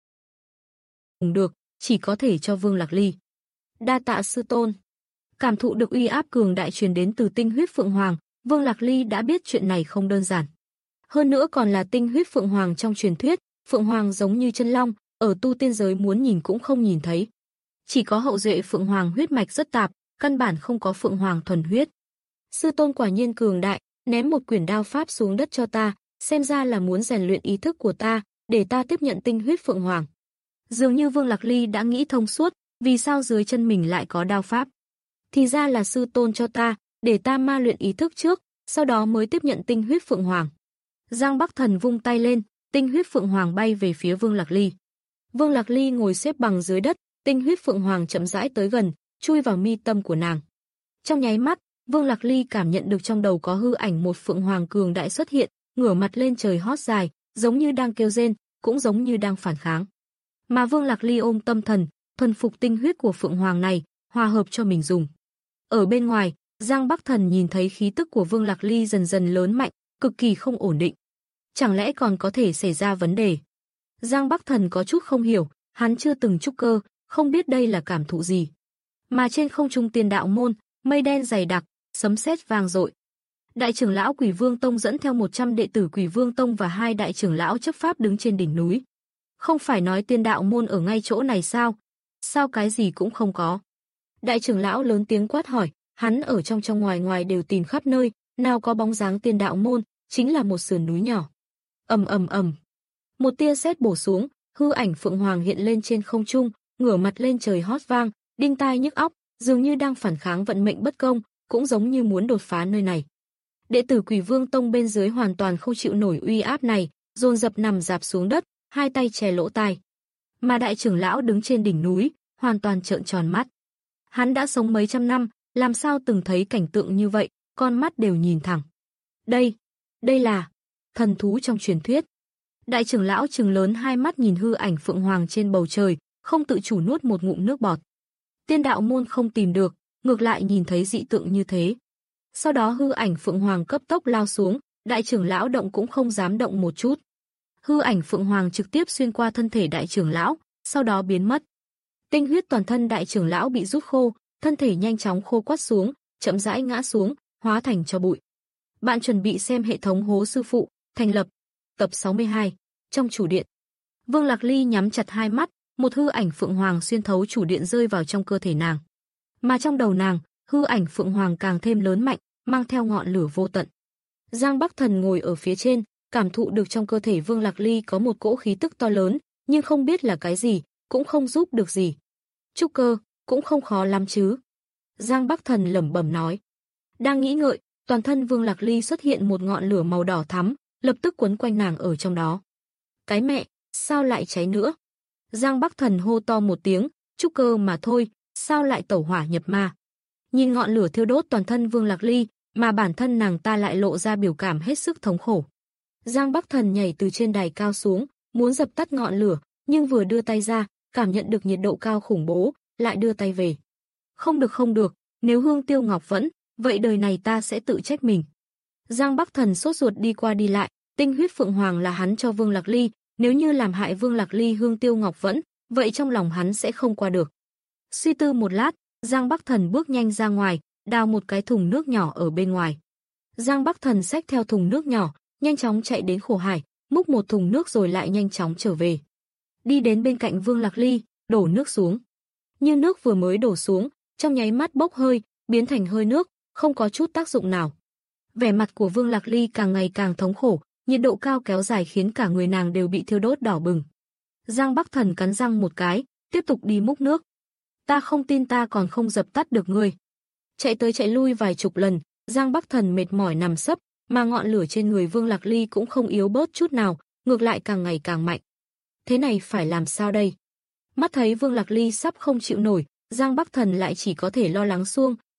Được, chỉ có thể cho Vương Lạc Ly. Đa tạ sư tôn. Cảm thụ được uy áp cường đại truyền đến từ tinh huyết phượng hoàng, Vương Lạc Ly đã biết chuyện này không đơn giản. Hơn nữa còn là tinh huyết phượng hoàng trong truyền thuyết, phượng hoàng giống như chân long, ở tu tiên giới muốn nhìn cũng không nhìn thấy. Chỉ có hậu duệ phượng hoàng huyết mạch rất tạp, căn bản không có phượng hoàng thuần huyết. Sư tôn quả nhiên cường đại, ném một quyển đao pháp xuống đất cho ta, xem ra là muốn rèn luyện ý thức của ta, để ta tiếp nhận tinh huyết phượng hoàng. Dường như Vương Lạc Ly đã nghĩ thông suốt, vì sao dưới chân mình lại có đao pháp. Thì ra là sư tôn cho ta, để ta ma luyện ý thức trước, sau đó mới tiếp nhận tinh huyết phượng hoàng. Giang Bắc Thần vung tay lên, tinh huyết phượng hoàng bay về phía Vương Lạc Ly. Vương Lạc Ly ngồi xếp bằng dưới đất, tinh huyết phượng hoàng chậm rãi tới gần, chui vào mi tâm của nàng. Trong nháy mắt, Vương Lạc Ly cảm nhận được trong đầu có hư ảnh một phượng hoàng cường đại xuất hiện, ngửa mặt lên trời hót dài, giống như đang kêu rên, cũng giống như đang phản kháng. Mà Vương Lạc Ly ôm tâm thần, thuần phục tinh huyết của phượng hoàng này, hòa hợp cho mình dùng. Ở bên ngoài, Giang Bắc Thần nhìn thấy khí tức của Vương Lạc Ly dần dần lớn mạnh, cực kỳ không ổn định. Chẳng lẽ còn có thể xảy ra vấn đề? Giang Bắc Thần có chút không hiểu, hắn chưa từng trúc cơ, không biết đây là cảm thụ gì. Mà trên không trung Tiên Đạo môn, mây đen dày đặc, sấm sét vang dội. Đại trưởng lão Quỷ Vương Tông dẫn theo một trăm đệ tử Quỷ Vương Tông và hai đại trưởng lão chấp pháp đứng trên đỉnh núi. Không phải nói Tiên Đạo môn ở ngay chỗ này sao? Sao cái gì cũng không có? Đại trưởng lão lớn tiếng quát hỏi, hắn ở trong trong ngoài ngoài đều tìm khắp nơi, nào có bóng dáng Tiên Đạo môn, chính là một sườn núi nhỏ. Ầm ầm ầm. Một tia sét bổ xuống, hư ảnh phượng hoàng hiện lên trên không trung, ngửa mặt lên trời hót vang, đinh tai nhức óc, dường như đang phản kháng vận mệnh bất công, cũng giống như muốn đột phá nơi này. Đệ tử Quỷ Vương Tông bên dưới hoàn toàn không chịu nổi uy áp này, dồn dập nằm rạp xuống đất, hai tay che lỗ tai. Mà đại trưởng lão đứng trên đỉnh núi, hoàn toàn trợn tròn mắt. Hắn đã sống mấy trăm năm, làm sao từng thấy cảnh tượng như vậy, con mắt đều nhìn thẳng. Đây, đây là thần thú trong truyền thuyết. Đại trưởng lão trừng lớn hai mắt nhìn hư ảnh phượng hoàng trên bầu trời, không tự chủ nuốt một ngụm nước bọt. Tiên Đạo môn không tìm được, ngược lại nhìn thấy dị tượng như thế. Sau đó hư ảnh phượng hoàng cấp tốc lao xuống, đại trưởng lão động cũng không dám động một chút. Hư ảnh phượng hoàng trực tiếp xuyên qua thân thể đại trưởng lão, sau đó biến mất. Tinh huyết toàn thân đại trưởng lão bị rút khô, thân thể nhanh chóng khô quắt xuống, chậm rãi ngã xuống, hóa thành tro bụi. Bạn chuẩn bị xem hệ thống Hố Sư Phụ, thành lập, tập sáu mươi hai, trong chủ điện. Vương Lạc Ly nhắm chặt hai mắt, một hư ảnh phượng hoàng xuyên thấu chủ điện rơi vào trong cơ thể nàng. Mà trong đầu nàng, hư ảnh phượng hoàng càng thêm lớn mạnh, mang theo ngọn lửa vô tận. Giang Bắc Thần ngồi ở phía trên, cảm thụ được trong cơ thể Vương Lạc Ly có một cỗ khí tức to lớn, nhưng không biết là cái gì, cũng không giúp được gì. Trúc cơ, cũng không khó lắm chứ. Giang Bắc Thần lẩm bẩm nói. Đang nghĩ ngợi, toàn thân Vương Lạc Ly xuất hiện một ngọn lửa màu đỏ thắm, lập tức quấn quanh nàng ở trong đó. Cái mẹ, sao lại cháy nữa? Giang Bắc Thần hô to một tiếng, trúc cơ mà thôi, sao lại tẩu hỏa nhập ma? Nhìn ngọn lửa thiêu đốt toàn thân Vương Lạc Ly, mà bản thân nàng ta lại lộ ra biểu cảm hết sức thống khổ. Giang Bắc Thần nhảy từ trên đài cao xuống, muốn dập tắt ngọn lửa, nhưng vừa đưa tay ra, cảm nhận được nhiệt độ cao khủng bố, lại đưa tay về. Không được không được, nếu Hương Tiêu Ngọc vẫn, vậy đời này ta sẽ tự trách mình. Giang Bắc Thần sốt ruột đi qua đi lại, tinh huyết phượng hoàng là hắn cho Vương Lạc Ly, nếu như làm hại Vương Lạc Ly Hương Tiêu Ngọc vẫn, vậy trong lòng hắn sẽ không qua được. Suy tư một lát, Giang Bắc Thần bước nhanh ra ngoài, đào một cái thùng nước nhỏ ở bên ngoài. Giang Bắc Thần xách theo thùng nước nhỏ, nhanh chóng chạy đến khổ hải, múc một thùng nước rồi lại nhanh chóng trở về. Đi đến bên cạnh Vương Lạc Ly, đổ nước xuống. Nhưng nước vừa mới đổ xuống, trong nháy mắt bốc hơi, biến thành hơi nước, không có chút tác dụng nào. Vẻ mặt của Vương Lạc Ly càng ngày càng thống khổ, nhiệt độ cao kéo dài khiến cả người nàng đều bị thiêu đốt đỏ bừng. Giang Bắc Thần cắn răng một cái, tiếp tục đi múc nước. Ta không tin ta còn không dập tắt được ngươi. Chạy tới chạy lui vài chục lần, Giang Bắc Thần mệt mỏi nằm sấp, mà ngọn lửa trên người Vương Lạc Ly cũng không yếu bớt chút nào, ngược lại càng ngày càng mạnh. Thế này phải làm sao đây? Mắt thấy Vương Lạc Ly sắp không chịu nổi, Giang Bắc Thần lại chỉ có thể lo lắng xuông,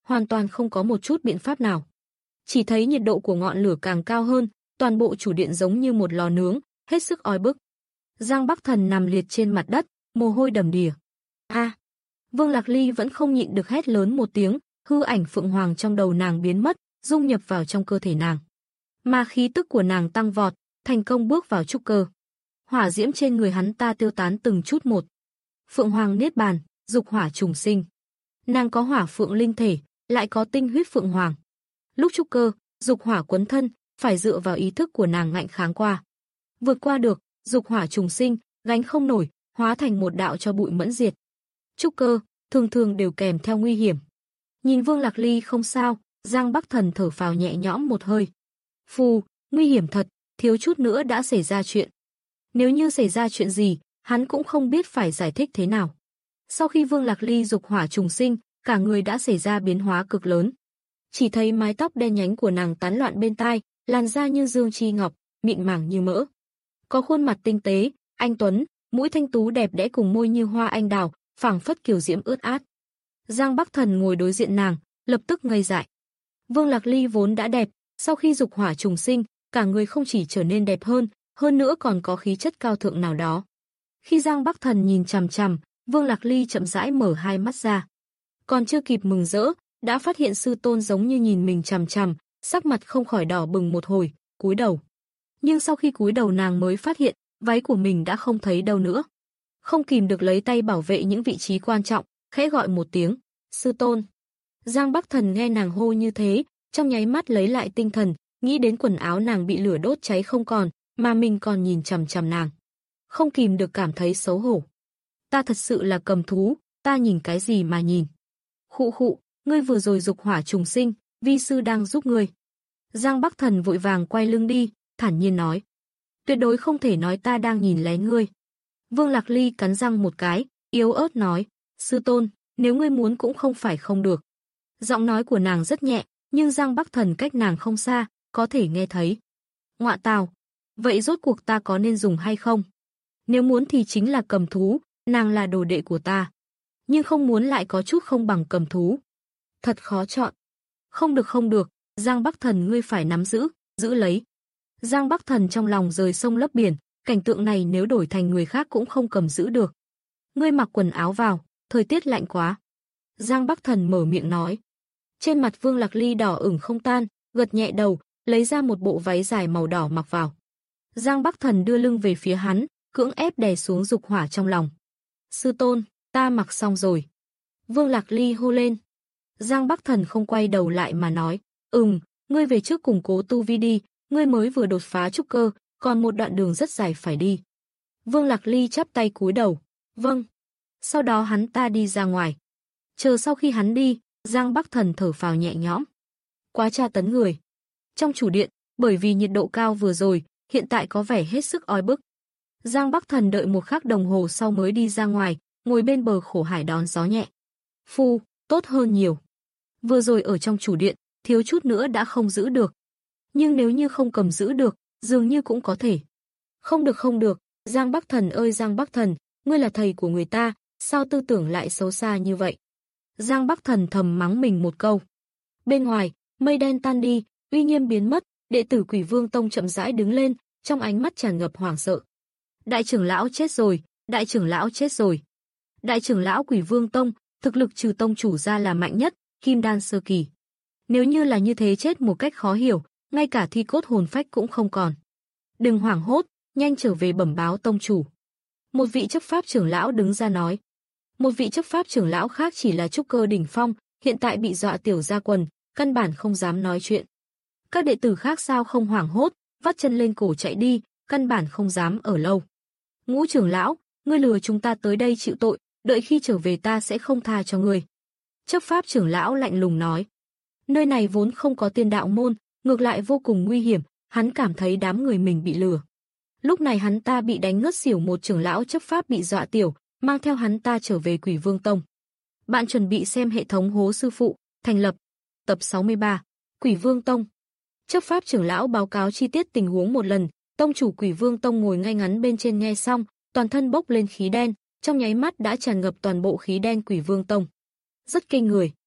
hoàn toàn không có một chút biện pháp nào. Chỉ thấy nhiệt độ của ngọn lửa càng cao hơn, toàn bộ chủ điện giống như một lò nướng, hết sức oi bức. Giang Bắc Thần nằm liệt trên mặt đất, mồ hôi đầm đìa. A! Vương Lạc Ly vẫn không nhịn được hét lớn một tiếng, hư ảnh Phượng Hoàng trong đầu nàng biến mất, dung nhập vào trong cơ thể nàng. Mà khí tức của nàng tăng vọt, thành công bước vào trúc cơ. Hỏa diễm trên người hắn ta tiêu tán từng chút một. Phượng Hoàng niết bàn, dục hỏa trùng sinh. Nàng có hỏa phượng linh thể, lại có tinh huyết Phượng Hoàng. Lúc trúc cơ, dục hỏa quấn thân, phải dựa vào ý thức của nàng ngạnh kháng qua. Vượt qua được, dục hỏa trùng sinh, gánh không nổi, hóa thành một đạo cho bụi mẫn diệt. Trúc cơ, thường thường đều kèm theo nguy hiểm. Nhìn Vương Lạc Ly không sao, Giang Bắc Thần thở phào nhẹ nhõm một hơi. Phù, nguy hiểm thật, thiếu chút nữa đã xảy ra chuyện. Nếu như xảy ra chuyện gì, hắn cũng không biết phải giải thích thế nào. Sau khi Vương Lạc Ly dục hỏa trùng sinh, cả người đã xảy ra biến hóa cực lớn. Chỉ thấy mái tóc đen nhánh của nàng tán loạn bên tai, làn da như dương chi ngọc, mịn màng như mỡ. Có khuôn mặt tinh tế, anh tuấn, mũi thanh tú đẹp đẽ cùng môi như hoa anh đào, phảng phất kiều diễm ướt át. Giang Bắc Thần ngồi đối diện nàng, lập tức ngây dại. Vương Lạc Ly vốn đã đẹp, sau khi dục hỏa trùng sinh, cả người không chỉ trở nên đẹp hơn, hơn nữa còn có khí chất cao thượng nào đó. Khi Giang Bắc Thần nhìn chằm chằm, Vương Lạc Ly chậm rãi mở hai mắt ra. Còn chưa kịp mừng rỡ, đã phát hiện sư tôn giống như nhìn mình chằm chằm, sắc mặt không khỏi đỏ bừng một hồi, cúi đầu. Nhưng sau khi cúi đầu nàng mới phát hiện, váy của mình đã không thấy đâu nữa. Không kìm được lấy tay bảo vệ những vị trí quan trọng, khẽ gọi một tiếng, sư tôn. Giang Bắc Thần nghe nàng hô như thế, trong nháy mắt lấy lại tinh thần, nghĩ đến quần áo nàng bị lửa đốt cháy không còn, mà mình còn nhìn chằm chằm nàng. Không kìm được cảm thấy xấu hổ. Ta thật sự là cầm thú, ta nhìn cái gì mà nhìn. Khụ khụ, ngươi vừa rồi dục hỏa trùng sinh, vi sư đang giúp ngươi. Giang Bắc Thần vội vàng quay lưng đi, thản nhiên nói. Tuyệt đối không thể nói ta đang nhìn lén ngươi. Vương Lạc Ly cắn răng một cái, yếu ớt nói, sư tôn, nếu ngươi muốn cũng không phải không được. Giọng nói của nàng rất nhẹ, nhưng Giang Bắc Thần cách nàng không xa, có thể nghe thấy. Ngọa tào, vậy rốt cuộc ta có nên dùng hay không? Nếu muốn thì chính là cầm thú, nàng là đồ đệ của ta. Nhưng không muốn lại có chút không bằng cầm thú. Thật khó chọn. Không được không được, Giang Bắc Thần ngươi phải nắm giữ, giữ lấy. Giang Bắc Thần trong lòng rời sông lấp biển, cảnh tượng này nếu đổi thành người khác cũng không cầm giữ được. Ngươi mặc quần áo vào, thời tiết lạnh quá. Giang Bắc Thần mở miệng nói. Trên mặt Vương Lạc Ly đỏ ửng không tan, gật nhẹ đầu, lấy ra một bộ váy dài màu đỏ mặc vào. Giang Bắc Thần đưa lưng về phía hắn, cưỡng ép đè xuống dục hỏa trong lòng. Sư tôn, ta mặc xong rồi. Vương Lạc Ly hô lên. Giang Bắc Thần không quay đầu lại mà nói, ừm, ngươi về trước củng cố tu vi đi, ngươi mới vừa đột phá trúc cơ, còn một đoạn đường rất dài phải đi. Vương Lạc Ly chắp tay cúi đầu, vâng. Sau đó hắn ta đi ra ngoài. Chờ sau khi hắn đi, Giang Bắc Thần thở phào nhẹ nhõm. Quá tra tấn người. Trong chủ điện, bởi vì nhiệt độ cao vừa rồi, hiện tại có vẻ hết sức oi bức. Giang Bắc Thần đợi một khắc đồng hồ sau mới đi ra ngoài, ngồi bên bờ khổ hải đón gió nhẹ. Phu, tốt hơn nhiều. Vừa rồi ở trong chủ điện, thiếu chút nữa đã không giữ được. Nhưng nếu như không cầm giữ được, dường như cũng có thể. Không được không được, Giang Bắc Thần ơi Giang Bắc Thần, ngươi là thầy của người ta, sao tư tưởng lại xấu xa như vậy? Giang Bắc Thần thầm mắng mình một câu. Bên ngoài, mây đen tan đi, uy nghiêm biến mất, đệ tử Quỷ Vương Tông chậm rãi đứng lên, trong ánh mắt tràn ngập hoảng sợ. Đại trưởng lão chết rồi, đại trưởng lão chết rồi. Đại trưởng lão Quỷ Vương Tông, thực lực trừ tông chủ ra là mạnh nhất, kim đan sơ kỳ. Nếu như là như thế chết một cách khó hiểu, ngay cả thi cốt hồn phách cũng không còn. Đừng hoảng hốt, nhanh trở về bẩm báo tông chủ. Một vị chấp pháp trưởng lão đứng ra nói. Một vị chấp pháp trưởng lão khác chỉ là trúc cơ đỉnh phong, hiện tại bị dọa tiểu ra quần, căn bản không dám nói chuyện. Các đệ tử khác sao không hoảng hốt, vắt chân lên cổ chạy đi, căn bản không dám ở lâu. Ngũ trưởng lão, ngươi lừa chúng ta tới đây chịu tội, đợi khi trở về ta sẽ không tha cho ngươi. Chấp pháp trưởng lão lạnh lùng nói. Nơi này vốn không có tiên đạo môn, ngược lại vô cùng nguy hiểm, hắn cảm thấy đám người mình bị lừa. Lúc này hắn ta bị đánh ngất xỉu, một trưởng lão chấp pháp bị dọa tiểu, mang theo hắn ta trở về Quỷ Vương Tông. Bạn chuẩn bị xem hệ thống hố sư phụ, thành lập, tập sáu mươi ba, Quỷ Vương Tông. Chấp pháp trưởng lão báo cáo chi tiết tình huống một lần, tông chủ Quỷ Vương Tông ngồi ngay ngắn bên trên nghe xong, toàn thân bốc lên khí đen, trong nháy mắt đã tràn ngập toàn bộ khí đen Quỷ Vương Tông. Rất kinh người.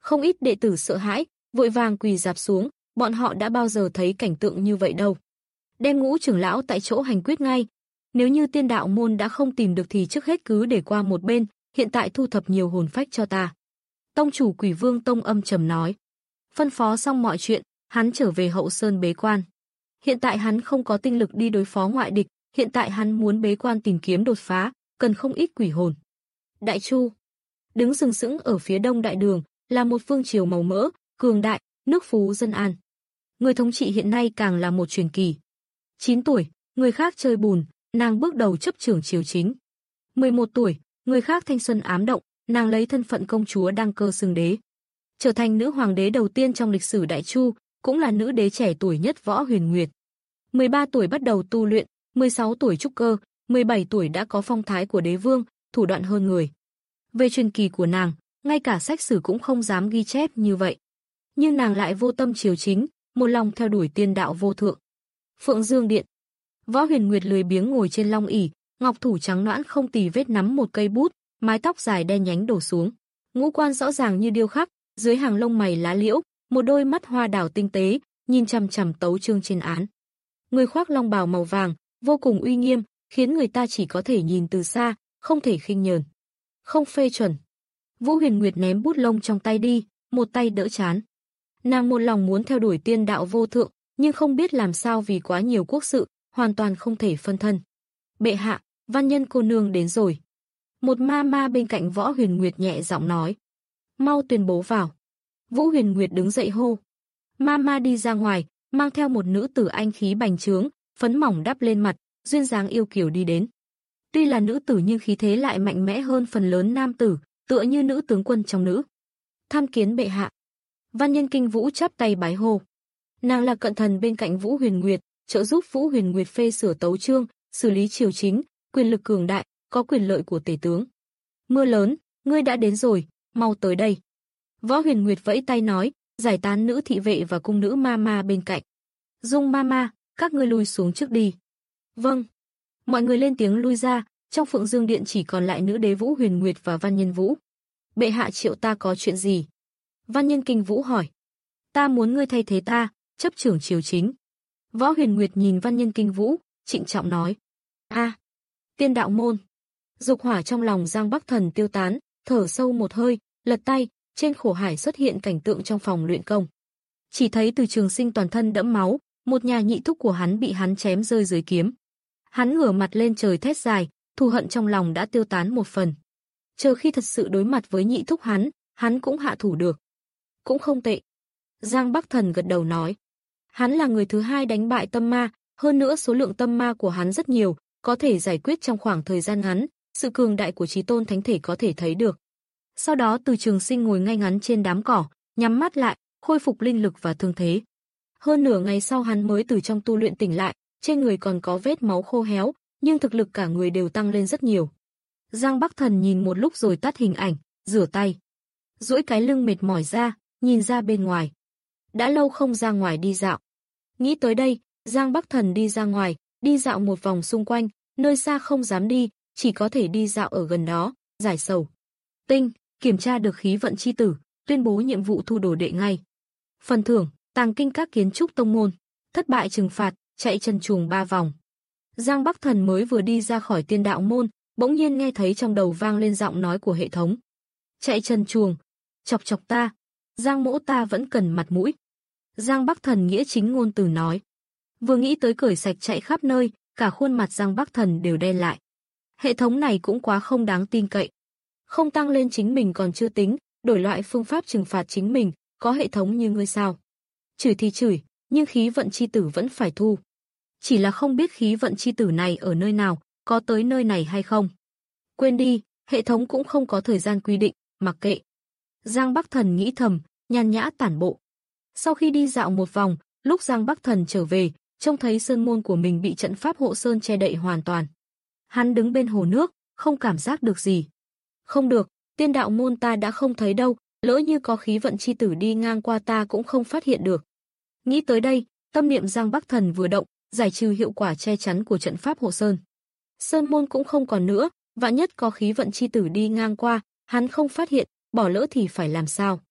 Không ít đệ tử sợ hãi, vội vàng quỳ rạp xuống, bọn họ đã bao giờ thấy cảnh tượng như vậy đâu. Đem Ngũ trưởng lão tại chỗ hành quyết ngay. Nếu như Tiên đạo môn đã không tìm được thì trước hết cứ để qua một bên, hiện tại thu thập nhiều hồn phách cho ta. Tông chủ Quỷ Vương Tông âm trầm nói. Phân phó xong mọi chuyện, hắn trở về hậu sơn bế quan. Hiện tại hắn không có tinh lực đi đối phó ngoại địch, hiện tại hắn muốn bế quan tìm kiếm đột phá, cần không ít quỷ hồn. Đại Chu đứng sừng sững ở phía đông đại đường, là một vương triều màu mỡ, cường đại, nước phú dân an. Người thống trị hiện nay càng là một truyền kỳ. chín tuổi, người khác chơi bùn, nàng bước đầu chấp trưởng triều chính. mười một tuổi, người khác thanh xuân ám động, nàng lấy thân phận công chúa đăng cơ xưng đế. Trở thành nữ hoàng đế đầu tiên trong lịch sử Đại Chu, cũng là nữ đế trẻ tuổi nhất Võ Huyền Nguyệt. mười ba tuổi bắt đầu tu luyện, mười sáu tuổi trúc cơ, mười bảy tuổi đã có phong thái của đế vương, thủ đoạn hơn người. Về truyền kỳ của nàng, ngay cả sách sử cũng không dám ghi chép như vậy. Nhưng nàng lại vô tâm triều chính, một lòng theo đuổi tiên đạo vô thượng. Phượng Dương Điện. Võ Huyền Nguyệt lười biếng ngồi trên long ỷ, ngọc thủ trắng nõn không tì vết nắm một cây bút, mái tóc dài đen nhánh đổ xuống. Ngũ quan rõ ràng như điêu khắc, dưới hàng lông mày lá liễu, một đôi mắt hoa đào tinh tế, nhìn chằm chằm tấu chương trên án. Người khoác long bào màu vàng, vô cùng uy nghiêm, khiến người ta chỉ có thể nhìn từ xa, không thể khinh nhờn. Không phê chuẩn. Vũ Huyền Nguyệt ném bút lông trong tay đi, một tay đỡ chán. Nàng một lòng muốn theo đuổi tiên đạo vô thượng, nhưng không biết làm sao vì quá nhiều quốc sự, hoàn toàn không thể phân thân. Bệ hạ, văn nhân cô nương đến rồi. Một ma ma bên cạnh Võ Huyền Nguyệt nhẹ giọng nói. Mau tuyên bố vào. Vũ Huyền Nguyệt đứng dậy hô. Ma ma đi ra ngoài, mang theo một nữ tử anh khí bành trướng, phấn mỏng đắp lên mặt, duyên dáng yêu kiều đi đến. Tuy là nữ tử nhưng khí thế lại mạnh mẽ hơn phần lớn nam tử, tựa như nữ tướng quân trong nữ. Tham kiến bệ hạ. Văn nhân Kinh Vũ chắp tay bái hô. Nàng là cận thần bên cạnh Vũ Huyền Nguyệt, trợ giúp Vũ Huyền Nguyệt phê sửa tấu chương, xử lý triều chính, quyền lực cường đại, có quyền lợi của tể tướng. Mưa lớn, ngươi đã đến rồi, mau tới đây. Võ Huyền Nguyệt vẫy tay nói, giải tán nữ thị vệ và cung nữ ma ma bên cạnh. Dung ma ma, các ngươi lui xuống trước đi. Vâng. Mọi người lên tiếng lui ra, trong Phượng Dương Điện chỉ còn lại nữ đế Vũ Huyền Nguyệt và Văn Nhân Vũ. Bệ hạ triệu ta có chuyện gì? Văn nhân Kinh Vũ hỏi. Ta muốn ngươi thay thế ta, chấp trưởng triều chính. Võ Huyền Nguyệt nhìn Văn nhân Kinh Vũ, trịnh trọng nói. A, à, tiên đạo môn. Dục hỏa trong lòng Giang Bắc Thần tiêu tán, thở sâu một hơi, lật tay, trên khổ hải xuất hiện cảnh tượng trong phòng luyện công. Chỉ thấy Từ Trường Sinh toàn thân đẫm máu, một nhà nhị thúc của hắn bị hắn chém rơi dưới kiếm. Hắn ngửa mặt lên trời thét dài, thù hận trong lòng đã tiêu tán một phần. Chờ khi thật sự đối mặt với nhị thúc hắn, hắn cũng hạ thủ được. Cũng không tệ. Giang Bắc Thần gật đầu nói. Hắn là người thứ hai đánh bại tâm ma, hơn nữa số lượng tâm ma của hắn rất nhiều, có thể giải quyết trong khoảng thời gian ngắn, sự cường đại của Chí Tôn Thánh Thể có thể thấy được. Sau đó Từ Trường Sinh ngồi ngay ngắn trên đám cỏ, nhắm mắt lại, khôi phục linh lực và thương thế. Hơn nửa ngày sau hắn mới từ trong tu luyện tỉnh lại, trên người còn có vết máu khô héo, nhưng thực lực cả người đều tăng lên rất nhiều. Giang Bắc Thần nhìn một lúc rồi tắt hình ảnh, rửa tay. Duỗi cái lưng mệt mỏi ra, nhìn ra bên ngoài. Đã lâu không ra ngoài đi dạo. Nghĩ tới đây, Giang Bắc Thần đi ra ngoài, đi dạo một vòng xung quanh, nơi xa không dám đi, chỉ có thể đi dạo ở gần đó, giải sầu. Tinh, kiểm tra được khí vận chi tử, tuyên bố nhiệm vụ thu đồ đệ ngay. Phần thưởng, tàng kinh các kiến trúc tông môn, thất bại trừng phạt, chạy chân chuồng ba vòng. Giang Bắc Thần mới vừa đi ra khỏi tiên đạo môn, bỗng nhiên nghe thấy trong đầu vang lên giọng nói của hệ thống. Chạy chân chuồng, chọc chọc ta, Giang mỗ ta vẫn cần mặt mũi. Giang Bắc Thần nghĩa chính ngôn từ nói. Vừa nghĩ tới cởi sạch chạy khắp nơi, cả khuôn mặt Giang Bắc Thần đều đen lại. Hệ thống này cũng quá không đáng tin cậy. Không tăng lên chính mình còn chưa tính, đổi loại phương pháp trừng phạt chính mình, có hệ thống như ngươi sao? Chửi thì chửi, nhưng khí vận chi tử vẫn phải thu. Chỉ là không biết khí vận chi tử này ở nơi nào, có tới nơi này hay không. Quên đi, hệ thống cũng không có thời gian quy định, mặc kệ. Giang Bắc Thần nghĩ thầm, nhàn nhã tản bộ. Sau khi đi dạo một vòng, lúc Giang Bắc Thần trở về, trông thấy sơn môn của mình bị trận pháp hộ sơn che đậy hoàn toàn. Hắn đứng bên hồ nước, không cảm giác được gì. Không được, tiên đạo môn ta đã không thấy đâu, lỡ như có khí vận chi tử đi ngang qua ta cũng không phát hiện được. Nghĩ tới đây, tâm niệm Giang Bắc Thần vừa động, giải trừ hiệu quả che chắn của trận pháp hộ sơn. Sơn môn cũng không còn nữa, vạn nhất có khí vận chi tử đi ngang qua, hắn không phát hiện, bỏ lỡ thì phải làm sao?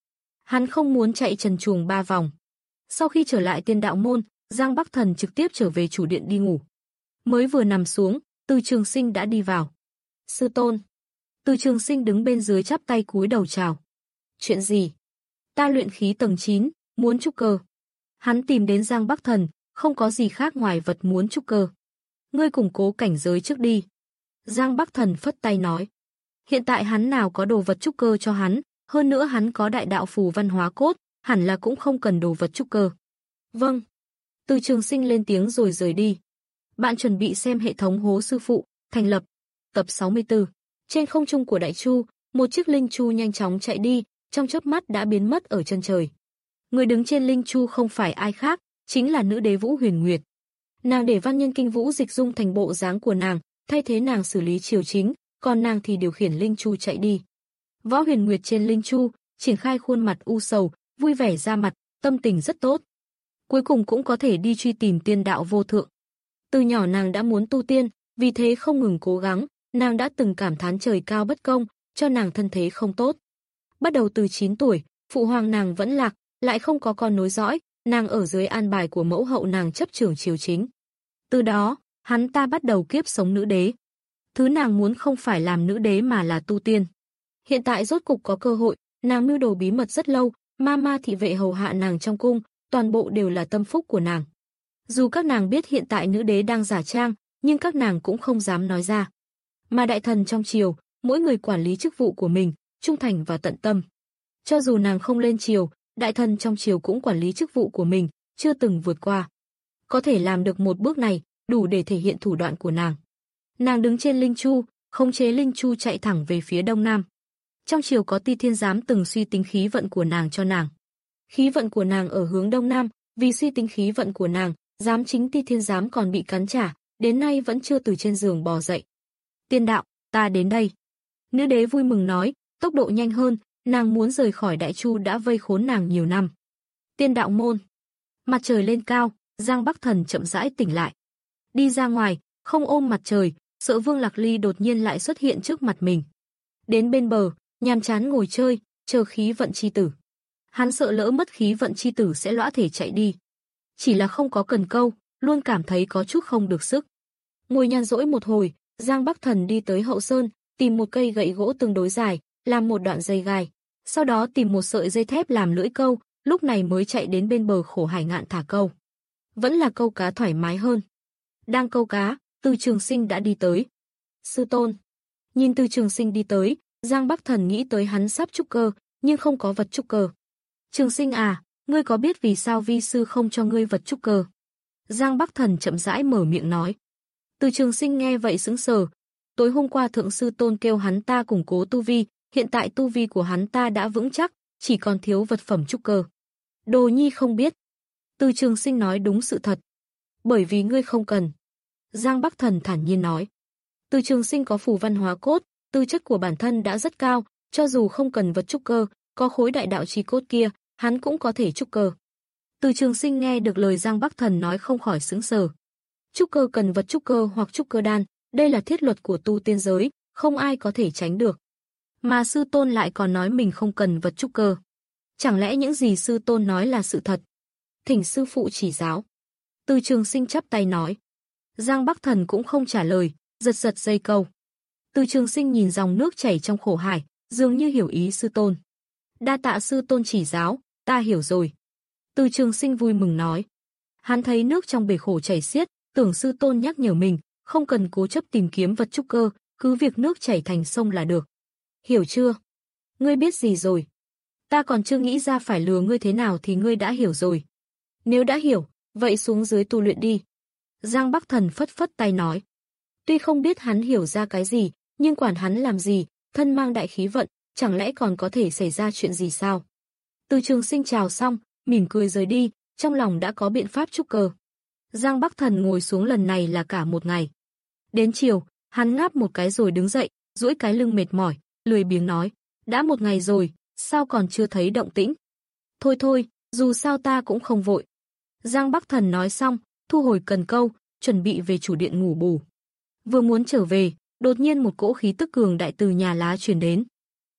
Hắn không muốn chạy trần truồng ba vòng. Sau khi trở lại Tiên Đạo Môn, Giang Bắc Thần trực tiếp trở về chủ điện đi ngủ. Mới vừa nằm xuống, Từ Trường Sinh đã đi vào. Sư tôn. Từ Trường Sinh đứng bên dưới chắp tay cúi đầu chào. Chuyện gì? Ta luyện khí tầng chín, muốn trúc cơ. Hắn tìm đến Giang Bắc Thần, không có gì khác ngoài vật muốn trúc cơ. Ngươi củng cố cảnh giới trước đi. Giang Bắc Thần phất tay nói. Hiện tại hắn nào có đồ vật trúc cơ cho hắn, hơn nữa hắn có đại đạo phù văn hóa cốt, hẳn là cũng không cần đồ vật trúc cơ. Vâng. Từ Trường Sinh lên tiếng rồi rời đi. Bạn chuẩn bị xem hệ thống Hố Sư Phụ, thành lập. Tập sáu mươi tư. Trên không trung của Đại Chu, một chiếc linh chu nhanh chóng chạy đi, trong chớp mắt đã biến mất ở chân trời. Người đứng trên linh chu không phải ai khác, chính là nữ đế Vũ Huyền Nguyệt. Nàng để văn nhân kinh vũ dịch dung thành bộ dáng của nàng, thay thế nàng xử lý triều chính, còn nàng thì điều khiển linh chu chạy đi. Võ Huyền Nguyệt trên linh chu, triển khai khuôn mặt u sầu, vui vẻ ra mặt, tâm tình rất tốt. Cuối cùng cũng có thể đi truy tìm tiên đạo vô thượng. Từ nhỏ nàng đã muốn tu tiên, vì thế không ngừng cố gắng, nàng đã từng cảm thán trời cao bất công, cho nàng thân thế không tốt. Bắt đầu từ chín tuổi, phụ hoàng nàng vẫn lạc, lại không có con nối dõi, nàng ở dưới an bài của mẫu hậu nàng chấp trưởng triều chính. Từ đó, hắn ta bắt đầu kiếp sống nữ đế. Thứ nàng muốn không phải làm nữ đế mà là tu tiên. Hiện tại rốt cục có cơ hội, nàng mưu đồ bí mật rất lâu, ma ma thị vệ hầu hạ nàng trong cung, toàn bộ đều là tâm phúc của nàng. Dù các nàng biết hiện tại nữ đế đang giả trang, nhưng các nàng cũng không dám nói ra. Mà đại thần trong triều, mỗi người quản lý chức vụ của mình, trung thành và tận tâm. Cho dù nàng không lên triều, đại thần trong triều cũng quản lý chức vụ của mình, chưa từng vượt qua. Có thể làm được một bước này, đủ để thể hiện thủ đoạn của nàng. Nàng đứng trên linh chu, khống chế linh chu chạy thẳng về phía đông nam. Trong triều có Ti Thiên Giám từng suy tính khí vận của nàng cho nàng. Khí vận của nàng ở hướng đông nam, vì suy tính khí vận của nàng, giám chính Ti Thiên Giám còn bị cắn trả, đến nay vẫn chưa từ trên giường bò dậy. Tiên đạo, ta đến đây. Nữ đế vui mừng nói, tốc độ nhanh hơn, nàng muốn rời khỏi Đại Chu đã vây khốn nàng nhiều năm. Tiên đạo môn. Mặt trời lên cao, Giang Bắc Thần chậm rãi tỉnh lại. Đi ra ngoài, không ôm mặt trời, sợ Vương Lạc Ly đột nhiên lại xuất hiện trước mặt mình. Đến bên bờ, nhàm chán ngồi chơi, chờ khí vận chi tử. Hắn sợ lỡ mất khí vận chi tử sẽ lõa thể chạy đi. Chỉ là không có cần câu, luôn cảm thấy có chút không được sức. Ngồi nhàn rỗi một hồi, Giang Bắc Thần đi tới hậu sơn, tìm một cây gậy gỗ tương đối dài, làm một đoạn dây gai. Sau đó tìm một sợi dây thép làm lưỡi câu, lúc này mới chạy đến bên bờ Khổ Hải Ngạn thả câu. Vẫn là câu cá thoải mái hơn. Đang câu cá, Từ Trường Sinh đã đi tới. Sư tôn. Nhìn Từ Trường Sinh đi tới, Giang Bắc Thần nghĩ tới hắn sắp trúc cơ, nhưng không có vật trúc cơ. Trường Sinh à, ngươi có biết vì sao vi sư không cho ngươi vật trúc cơ? Giang Bắc Thần chậm rãi mở miệng nói. Từ Trường Sinh nghe vậy sững sờ. Tối hôm qua thượng sư tôn kêu hắn ta củng cố tu vi, hiện tại tu vi của hắn ta đã vững chắc, chỉ còn thiếu vật phẩm trúc cơ. Đồ nhi không biết. Từ Trường Sinh nói đúng sự thật. Bởi vì ngươi không cần. Giang Bắc Thần thản nhiên nói. Từ Trường Sinh có phù văn hóa cốt, tư chất của bản thân đã rất cao, cho dù không cần vật trúc cơ, có khối đại đạo chi cốt kia, hắn cũng có thể trúc cơ. Từ Trường Sinh nghe được lời Giang Bắc Thần nói không khỏi sững sờ. Trúc cơ cần vật trúc cơ hoặc trúc cơ đan, đây là thiết luật của tu tiên giới, không ai có thể tránh được. Mà sư tôn lại còn nói mình không cần vật trúc cơ. Chẳng lẽ những gì sư tôn nói là sự thật? Thỉnh sư phụ chỉ giáo. Từ Trường Sinh chắp tay nói. Giang Bắc Thần cũng không trả lời, giật giật dây câu. Từ Trường Sinh nhìn dòng nước chảy trong khổ hải, dường như hiểu ý sư tôn. Đa tạ sư tôn chỉ giáo, ta hiểu rồi. Từ Trường Sinh vui mừng nói. Hắn thấy nước trong bể khổ chảy xiết, tưởng sư tôn nhắc nhở mình, không cần cố chấp tìm kiếm vật trúc cơ, cứ việc nước chảy thành sông là được. Hiểu chưa? Ngươi biết gì rồi? Ta còn chưa nghĩ ra phải lừa ngươi thế nào thì ngươi đã hiểu rồi. Nếu đã hiểu, vậy xuống dưới tu luyện đi. Giang Bắc Thần phất phất tay nói. Tuy không biết hắn hiểu ra cái gì, nhưng quản hắn làm gì, thân mang đại khí vận, chẳng lẽ còn có thể xảy ra chuyện gì sao? Từ Trường Sinh chào xong, mỉm cười rời đi, trong lòng đã có biện pháp trúc cơ. Giang Bắc Thần ngồi xuống lần này là cả một ngày. Đến chiều, hắn ngáp một cái rồi đứng dậy, duỗi cái lưng mệt mỏi, lười biếng nói, đã một ngày rồi, sao còn chưa thấy động tĩnh? Thôi thôi, dù sao ta cũng không vội. Giang Bắc Thần nói xong, thu hồi cần câu, chuẩn bị về chủ điện ngủ bù. Vừa muốn trở về, đột nhiên một cỗ khí tức cường đại từ nhà lá truyền đến.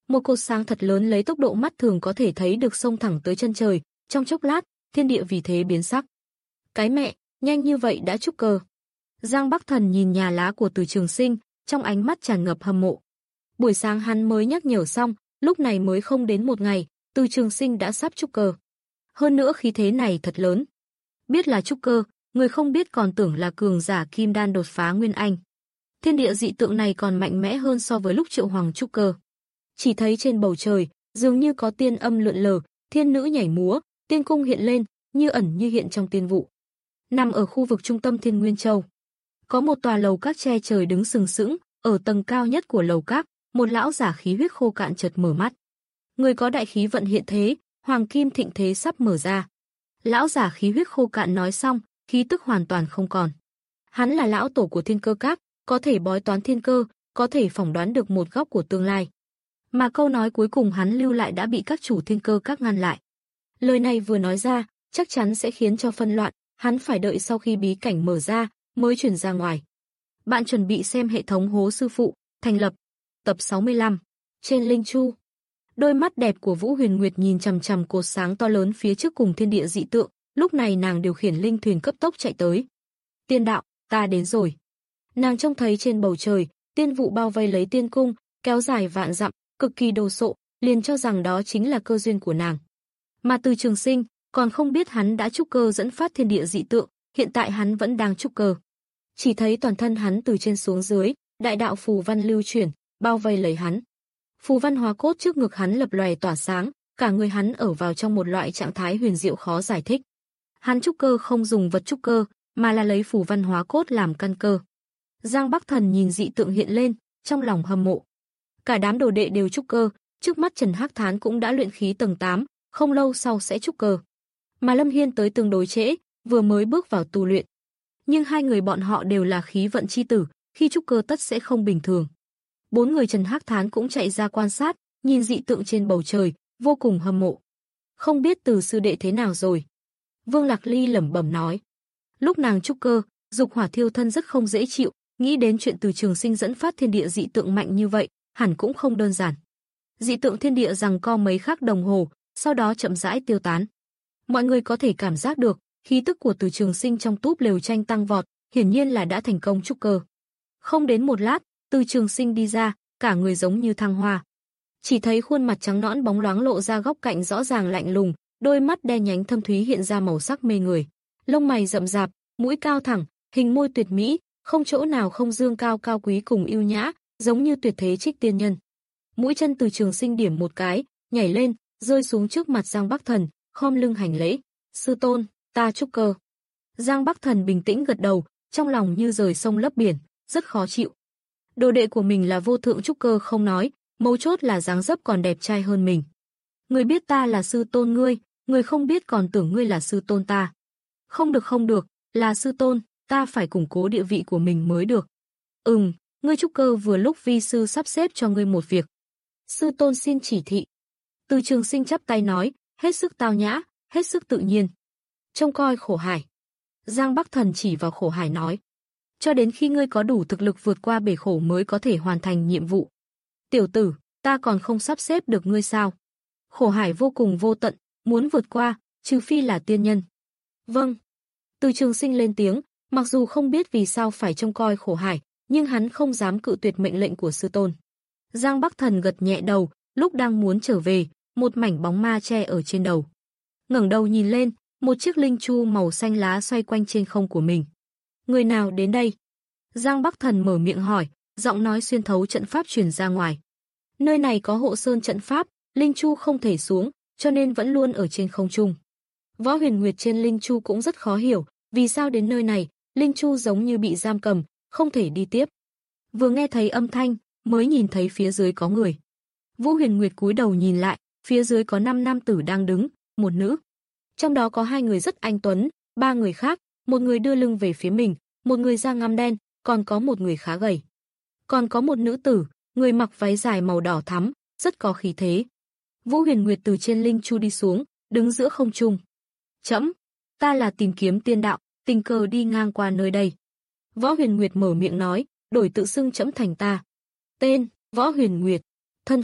Một cột sáng thật lớn lấy tốc độ mắt thường có thể thấy được xông thẳng tới chân trời, trong chốc lát, thiên địa vì thế biến sắc. Cái mẹ, nhanh như vậy đã trúc cơ. Giang Bắc Thần nhìn nhà lá của Từ Trường Sinh, trong ánh mắt tràn ngập hâm mộ. Buổi sáng hắn mới nhắc nhở xong, lúc này mới không đến một ngày, Từ Trường Sinh đã sắp trúc cơ. Hơn nữa khí thế này thật lớn. Biết là trúc cơ, người không biết còn tưởng là cường giả kim đan đột phá nguyên anh. Thiên địa dị tượng này còn mạnh mẽ hơn so với lúc Triệu Hoàng trúc cơ. Chỉ thấy trên bầu trời, dường như có tiên âm lượn lờ, thiên nữ nhảy múa, tiên cung hiện lên, như ẩn như hiện trong tiên vụ. Nằm ở khu vực trung tâm Thiên Nguyên Châu, có một tòa lầu các che trời đứng sừng sững, ở tầng cao nhất của lầu các, một lão giả khí huyết khô cạn chợt mở mắt. Người có đại khí vận hiện thế, hoàng kim thịnh thế sắp mở ra. Lão giả khí huyết khô cạn nói xong, khí tức hoàn toàn không còn. Hắn là lão tổ của Thiên Cơ Các, có thể bói toán thiên cơ, có thể phỏng đoán được một góc của tương lai. Mà câu nói cuối cùng hắn lưu lại đã bị các chủ Thiên Cơ Các ngăn lại. Lời này vừa nói ra, chắc chắn sẽ khiến cho phân loạn, hắn phải đợi sau khi bí cảnh mở ra mới truyền ra ngoài. Bạn chuẩn bị xem hệ thống Hố Sư Phụ thành lập, tập sáu mươi lăm. Trên Linh Chu, đôi mắt đẹp của Vũ Huyền Nguyệt nhìn chằm chằm cột sáng to lớn phía trước cùng thiên địa dị tượng, lúc này nàng điều khiển linh thuyền cấp tốc chạy tới. Tiên đạo, ta đến rồi. Nàng trông thấy trên bầu trời, tiên vụ bao vây lấy tiên cung, kéo dài vạn dặm, cực kỳ đồ sộ, liền cho rằng đó chính là cơ duyên của nàng. Mà Từ Trường Sinh còn không biết hắn đã trúc cơ dẫn phát thiên địa dị tượng, hiện tại hắn vẫn đang trúc cơ. Chỉ thấy toàn thân hắn từ trên xuống dưới, đại đạo phù văn lưu chuyển, bao vây lấy hắn. Phù văn hóa cốt trước ngực hắn lập lòe tỏa sáng, cả người hắn ở vào trong một loại trạng thái huyền diệu khó giải thích. Hắn trúc cơ không dùng vật trúc cơ, mà là lấy phù văn hóa cốt làm căn cơ. Giang Bắc Thần nhìn dị tượng hiện lên, trong lòng hâm mộ. Cả đám đồ đệ đều trúc cơ, trước mắt Trần Hắc Thán cũng đã luyện khí tầng tám, không lâu sau sẽ trúc cơ. Mà Lâm Hiên tới tương đối trễ, vừa mới bước vào tu luyện. Nhưng hai người bọn họ đều là khí vận chi tử, khi trúc cơ tất sẽ không bình thường. Bốn người Trần Hắc Thán cũng chạy ra quan sát, nhìn dị tượng trên bầu trời, vô cùng hâm mộ. Không biết Từ sư đệ thế nào rồi? Vương Lạc Ly lẩm bẩm nói. Lúc nàng trúc cơ, dục hỏa thiêu thân rất không dễ chịu, nghĩ đến chuyện Từ Trường Sinh dẫn phát thiên địa dị tượng mạnh như vậy, hẳn cũng không đơn giản. Dị tượng thiên địa giằng co mấy khắc đồng hồ, sau đó chậm rãi tiêu tán. Mọi người có thể cảm giác được, khí tức của Từ Trường Sinh trong túp lều tranh tăng vọt, hiển nhiên là đã thành công trúc cơ. Không đến một lát, Từ Trường Sinh đi ra, cả người giống như thăng hoa. Chỉ thấy khuôn mặt trắng nõn bóng loáng lộ ra góc cạnh rõ ràng lạnh lùng, đôi mắt đen nhánh thâm thúy hiện ra màu sắc mê người. Lông mày rậm rạp, mũi cao thẳng, hình môi tuyệt mỹ, không chỗ nào không dương cao cao quý cùng yêu nhã, giống như tuyệt thế trích tiên nhân. Mũi chân Từ Trường Sinh điểm một cái, nhảy lên, rơi xuống trước mặt Giang Bắc Thần, khom lưng hành lễ. Sư tôn, ta trúc cơ. Giang Bắc Thần bình tĩnh gật đầu, trong lòng như rời sông lấp biển, rất khó chịu. Đồ đệ của mình là vô thượng trúc cơ không nói, mấu chốt là dáng dấp còn đẹp trai hơn mình. Người biết ta là sư tôn ngươi, người không biết còn tưởng ngươi là sư tôn ta. Không được không được, là sư tôn, ta phải củng cố địa vị của mình mới được. Ừm, ngươi trúc cơ vừa lúc vi sư sắp xếp cho ngươi một việc. Sư tôn xin chỉ thị. Từ Trường Sinh chắp tay nói, hết sức tao nhã, hết sức tự nhiên. Trông coi Khổ Hải. Giang Bắc Thần chỉ vào Khổ Hải nói, cho đến khi ngươi có đủ thực lực vượt qua bể khổ mới có thể hoàn thành nhiệm vụ. Tiểu tử, ta còn không sắp xếp được ngươi sao? Khổ Hải vô cùng vô tận, muốn vượt qua, trừ phi là tiên nhân. Vâng. Từ Trường Sinh lên tiếng, mặc dù không biết vì sao phải trông coi Khổ Hải, nhưng hắn không dám cự tuyệt mệnh lệnh của sư tôn. Giang Bắc Thần gật nhẹ đầu, lúc đang muốn trở về, một mảnh bóng ma che ở trên đầu. Ngẩng đầu nhìn lên, một chiếc linh chu màu xanh lá xoay quanh trên không của mình. Người nào đến đây? Giang Bắc Thần mở miệng hỏi, giọng nói xuyên thấu trận pháp truyền ra ngoài. Nơi này có hộ sơn trận pháp, linh chu không thể xuống, cho nên vẫn luôn ở trên không trung. Võ Huyền Nguyệt trên linh chu cũng rất khó hiểu, vì sao đến nơi này, linh chu giống như bị giam cầm, không thể đi tiếp. Vừa nghe thấy âm thanh, mới nhìn thấy phía dưới có người. Vũ Huyền Nguyệt cúi đầu nhìn lại, phía dưới có năm nam tử đang đứng, một nữ. Trong đó có hai người rất anh tuấn, ba người khác, một người đưa lưng về phía mình, một người da ngăm đen, còn có một người khá gầy. Còn có một nữ tử, người mặc váy dài màu đỏ thắm, rất có khí thế. Vũ Huyền Nguyệt từ trên linh chu đi xuống, đứng giữa không trung. Chấm, ta là tìm kiếm tiên đạo, tình cờ đi ngang qua nơi đây. Võ Huyền Nguyệt mở miệng nói, đổi tự xưng chấm thành ta. Tên, Võ Huyền Nguyệt. Thân phận,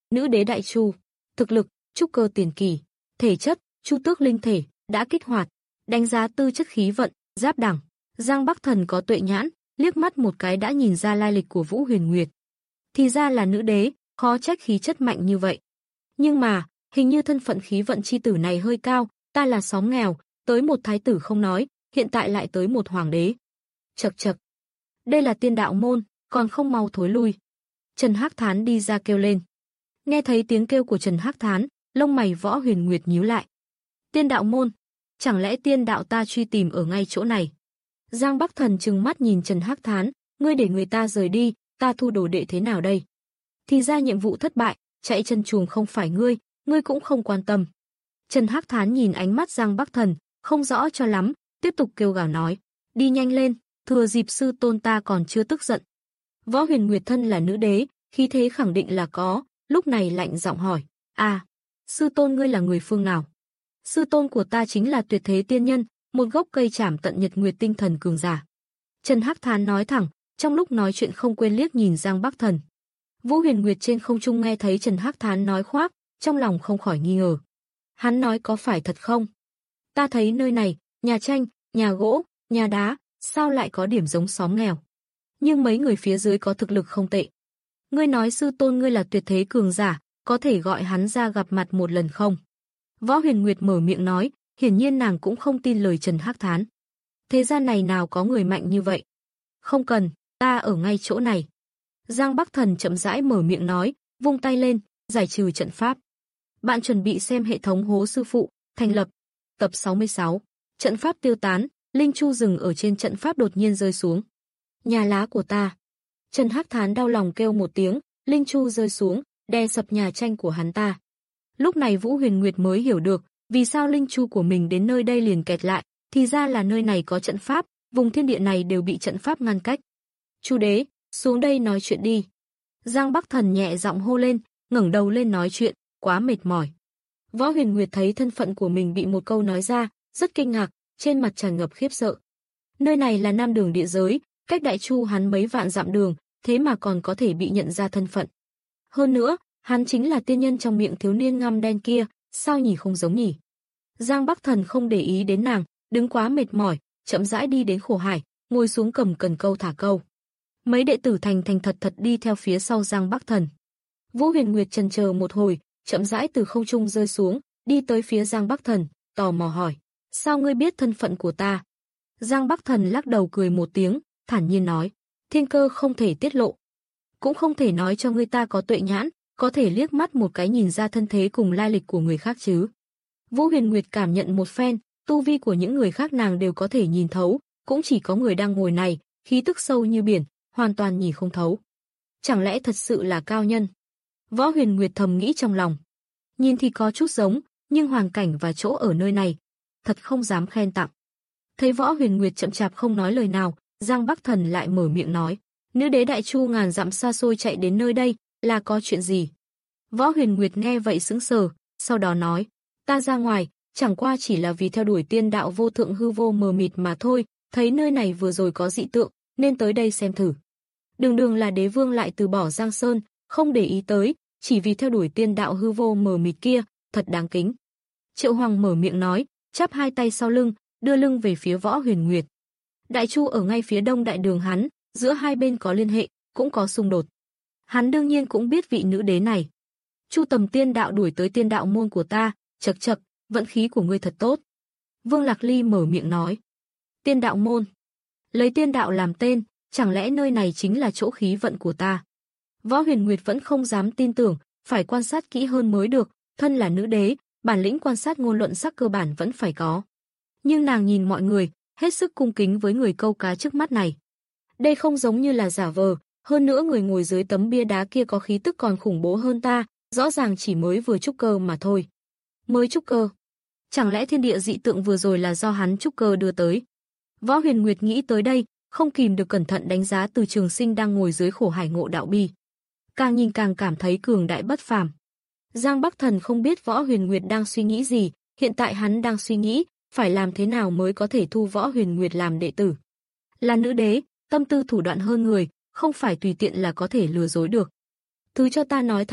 Nữ đế Đại Chu, thực lực, trúc cơ tiền kỳ, thể chất, chu tước linh thể, đã kích hoạt, đánh giá tư chất khí vận, giáp đẳng. Giang Bắc Thần có tuệ nhãn, liếc mắt một cái đã nhìn ra lai lịch của Vũ Huyền Nguyệt. Thì ra là nữ đế, khó trách khí chất mạnh như vậy. Nhưng mà, hình như thân phận khí vận chi tử này hơi cao, ta là xóm nghèo, tới một thái tử không nói, hiện tại lại tới một hoàng đế. Chậc chậc. Đây là tiên đạo môn, còn không mau thối lui. Trần Hắc Thán đi ra kêu lên. Nghe thấy tiếng kêu của Trần Hắc Thán, lông mày Võ Huyền Nguyệt nhíu lại. Tiên đạo môn, chẳng lẽ tiên đạo ta truy tìm ở ngay chỗ này? Giang Bắc Thần trừng mắt nhìn Trần Hắc Thán, ngươi để người ta rời đi, ta thu đồ đệ thế nào đây? Thì ra nhiệm vụ thất bại, chạy chân chuồng không phải ngươi, ngươi cũng không quan tâm. Trần Hắc Thán nhìn ánh mắt Giang Bắc Thần, không rõ cho lắm, tiếp tục kêu gào nói, đi nhanh lên, thừa dịp sư tôn ta còn chưa tức giận. Võ Huyền Nguyệt thân là nữ đế, khí thế khẳng định là có, lúc này lạnh giọng hỏi, à, sư tôn ngươi là người phương nào? Sư tôn của ta chính là tuyệt thế tiên nhân, một gốc cây trảm tận nhật nguyệt tinh thần cường giả. Trần Hắc Thán nói thẳng, trong lúc nói chuyện không quên liếc nhìn Giang Bắc Thần. Vũ Huyền Nguyệt trên không trung nghe thấy Trần Hắc Thán nói khoác, trong lòng không khỏi nghi ngờ. Hắn nói có phải thật không? Ta thấy nơi này, nhà tranh, nhà gỗ, nhà đá, sao lại có điểm giống xóm nghèo? Nhưng mấy người phía dưới có thực lực không tệ. Ngươi nói sư tôn ngươi là tuyệt thế cường giả, có thể gọi hắn ra gặp mặt một lần không? Võ Huyền Nguyệt mở miệng nói, hiển nhiên nàng cũng không tin lời Trần Hắc Thán. Thế gian này nào có người mạnh như vậy? Không cần, ta ở ngay chỗ này. Giang Bắc Thần chậm rãi mở miệng nói, vung tay lên, giải trừ trận pháp. Bạn chuẩn bị xem hệ thống Hố Sư Phụ, thành lập. Tập sáu mươi sáu. Trận pháp tiêu tán, linh chu rừng ở trên trận pháp đột nhiên rơi xuống. Nhà lá của ta. Trần Hắc Thán đau lòng kêu một tiếng, linh chu rơi xuống, đè sập nhà tranh của hắn ta. Lúc này Vũ Huyền Nguyệt mới hiểu được, vì sao linh chu của mình đến nơi đây liền kẹt lại, thì ra là nơi này có trận pháp, vùng thiên địa này đều bị trận pháp ngăn cách. Chu đế, xuống đây nói chuyện đi. Giang Bắc Thần nhẹ giọng hô lên, ngẩng đầu lên nói chuyện, quá mệt mỏi. Võ Huyền Nguyệt thấy thân phận của mình bị một câu nói ra, rất kinh ngạc, trên mặt tràn ngập khiếp sợ. Nơi này là Nam Đường địa giới, cách Đại Chu hắn mấy vạn dặm đường, thế mà còn có thể bị nhận ra thân phận. Hơn nữa, hắn chính là tiên nhân trong miệng thiếu niên ngăm đen kia, sao nhỉ không giống nhỉ? Giang Bắc Thần không để ý đến nàng, đứng quá mệt mỏi, chậm rãi đi đến khổ hải, ngồi xuống cầm cần câu thả câu. Mấy đệ tử thành thành thật thật đi theo phía sau Giang Bắc Thần. Vũ Huyền Nguyệt chần chờ một hồi, chậm rãi từ không trung rơi xuống, đi tới phía Giang Bắc Thần, tò mò hỏi, sao ngươi biết thân phận của ta? Giang Bắc Thần lắc đầu cười một tiếng, thản nhiên nói, thiên cơ không thể tiết lộ. Cũng không thể nói cho ngươi ta có tuệ nhãn, có thể liếc mắt một cái nhìn ra thân thế cùng lai lịch của người khác chứ. Vũ Huyền Nguyệt cảm nhận một phen, tu vi của những người khác nàng đều có thể nhìn thấu, cũng chỉ có người đang ngồi này, khí tức sâu như biển, hoàn toàn nhìn không thấu. Chẳng lẽ thật sự là cao nhân? Võ Huyền Nguyệt thầm nghĩ trong lòng. Nhìn thì có chút giống, nhưng hoàn cảnh và chỗ ở nơi này, thật không dám khen tặng. Thấy Võ Huyền Nguyệt chậm chạp không nói lời nào, Giang Bắc Thần lại mở miệng nói, nữ đế Đại Chu ngàn dặm xa xôi chạy đến nơi đây, là có chuyện gì? Võ Huyền Nguyệt nghe vậy sững sờ, sau đó nói, ta ra ngoài, chẳng qua chỉ là vì theo đuổi tiên đạo vô thượng hư vô mờ mịt mà thôi, thấy nơi này vừa rồi có dị tượng, nên tới đây xem thử. Đường đường là đế vương lại từ bỏ Giang Sơn, không để ý tới, chỉ vì theo đuổi tiên đạo hư vô mờ mịt kia, thật đáng kính. Triệu Hoàng mở miệng nói, chắp hai tay sau lưng, đưa lưng về phía Võ Huyền Nguyệt. Đại Chu ở ngay phía đông đại đường hắn, giữa hai bên có liên hệ, cũng có xung đột. Hắn đương nhiên cũng biết vị nữ đế này. Chu Tầm tiên đạo đuổi tới tiên đạo môn của ta, chậc chậc, vận khí của ngươi thật tốt. Vương Lạc Ly mở miệng nói. Tiên đạo môn. Lấy tiên đạo làm tên, chẳng lẽ nơi này chính là chỗ khí vận của ta? Võ Huyền Nguyệt vẫn không dám tin tưởng, phải quan sát kỹ hơn mới được, thân là nữ đế, bản lĩnh quan sát ngôn luận sắc cơ bản vẫn phải có. Nhưng nàng nhìn mọi người, hết sức cung kính với người câu cá trước mắt này. Đây không giống như là giả vờ, hơn nữa người ngồi dưới tấm bia đá kia có khí tức còn khủng bố hơn ta, rõ ràng chỉ mới vừa trúc cơ mà thôi. Mới trúc cơ? Chẳng lẽ thiên địa dị tượng vừa rồi là do hắn trúc cơ đưa tới? Võ Huyền Nguyệt nghĩ tới đây, không kìm được cẩn thận đánh giá Từ Trường Sinh đang ngồi dưới khổ hải ngộ đạo bi. Càng nhìn càng cảm thấy cường đại bất phàm. Giang Bắc Thần không biết Võ Huyền Nguyệt đang suy nghĩ gì, hiện tại hắn đang suy nghĩ, phải làm thế nào mới có thể thu Võ Huyền Nguyệt làm đệ tử. Là nữ đế, tâm tư thủ đoạn hơn người, không phải tùy tiện là có thể lừa dối được. Thứ cho ta nói thẳng,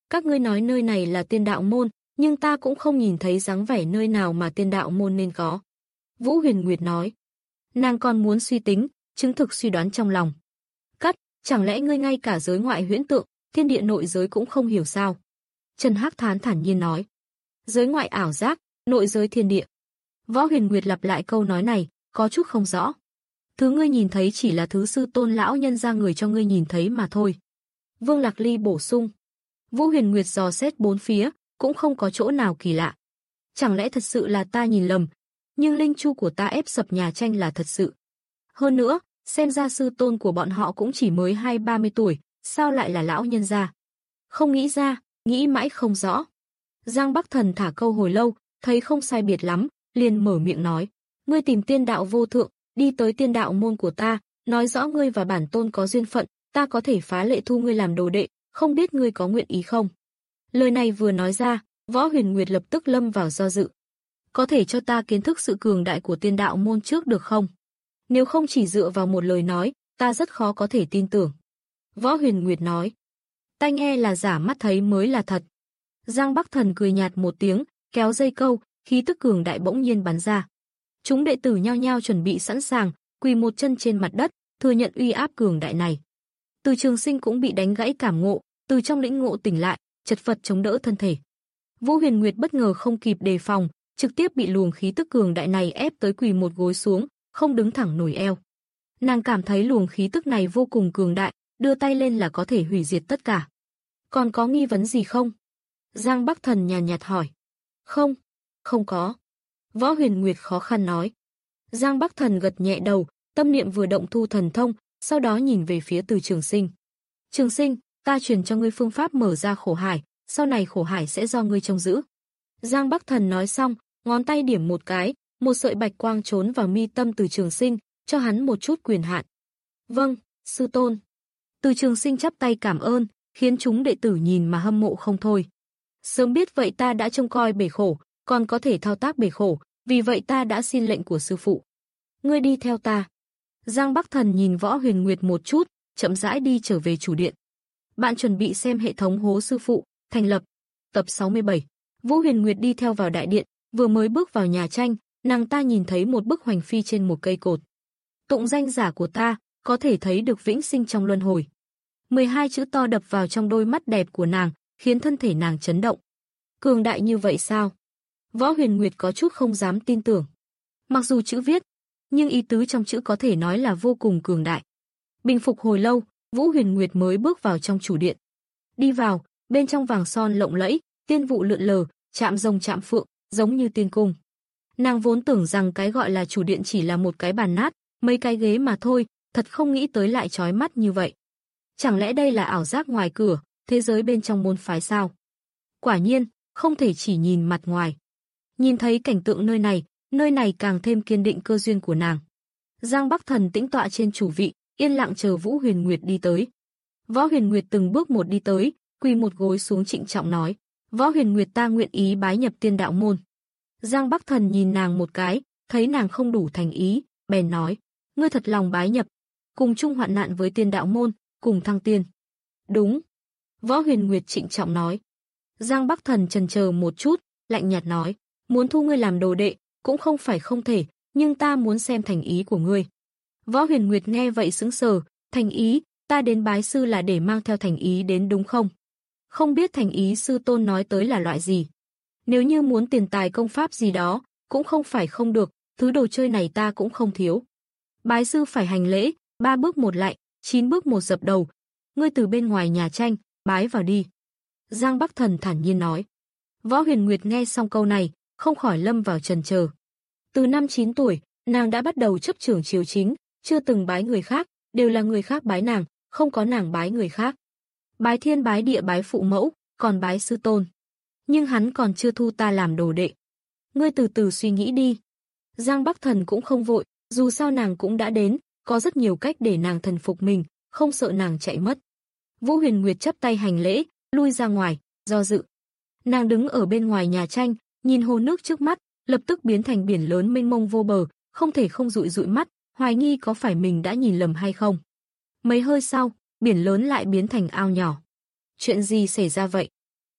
Các ngươi nói nơi này là tiên đạo môn, nhưng ta cũng không nhìn thấy dáng vẻ nơi nào mà tiên đạo môn nên có. Vũ Huyền Nguyệt nói. Nàng còn muốn suy tính, chứng thực suy đoán trong lòng. Cắt, chẳng lẽ ngươi ngay cả giới ngoại huyễn tượng, thiên địa nội giới cũng không hiểu sao? Trần Hắc Thán thản nhiên nói. Giới ngoại ảo giác, nội giới thiên địa. Võ Huyền Nguyệt lặp lại câu nói này, có chút không rõ. Thứ ngươi nhìn thấy chỉ là thứ sư tôn lão nhân ra người cho ngươi nhìn thấy mà thôi. Vương Lạc Ly bổ sung. Vũ Huyền Nguyệt dò xét bốn phía, cũng không có chỗ nào kỳ lạ. Chẳng lẽ thật sự là ta nhìn lầm, nhưng linh chu của ta ép sập nhà tranh là thật sự. Hơn nữa, xem ra sư tôn của bọn họ cũng chỉ mới hai ba mươi tuổi, sao lại là lão nhân gia? Không nghĩ ra, nghĩ mãi không rõ. Giang Bắc Thần thả câu hồi lâu, thấy không sai biệt lắm, liền mở miệng nói. Ngươi tìm tiên đạo vô thượng, đi tới tiên đạo môn của ta, nói rõ ngươi và bản tôn có duyên phận, ta có thể phá lệ thu ngươi làm đồ đệ, không biết ngươi có nguyện ý không? Lời này vừa nói ra, Võ Huyền Nguyệt lập tức lâm vào do dự. Có thể cho ta kiến thức sự cường đại của tiên đạo môn trước được không? Nếu không chỉ dựa vào một lời nói, ta rất khó có thể tin tưởng. Võ Huyền Nguyệt nói. Tai nghe là giả, mắt thấy mới là thật. Giang Bắc Thần cười nhạt một tiếng, kéo dây câu, khí tức cường đại bỗng nhiên bắn ra. Chúng đệ tử nhao nhao chuẩn bị sẵn sàng, quỳ một chân trên mặt đất, thừa nhận uy áp cường đại này. Từ Trường Sinh cũng bị đánh gãy cảm ngộ, từ trong lĩnh ngộ tỉnh lại, chật vật chống đỡ thân thể. Vũ Huyền Nguyệt bất ngờ không kịp đề phòng, trực tiếp bị luồng khí tức cường đại này ép tới quỳ một gối xuống, không đứng thẳng nổi eo. Nàng cảm thấy luồng khí tức này vô cùng cường đại, đưa tay lên là có thể hủy diệt tất cả. Còn có nghi vấn gì không? Giang Bắc Thần nhàn nhạt hỏi. Không, không có. Võ Huyền Nguyệt khó khăn nói. Giang Bắc Thần gật nhẹ đầu, tâm niệm vừa động thu thần thông, sau đó nhìn về phía Từ Trường Sinh. Trường Sinh, ta truyền cho ngươi phương pháp mở ra khổ hải, sau này khổ hải sẽ do ngươi trông giữ. Giang Bắc Thần nói xong, ngón tay điểm một cái, một sợi bạch quang trốn vào mi tâm Từ Trường Sinh, cho hắn một chút quyền hạn. Vâng, sư tôn. Từ Trường Sinh chắp tay cảm ơn, khiến chúng đệ tử nhìn mà hâm mộ không thôi. Sớm biết vậy ta đã trông coi bể khổ, còn có thể thao tác bể khổ, vì vậy ta đã xin lệnh của sư phụ. Ngươi đi theo ta. Giang Bắc Thần nhìn Võ Huyền Nguyệt một chút, chậm rãi đi trở về chủ điện. Bạn chuẩn bị xem hệ thống hố sư phụ, thành lập. Tập sáu mươi bảy. Vũ Huyền Nguyệt đi theo vào đại điện, vừa mới bước vào nhà tranh, nàng ta nhìn thấy một bức hoành phi trên một cây cột. Tụng danh giả của ta, có thể thấy được vĩnh sinh trong luân hồi. mười hai chữ to đập vào trong đôi mắt đẹp của nàng, khiến thân thể nàng chấn động. Cường đại như vậy sao? Võ Huyền Nguyệt có chút không dám tin tưởng. Mặc dù chữ viết, nhưng ý tứ trong chữ có thể nói là vô cùng cường đại. Bình phục hồi lâu, Vũ Huyền Nguyệt mới bước vào trong chủ điện. Đi vào, bên trong vàng son lộng lẫy, tiên vụ lượn lờ, chạm rồng chạm phượng, giống như tiên cung. Nàng vốn tưởng rằng cái gọi là chủ điện chỉ là một cái bàn nát, mấy cái ghế mà thôi, thật không nghĩ tới lại chói mắt như vậy. Chẳng lẽ đây là ảo giác ngoài cửa, thế giới bên trong môn phái sao? Quả nhiên, không thể chỉ nhìn mặt ngoài. Nhìn thấy cảnh tượng nơi này, nơi này càng thêm kiên định cơ duyên của nàng. Giang Bắc Thần tĩnh tọa trên chủ vị, yên lặng chờ Vũ Huyền Nguyệt đi tới. Võ Huyền Nguyệt từng bước một đi tới, quỳ một gối xuống trịnh trọng nói: "Võ Huyền Nguyệt, ta nguyện ý bái nhập tiên đạo môn." Giang Bắc Thần nhìn nàng một cái, thấy nàng không đủ thành ý, bèn nói: "Ngươi thật lòng bái nhập, cùng chung hoạn nạn với tiên đạo môn, cùng thăng tiên." "Đúng." Võ Huyền Nguyệt trịnh trọng nói. Giang Bắc Thần chần chờ một chút, lạnh nhạt nói: "Muốn thu ngươi làm đồ đệ, cũng không phải không thể, nhưng ta muốn xem thành ý của ngươi." Võ Huyền Nguyệt nghe vậy sững sờ, "Thành ý, ta đến bái sư là để mang theo thành ý đến đúng không? Không biết thành ý sư tôn nói tới là loại gì? Nếu như muốn tiền tài công pháp gì đó, cũng không phải không được, thứ đồ chơi này ta cũng không thiếu. Bái sư phải hành lễ, ba bước một lạy, chín bước một dập đầu. Ngươi từ bên ngoài nhà tranh, bái vào đi." Giang Bắc Thần thản nhiên nói. Võ Huyền Nguyệt nghe xong câu này, không khỏi lâm vào chần chờ. Từ năm chín tuổi, nàng đã bắt đầu chấp trưởng triều chính, chưa từng bái người khác, đều là người khác bái nàng, không có nàng bái người khác. Bái thiên bái địa bái phụ mẫu, còn bái sư tôn. Nhưng hắn còn chưa thu ta làm đồ đệ. Ngươi từ từ suy nghĩ đi. Giang Bắc Thần cũng không vội, dù sao nàng cũng đã đến, có rất nhiều cách để nàng thần phục mình, không sợ nàng chạy mất. Vũ Huyền Nguyệt chắp tay hành lễ, lui ra ngoài, do dự. Nàng đứng ở bên ngoài nhà tranh, nhìn hồ nước trước mắt, lập tức biến thành biển lớn mênh mông vô bờ, không thể không dụi dụi mắt, hoài nghi có phải mình đã nhìn lầm hay không. Mấy hơi sau, biển lớn lại biến thành ao nhỏ. Chuyện gì xảy ra vậy?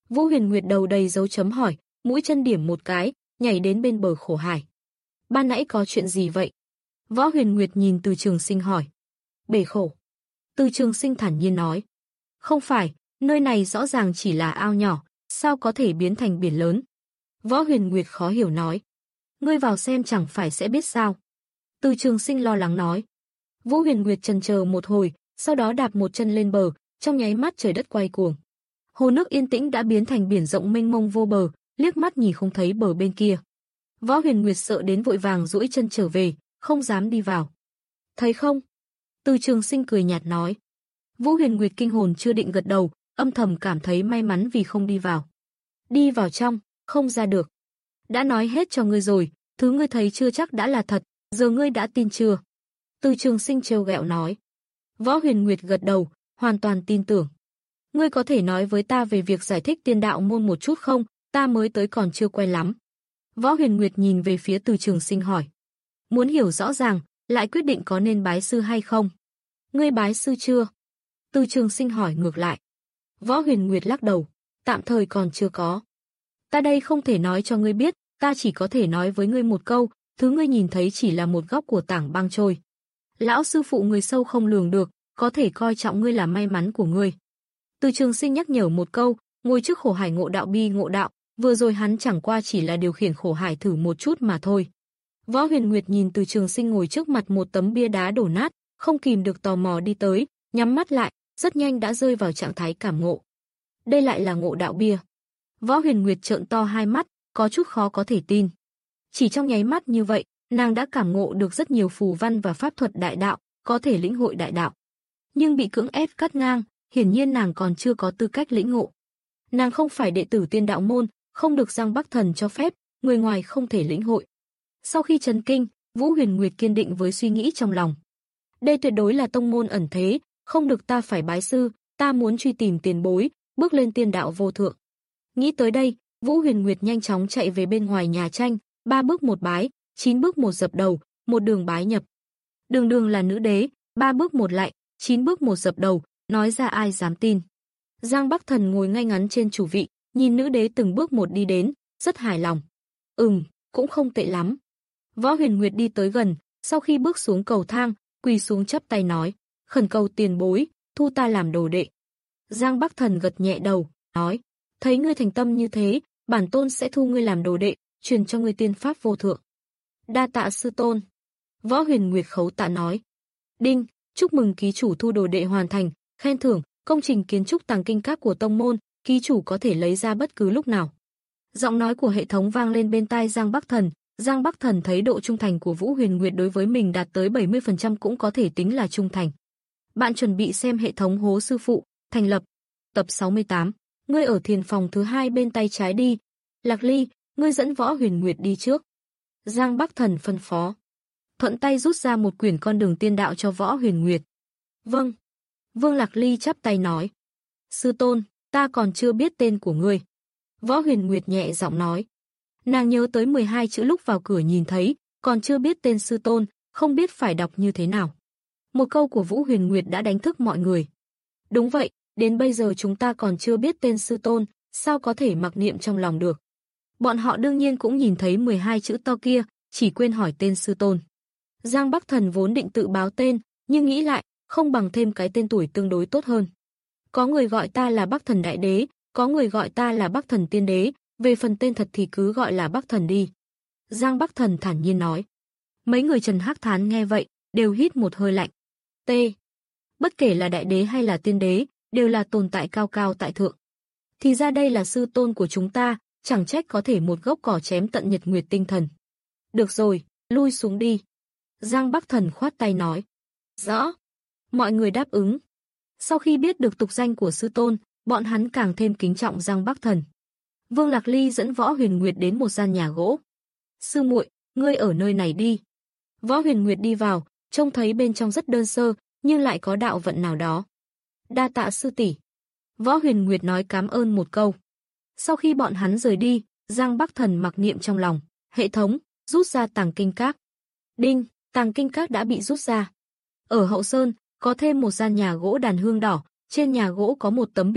Vũ Huyền Nguyệt đầu đầy dấu chấm hỏi, mũi chân điểm một cái, nhảy đến bên bờ khổ hải. Ban nãy có chuyện gì vậy? Võ Huyền Nguyệt nhìn Từ Trường Sinh hỏi. Bể khổ. Từ Trường Sinh thản nhiên nói. Không phải, nơi này rõ ràng chỉ là ao nhỏ, sao có thể biến thành biển lớn? Võ Huyền Nguyệt khó hiểu nói. Ngươi vào xem chẳng phải sẽ biết sao? Từ Trường Sinh lo lắng nói. Vũ Huyền Nguyệt chần chờ một hồi, sau đó đạp một chân lên bờ, trong nháy mắt trời đất quay cuồng. Hồ nước yên tĩnh đã biến thành biển rộng mênh mông vô bờ, liếc mắt nhìn không thấy bờ bên kia. Võ Huyền Nguyệt sợ đến vội vàng duỗi chân trở về, không dám đi vào. Thấy không? Từ Trường Sinh cười nhạt nói. Vũ Huyền Nguyệt kinh hồn chưa định gật đầu, âm thầm cảm thấy may mắn vì không đi vào. Đi vào trong, không ra được. Đã nói hết cho ngươi rồi, thứ ngươi thấy chưa chắc đã là thật, giờ ngươi đã tin chưa? Từ Trường Sinh trêu ghẹo nói. Võ Huyền Nguyệt gật đầu, hoàn toàn tin tưởng. Ngươi có thể nói với ta về việc giải thích tiên đạo môn một chút không? Ta mới tới còn chưa quen lắm. Võ Huyền Nguyệt nhìn về phía Từ Trường Sinh hỏi. Muốn hiểu rõ ràng, lại quyết định có nên bái sư hay không? Ngươi bái sư chưa? Từ Trường Sinh hỏi ngược lại. Võ Huyền Nguyệt lắc đầu. Tạm thời còn chưa có. Ta đây không thể nói cho ngươi biết, ta chỉ có thể nói với ngươi một câu, thứ ngươi nhìn thấy chỉ là một góc của tảng băng trôi. Lão sư phụ người sâu không lường được, có thể coi trọng ngươi là may mắn của ngươi. Từ Trường Sinh nhắc nhở một câu, ngồi trước khổ hải ngộ đạo bi ngộ đạo, vừa rồi hắn chẳng qua chỉ là điều khiển khổ hải thử một chút mà thôi. Võ Huyền Nguyệt nhìn Từ Trường Sinh ngồi trước mặt một tấm bia đá đổ nát, không kìm được tò mò đi tới, nhắm mắt lại, rất nhanh đã rơi vào trạng thái cảm ngộ. Đây lại là ngộ đạo bia. Võ Huyền Nguyệt trợn to hai mắt, có chút khó có thể tin. Chỉ trong nháy mắt như vậy, nàng đã cảm ngộ được rất nhiều phù văn và pháp thuật đại đạo, có thể lĩnh hội đại đạo. Nhưng bị cưỡng ép cắt ngang, hiển nhiên nàng còn chưa có tư cách lĩnh ngộ. Nàng không phải đệ tử tiên đạo môn, không được Giang Bắc Thần cho phép, người ngoài không thể lĩnh hội. Sau khi chấn kinh, Vũ Huyền Nguyệt kiên định với suy nghĩ trong lòng. Đây tuyệt đối là tông môn ẩn thế, không được ta phải bái sư, ta muốn truy tìm tiền bối, bước lên tiên đạo vô thượng. Nghĩ tới đây, Vũ Huyền Nguyệt nhanh chóng chạy về bên ngoài nhà tranh, ba bước một bái, chín bước một dập đầu, một đường bái nhập. Đường đường là nữ đế, ba bước một lại, chín bước một dập đầu, nói ra ai dám tin. Giang Bắc Thần ngồi ngay ngắn trên chủ vị, nhìn nữ đế từng bước một đi đến, rất hài lòng. Ừm, cũng không tệ lắm. Võ Huyền Nguyệt đi tới gần, sau khi bước xuống cầu thang, quỳ xuống chắp tay nói, khẩn cầu tiền bối, thu ta làm đồ đệ. Giang Bắc Thần gật nhẹ đầu, nói, thấy ngươi thành tâm như thế, bản tôn sẽ thu ngươi làm đồ đệ, truyền cho ngươi tiên pháp vô thượng. Đa tạ sư tôn. Võ Huyền Nguyệt khấu tạ nói. Đinh, chúc mừng ký chủ thu đồ đệ hoàn thành, khen thưởng, công trình kiến trúc tàng kinh các của tông môn, ký chủ có thể lấy ra bất cứ lúc nào. Giọng nói của hệ thống vang lên bên tai Giang Bắc Thần. Giang Bắc Thần thấy độ trung thành của Vũ Huyền Nguyệt đối với mình đạt tới bảy mươi phần trăm cũng có thể tính là trung thành. Bạn chuẩn bị xem hệ thống hố sư phụ, thành lập. Tập sáu mươi tám. Ngươi ở thiền phòng thứ hai bên tay trái đi. Lạc Ly, ngươi dẫn Võ Huyền Nguyệt đi trước. Giang Bắc Thần phân phó. Thuận tay rút ra một quyển con đường tiên đạo cho Võ Huyền Nguyệt. Vâng. Vương Lạc Ly chắp tay nói. Sư tôn, ta còn chưa biết tên của ngươi. Võ Huyền Nguyệt nhẹ giọng nói. Nàng nhớ tới mười hai chữ lúc vào cửa nhìn thấy, còn chưa biết tên sư tôn, không biết phải đọc như thế nào. Một câu của Vũ Huyền Nguyệt đã đánh thức mọi người. Đúng vậy, đến bây giờ chúng ta còn chưa biết tên sư tôn, sao có thể mặc niệm trong lòng được. Bọn họ đương nhiên cũng nhìn thấy mười hai chữ to kia, chỉ quên hỏi tên sư tôn. Giang Bắc Thần vốn định tự báo tên, nhưng nghĩ lại, không bằng thêm cái tên tuổi tương đối tốt hơn. Có người gọi ta là Bắc Thần Đại Đế, có người gọi ta là Bắc Thần Tiên Đế, về phần tên thật thì cứ gọi là Bắc Thần đi. Giang Bắc Thần thản nhiên nói. Mấy người Trần Hắc Thán nghe vậy, đều hít một hơi lạnh. T. Bất kể là Đại Đế hay là Tiên Đế, đều là tồn tại cao cao tại thượng. Thì ra đây là sư tôn của chúng ta, chẳng trách có thể một gốc cỏ chém tận nhật nguyệt tinh thần. Được rồi, lui xuống đi. Giang Bắc Thần khoát tay nói. Rõ. Mọi người đáp ứng. Sau khi biết được tục danh của sư tôn, bọn hắn càng thêm kính trọng Giang Bắc Thần. Vương Lạc Ly dẫn Võ Huyền Nguyệt đến một gian nhà gỗ. Sư muội, ngươi ở nơi này đi. Võ Huyền Nguyệt đi vào, trông thấy bên trong rất đơn sơ, nhưng lại có đạo vận nào đó. Đa tạ sư tỷ. Võ Huyền Nguyệt nói cảm ơn một câu. Sau khi bọn hắn rời đi, Giang Bắc Thần mặc niệm trong lòng, hệ thống, rút ra tàng kinh các. Đinh, tàng kinh các đã bị rút ra. Ở hậu sơn, có thêm một gian nhà gỗ đàn hương đỏ, trên nhà gỗ có một tấm biển,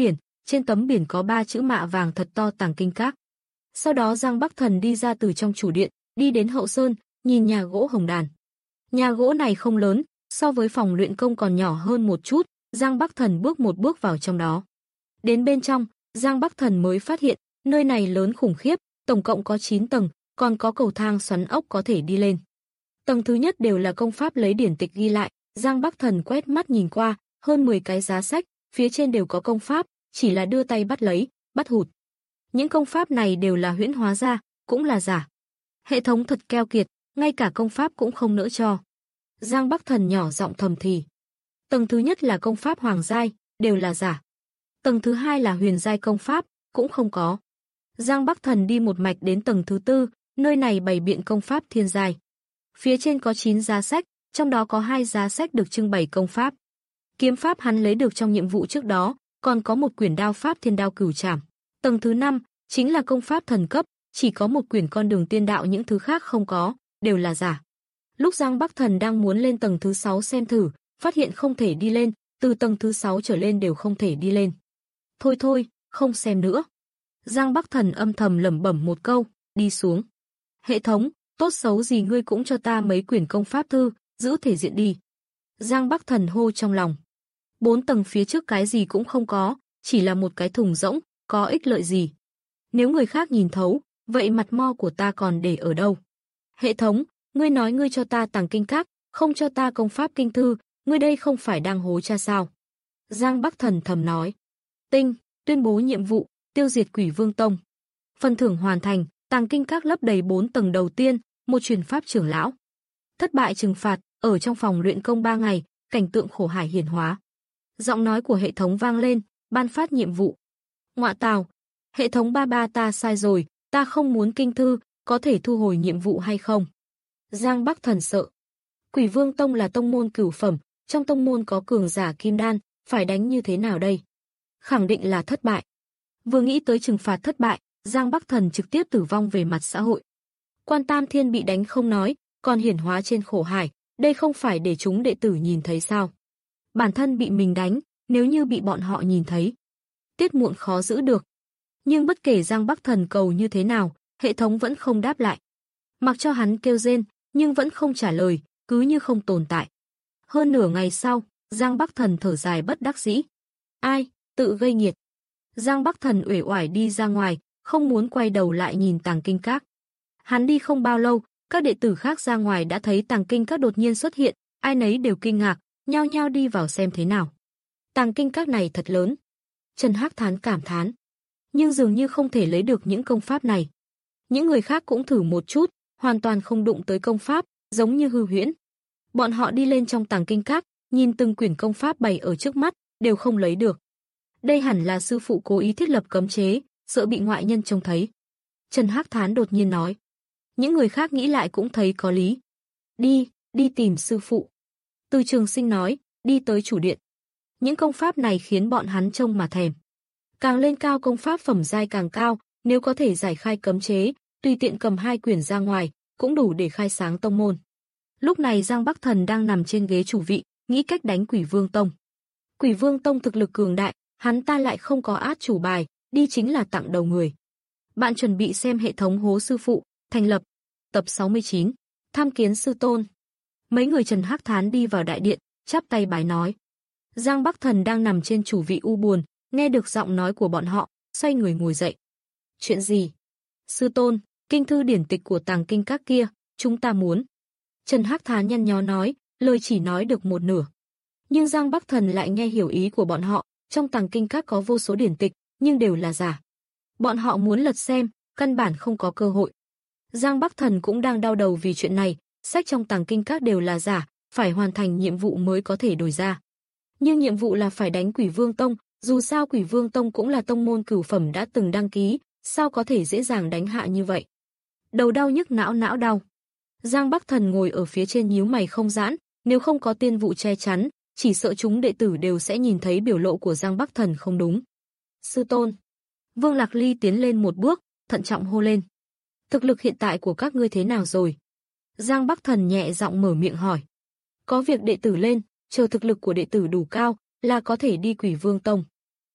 trên tấm biển có ba chữ mạ vàng thật to Tàng Kinh Các. Sau đó Giang Bắc Thần đi ra từ trong chủ điện, đi đến hậu sơn, nhìn nhà gỗ Hồng Đàn. Nhà gỗ này không lớn, so với phòng luyện công còn nhỏ hơn một chút, Giang Bắc Thần bước một bước vào trong đó. Đến bên trong, Giang Bắc Thần mới phát hiện, nơi này lớn khủng khiếp, tổng cộng có chín tầng, còn có cầu thang xoắn ốc có thể đi lên. Tầng thứ nhất đều là công pháp lấy điển tịch ghi lại, Giang Bắc Thần quét mắt nhìn qua, hơn mười cái giá sách, phía trên đều có công pháp, chỉ là đưa tay bắt lấy, bắt hụt. Những công pháp này đều là huyễn hóa ra, cũng là giả. Hệ thống thật keo kiệt, ngay cả công pháp cũng không nỡ cho. Giang Bắc Thần nhỏ giọng thầm thì. Tầng thứ nhất là công pháp hoàng giai, đều là giả. Tầng thứ hai là huyền giai công pháp, cũng không có. Giang Bắc Thần đi một mạch đến tầng thứ tư, nơi này bày biện công pháp thiên giai. Phía trên có chín giá sách, trong đó có hai giá sách được trưng bày công pháp. Kiếm pháp hắn lấy được trong nhiệm vụ trước đó, còn có một quyển đao pháp Thiên Đao Cửu Trảm. Tầng thứ năm chính là công pháp thần cấp, chỉ có một quyển Con Đường Tiên Đạo, những thứ khác không có, đều là giả. Lúc Giang Bắc Thần đang muốn lên tầng thứ sáu xem thử, phát hiện không thể đi lên, từ tầng thứ sáu trở lên đều không thể đi lên. Thôi thôi, không xem nữa. Giang Bắc Thần âm thầm lẩm bẩm một câu, đi xuống. Hệ thống, tốt xấu gì ngươi cũng cho ta mấy quyển công pháp thư, giữ thể diện đi. Giang Bắc Thần hô trong lòng. Bốn tầng phía trước cái gì cũng không có, chỉ là một cái thùng rỗng, có ích lợi gì. Nếu người khác nhìn thấu, vậy mặt mo của ta còn để ở đâu? Hệ thống, ngươi nói ngươi cho ta Tàng Kinh Các, không cho ta công pháp kinh thư, ngươi đây không phải đang hố cha sao? Giang Bắc Thần thầm nói. Tinh, tuyên bố nhiệm vụ, tiêu diệt Quỷ Vương Tông. Phần thưởng hoàn thành, Tàng Kinh Các lấp đầy bốn tầng đầu tiên, một truyền pháp trưởng lão. Thất bại trừng phạt, ở trong phòng luyện công ba ngày, cảnh tượng khổ hải hiển hóa. Giọng nói của hệ thống vang lên, ban phát nhiệm vụ. Ngọa tào, hệ thống ba ba ta sai rồi, ta không muốn kinh thư, có thể thu hồi nhiệm vụ hay không? Giang Bắc Thần sợ. Quỷ Vương Tông là tông môn cửu phẩm, trong tông môn có cường giả kim đan, phải đánh như thế nào đây? Khẳng định là thất bại. Vừa nghĩ tới trừng phạt thất bại, Giang Bắc Thần trực tiếp tử vong về mặt xã hội. Quan Tam Thiên bị đánh không nói, còn hiển hóa trên khổ hải, đây không phải để chúng đệ tử nhìn thấy sao? Bản thân bị mình đánh, nếu như bị bọn họ nhìn thấy, tiết muộn khó giữ được. Nhưng bất kể Giang Bắc Thần cầu như thế nào, hệ thống vẫn không đáp lại. Mặc cho hắn kêu rên, nhưng vẫn không trả lời, cứ như không tồn tại. Hơn nửa ngày sau, Giang Bắc Thần thở dài bất đắc dĩ. Ai, tự gây nghiệt. Giang Bắc Thần uể oải đi ra ngoài, không muốn quay đầu lại nhìn Tàng Kinh Các. Hắn đi không bao lâu, các đệ tử khác ra ngoài đã thấy Tàng Kinh Các đột nhiên xuất hiện, ai nấy đều kinh ngạc, nhao nhao đi vào xem thế nào. Tàng Kinh Các này thật lớn. Trần Hắc Thán cảm thán. Nhưng dường như không thể lấy được những công pháp này. Những người khác cũng thử một chút, hoàn toàn không đụng tới công pháp, giống như hư huyễn. Bọn họ đi lên trong Tàng Kinh Các, nhìn từng quyển công pháp bày ở trước mắt, đều không lấy được. Đây hẳn là sư phụ cố ý thiết lập cấm chế, sợ bị ngoại nhân trông thấy. Trần Hắc Thán đột nhiên nói. Những người khác nghĩ lại cũng thấy có lý. Đi, đi tìm sư phụ. Từ Trường Sinh nói, đi tới chủ điện. Những công pháp này khiến bọn hắn trông mà thèm. Càng lên cao công pháp phẩm giai càng cao, nếu có thể giải khai cấm chế, tùy tiện cầm hai quyển ra ngoài, cũng đủ để khai sáng tông môn. Lúc này Giang Bắc Thần đang nằm trên ghế chủ vị, nghĩ cách đánh Quỷ Vương Tông. Quỷ Vương Tông thực lực cường đại, hắn ta lại không có át chủ bài, đi chính là tặng đầu người. Bạn chuẩn bị xem hệ thống hố sư phụ, thành lập. Tập sáu mươi chín, tham kiến sư tôn. Mấy người Trần Hắc Thán đi vào đại điện, chắp tay bái nói. Giang Bắc Thần đang nằm trên chủ vị u buồn, nghe được giọng nói của bọn họ, xoay người ngồi dậy. Chuyện gì? Sư tôn, kinh thư điển tịch của Tàng Kinh Các kia, chúng ta muốn. Trần Hắc Thán nhăn nhó nói, lời chỉ nói được một nửa. Nhưng Giang Bắc Thần lại nghe hiểu ý của bọn họ, trong Tàng Kinh Các có vô số điển tịch, nhưng đều là giả. Bọn họ muốn lật xem, căn bản không có cơ hội. Giang Bắc Thần cũng đang đau đầu vì chuyện này, sách trong Tàng Kinh Các đều là giả, phải hoàn thành nhiệm vụ mới có thể đổi ra. Nhưng nhiệm vụ là phải đánh Quỷ Vương Tông, dù sao Quỷ Vương Tông cũng là tông môn cửu phẩm đã từng đăng ký, sao có thể dễ dàng đánh hạ như vậy. Đầu đau nhức não não đau. Giang Bắc Thần ngồi ở phía trên nhíu mày không giãn, nếu không có tiên vụ che chắn, chỉ sợ chúng đệ tử đều sẽ nhìn thấy biểu lộ của Giang Bắc Thần không đúng. Sư tôn. Vương Lạc Ly tiến lên một bước, thận trọng hô lên. Thực lực hiện tại của các ngươi thế nào rồi? Giang Bắc Thần nhẹ giọng mở miệng hỏi. Có việc đệ tử lên, chờ thực lực của đệ tử đủ cao, là có thể đi Quỷ Vương Tông.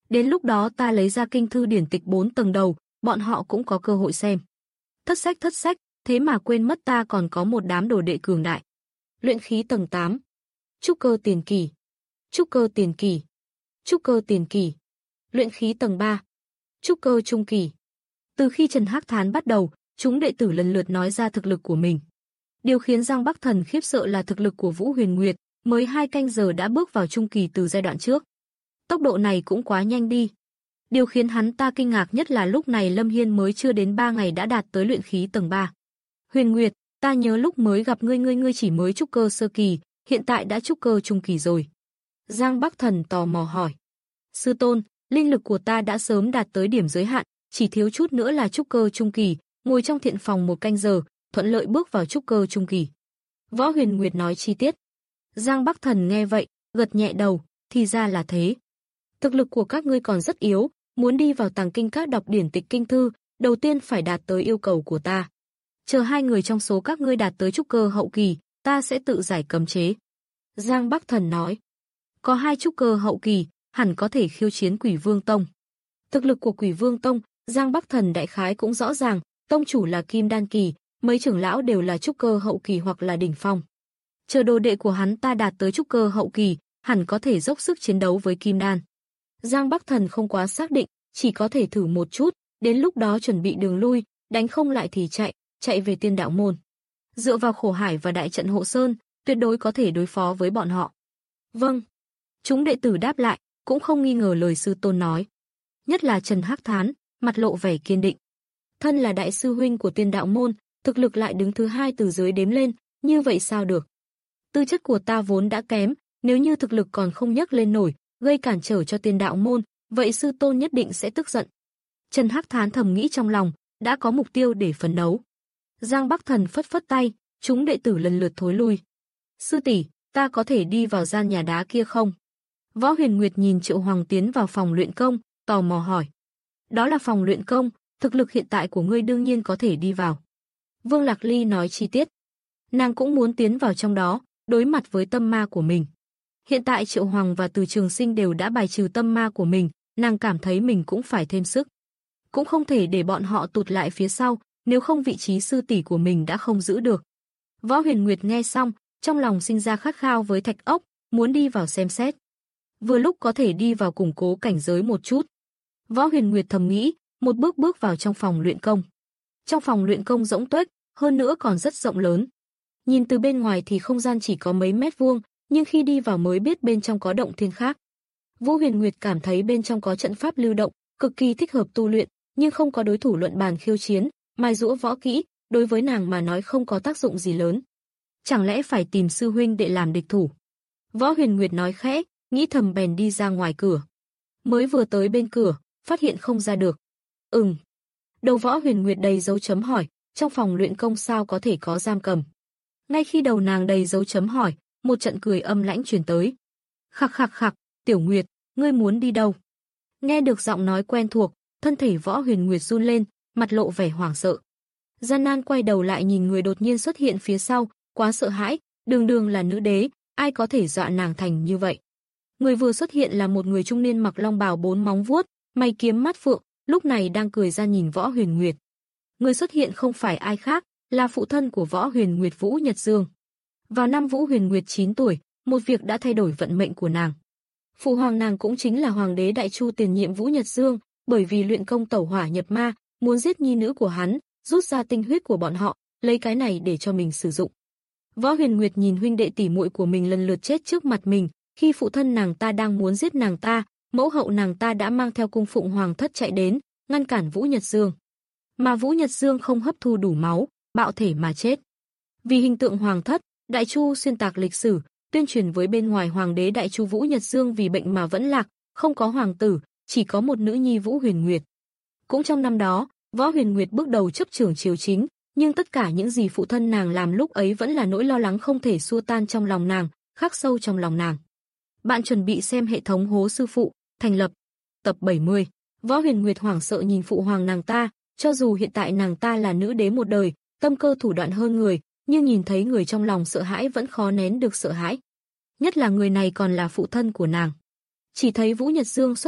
Đến lúc đó ta lấy ra kinh thư điển tịch bốn tầng đầu, bọn họ cũng có cơ hội xem. Thất sách thất sách, thế mà quên mất ta còn có một đám đồ đệ cường đại. Luyện khí tầng tám. Trúc cơ tiền kỳ. Trúc cơ tiền kỳ. Trúc cơ tiền kỳ. Luyện khí tầng ba. Trúc cơ trung kỳ. Từ khi Trần Hắc Thán bắt đầu, chúng đệ tử lần lượt nói ra thực lực của mình. Điều khiến Giang Bắc Thần khiếp sợ là thực lực của Vũ Huyền Nguyệt, mới hai canh giờ đã bước vào trung kỳ từ giai đoạn trước. Tốc độ này cũng quá nhanh đi. Điều khiến hắn ta kinh ngạc nhất là lúc này Lâm Hiên mới chưa đến ba ngày đã đạt tới luyện khí tầng ba. Huyền Nguyệt, ta nhớ lúc mới gặp ngươi ngươi ngươi chỉ mới trúc cơ sơ kỳ, hiện tại đã trúc cơ trung kỳ rồi. Giang Bắc Thần tò mò hỏi. Sư tôn, linh lực của ta đã sớm đạt tới điểm giới hạn, chỉ thiếu chút nữa là trúc cơ trung kỳ, ngồi trong thiện phòng một canh giờ, thuận lợi bước vào trúc cơ trung kỳ. Võ Huyền Nguyệt nói chi tiết. Giang Bắc Thần nghe vậy, gật nhẹ đầu, thì ra là thế. Thực lực của các ngươi còn rất yếu, muốn đi vào Tàng Kinh Các đọc điển tịch kinh thư, đầu tiên phải đạt tới yêu cầu của ta. Chờ hai người trong số các ngươi đạt tới trúc cơ hậu kỳ, ta sẽ tự giải cấm chế. Giang Bắc Thần nói. Có hai trúc cơ hậu kỳ, hẳn có thể khiêu chiến Quỷ Vương Tông. Thực lực của Quỷ Vương Tông, Giang Bắc Thần đại khái cũng rõ ràng, tông chủ là Kim Đan kỳ, mấy trưởng lão đều là trúc cơ hậu kỳ hoặc là đỉnh phong. Chờ đồ đệ của hắn ta đạt tới trúc cơ hậu kỳ, hẳn có thể dốc sức chiến đấu với Kim Đan. Giang Bắc Thần không quá xác định, chỉ có thể thử một chút, đến lúc đó chuẩn bị đường lui, đánh không lại thì chạy, chạy về Tiên Đạo môn. Dựa vào Khổ Hải và đại trận hộ sơn, tuyệt đối có thể đối phó với bọn họ. Vâng. Chúng đệ tử đáp lại, cũng không nghi ngờ lời sư tôn nói. Nhất là Trần Hắc Thán, mặt lộ vẻ kiên định. Thân là đại sư huynh của Tiên Đạo môn, thực lực lại đứng thứ hai từ dưới đếm lên, như vậy sao được? Tư chất của ta vốn đã kém, nếu như thực lực còn không nhấc lên nổi, gây cản trở cho Tiên Đạo môn, vậy sư tôn nhất định sẽ tức giận. Trần Hắc Thán thầm nghĩ trong lòng, đã có mục tiêu để phấn đấu. Giang Bắc Thần phất phất tay, chúng đệ tử lần lượt thối lui. Sư tỷ, ta có thể đi vào gian nhà đá kia không? Võ Huyền Nguyệt nhìn Triệu Hoàng tiến vào phòng luyện công, tò mò hỏi. Đó là phòng luyện công, thực lực hiện tại của ngươi đương nhiên có thể đi vào. Vương Lạc Ly nói chi tiết. Nàng cũng muốn tiến vào trong đó, đối mặt với tâm ma của mình. Hiện tại Triệu Hoàng và Từ Trường Sinh đều đã bài trừ tâm ma của mình, nàng cảm thấy mình cũng phải thêm sức. Cũng không thể để bọn họ tụt lại phía sau, nếu không vị trí sư tỷ của mình đã không giữ được. Võ Huyền Nguyệt nghe xong, trong lòng sinh ra khát khao với thạch ốc, muốn đi vào xem xét. Vừa lúc có thể đi vào củng cố cảnh giới một chút. Võ Huyền Nguyệt thầm nghĩ, một bước bước vào trong phòng luyện công. Trong phòng luyện công rỗng tuếch, hơn nữa còn rất rộng lớn. Nhìn từ bên ngoài thì không gian chỉ có mấy mét vuông, nhưng khi đi vào mới biết bên trong có động thiên khác. Vũ Huyền Nguyệt cảm thấy bên trong có trận pháp lưu động, cực kỳ thích hợp tu luyện, nhưng không có đối thủ luận bàn khiêu chiến, mài giũa võ kỹ, đối với nàng mà nói không có tác dụng gì lớn. Chẳng lẽ phải tìm sư huynh để làm địch thủ? Võ Huyền Nguyệt nói khẽ, nghĩ thầm bèn đi ra ngoài cửa. Mới vừa tới bên cửa, phát hiện không ra được. Ừm. Đầu Võ Huyền Nguyệt đầy dấu chấm hỏi, trong phòng luyện công sao có thể có giam cầm? Ngay khi đầu nàng đầy dấu chấm hỏi, một trận cười âm lãnh truyền tới. Khặc khặc khặc, Tiểu Nguyệt, ngươi muốn đi đâu? Nghe được giọng nói quen thuộc, thân thể Võ Huyền Nguyệt run lên, mặt lộ vẻ hoảng sợ. Gian nan quay đầu lại nhìn người đột nhiên xuất hiện phía sau, quá sợ hãi, đường đường là nữ đế, ai có thể dọa nàng thành như vậy. Người vừa xuất hiện là một người trung niên mặc long bào bốn móng vuốt, mày kiếm mắt phượng, lúc này đang cười ra nhìn Võ Huyền Nguyệt. Người xuất hiện không phải ai khác, là phụ thân của Võ Huyền Nguyệt Vũ Nhật Dương. Vào năm Vũ Huyền Nguyệt chín tuổi, một việc đã thay đổi vận mệnh của nàng. Phụ hoàng nàng cũng chính là hoàng đế Đại Chu tiền nhiệm Vũ Nhật Dương, bởi vì luyện công tẩu hỏa nhập ma, muốn giết nhi nữ của hắn, rút ra tinh huyết của bọn họ, lấy cái này để cho mình sử dụng. Võ Huyền Nguyệt nhìn huynh đệ tỷ muội của mình lần lượt chết trước mặt mình, khi phụ thân nàng ta đang muốn giết nàng ta, mẫu hậu nàng ta đã mang theo cung phụng hoàng thất chạy đến, ngăn cản Vũ Nhật Dương. Mà Vũ Nhật Dương không hấp thu đủ máu, bạo thể mà chết. Vì hình tượng hoàng thất, Đại Chu xuyên tạc lịch sử, tuyên truyền với bên ngoài hoàng đế Đại Chu Vũ Nhật Dương vì bệnh mà vẫn lạc, không có hoàng tử, chỉ có một nữ nhi Vũ Huyền Nguyệt. Cũng trong năm đó, Võ Huyền Nguyệt bước đầu chấp trưởng triều chính, nhưng tất cả những gì phụ thân nàng làm lúc ấy vẫn là nỗi lo lắng không thể xua tan trong lòng nàng, khắc sâu trong lòng nàng. Bạn chuẩn bị xem hệ thống Hố Sư Phụ, thành lập. Tập bảy mươi. Võ Huyền Nguyệt hoảng sợ nhìn phụ hoàng nàng ta, cho dù hiện tại nàng ta là nữ đế một đời, tâm cơ thủ đoạn hơn người, nhưng nhìn thấy người trong lòng sợ hãi vẫn khó nén được sợ hãi. Nhất là người này còn là phụ thân của nàng. Chỉ thấy Vũ Nhật Dương xuất hiện,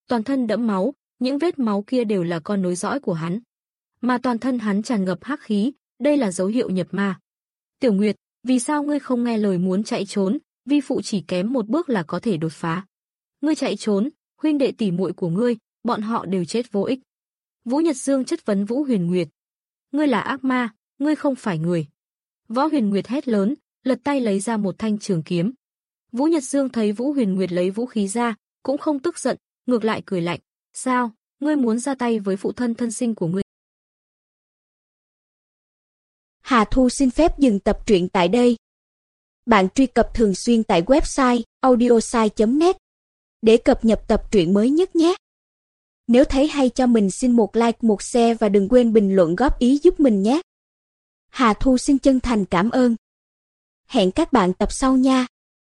toàn thân đẫm máu, những vết máu kia đều là con nối dõi của hắn. Mà toàn thân hắn tràn ngập hắc khí, đây là dấu hiệu nhập ma. Tiểu Nguyệt, vì sao ngươi không nghe lời muốn chạy trốn, vi phụ chỉ kém một bước là có thể đột phá. Ngươi chạy trốn, huynh đệ tỷ muội của ngươi, bọn họ đều chết vô ích. Vũ Nhật Dương chất vấn Vũ Huyền Nguyệt. Ngươi là ác ma, ngươi không phải người. Võ Huyền Nguyệt hét lớn, lật tay lấy ra một thanh trường kiếm. Vũ Nhật Dương thấy Vũ Huyền Nguyệt lấy vũ khí ra, cũng không tức giận, ngược lại cười lạnh. Sao, ngươi muốn ra tay với phụ thân thân sinh của ngươi? Hà Thu xin phép dừng tập truyện tại đây. Bạn truy cập thường xuyên tại website audiosai chấm net để cập nhật tập truyện mới nhất nhé. Nếu thấy hay cho mình xin một like, một share và đừng quên bình luận góp ý giúp mình nhé. Hà Thu xin chân thành cảm ơn. Hẹn các bạn tập sau nha.